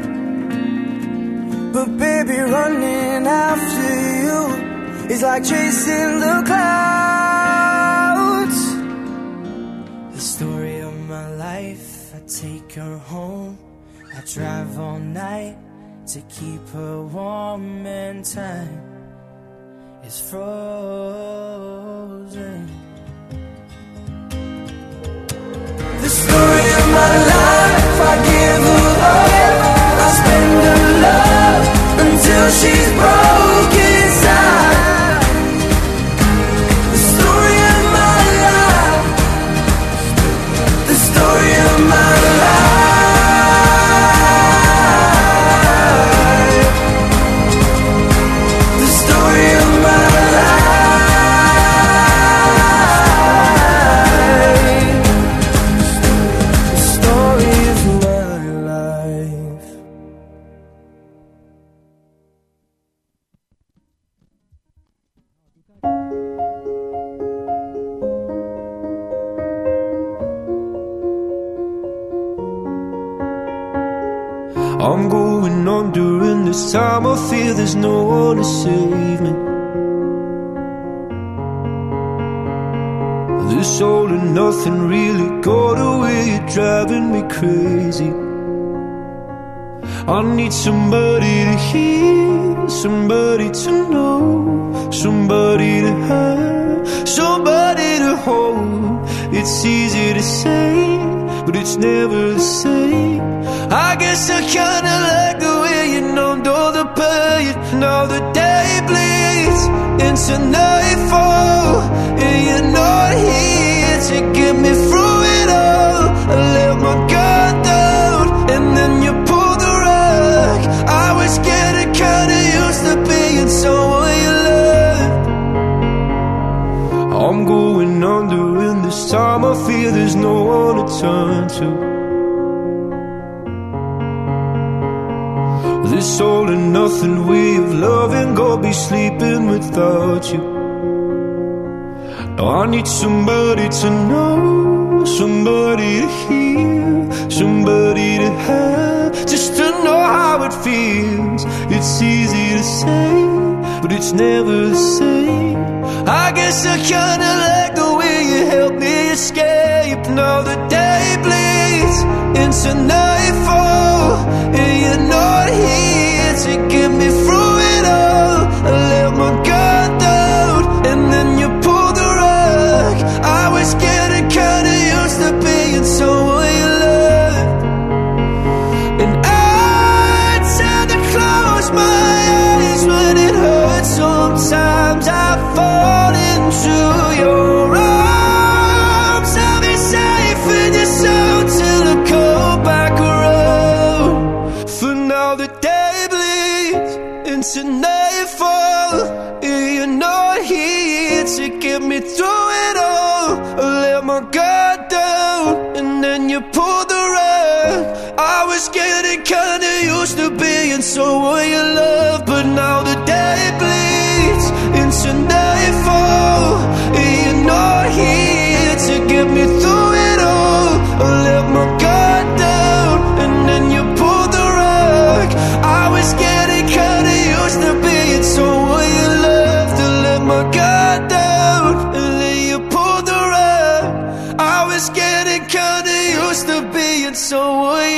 But baby, running after you is like chasing the clouds. The story of my life, I take her home. I drive all night to keep her warm, and time is frozen. the story of my life. I give her up, I spend her love until she's broken inside. The story of my life, the story of my life, the story of my life, the story of my life. I'm going on during this time. I feel there's no one to save me. This all and nothing really got away. You're driving me crazy. I need somebody to hear, somebody to know, somebody to have, somebody to hold. It's easy to say, but it's never the same. I guess I kinda like the way you numbed all the pain. Now the day bleeds into nightfall, and you're not here to get me through it all. I let my guard down, and then you pulled the rug. I was getting kinda used to being someone you loved. I'm going under, and this time I feel there's no one to turn to. This all and nothing way of loving, go be sleeping without you. Now I need somebody to know, somebody to hear, somebody to have, just to know how it feels. It's easy to say, but it's never the same. I guess I kinda like the way you help me escape. Now the day bleeds into nightfall, and you're not here to get me through it all. I let my guard down, and then you pulled the rug. I was getting kinda used to being someone you loved, and I tend to close my eyes when it hurts. Sometimes I fall into your arms. I'll be safe in your soul till I come back around. For now the day bleeds into nightfall, and you're not here to get me through it all. I let my guard down, and then you pulled the rug. I was getting kinda used to being someone you love, but now the day bleeds into nightfall, and you're not here to get me through it all. I let my guard down, and then you pulled the rug. I was getting kinda used to being someone you loved. To let my guard down, and then you pulled the rug. I was getting kinda used to being someone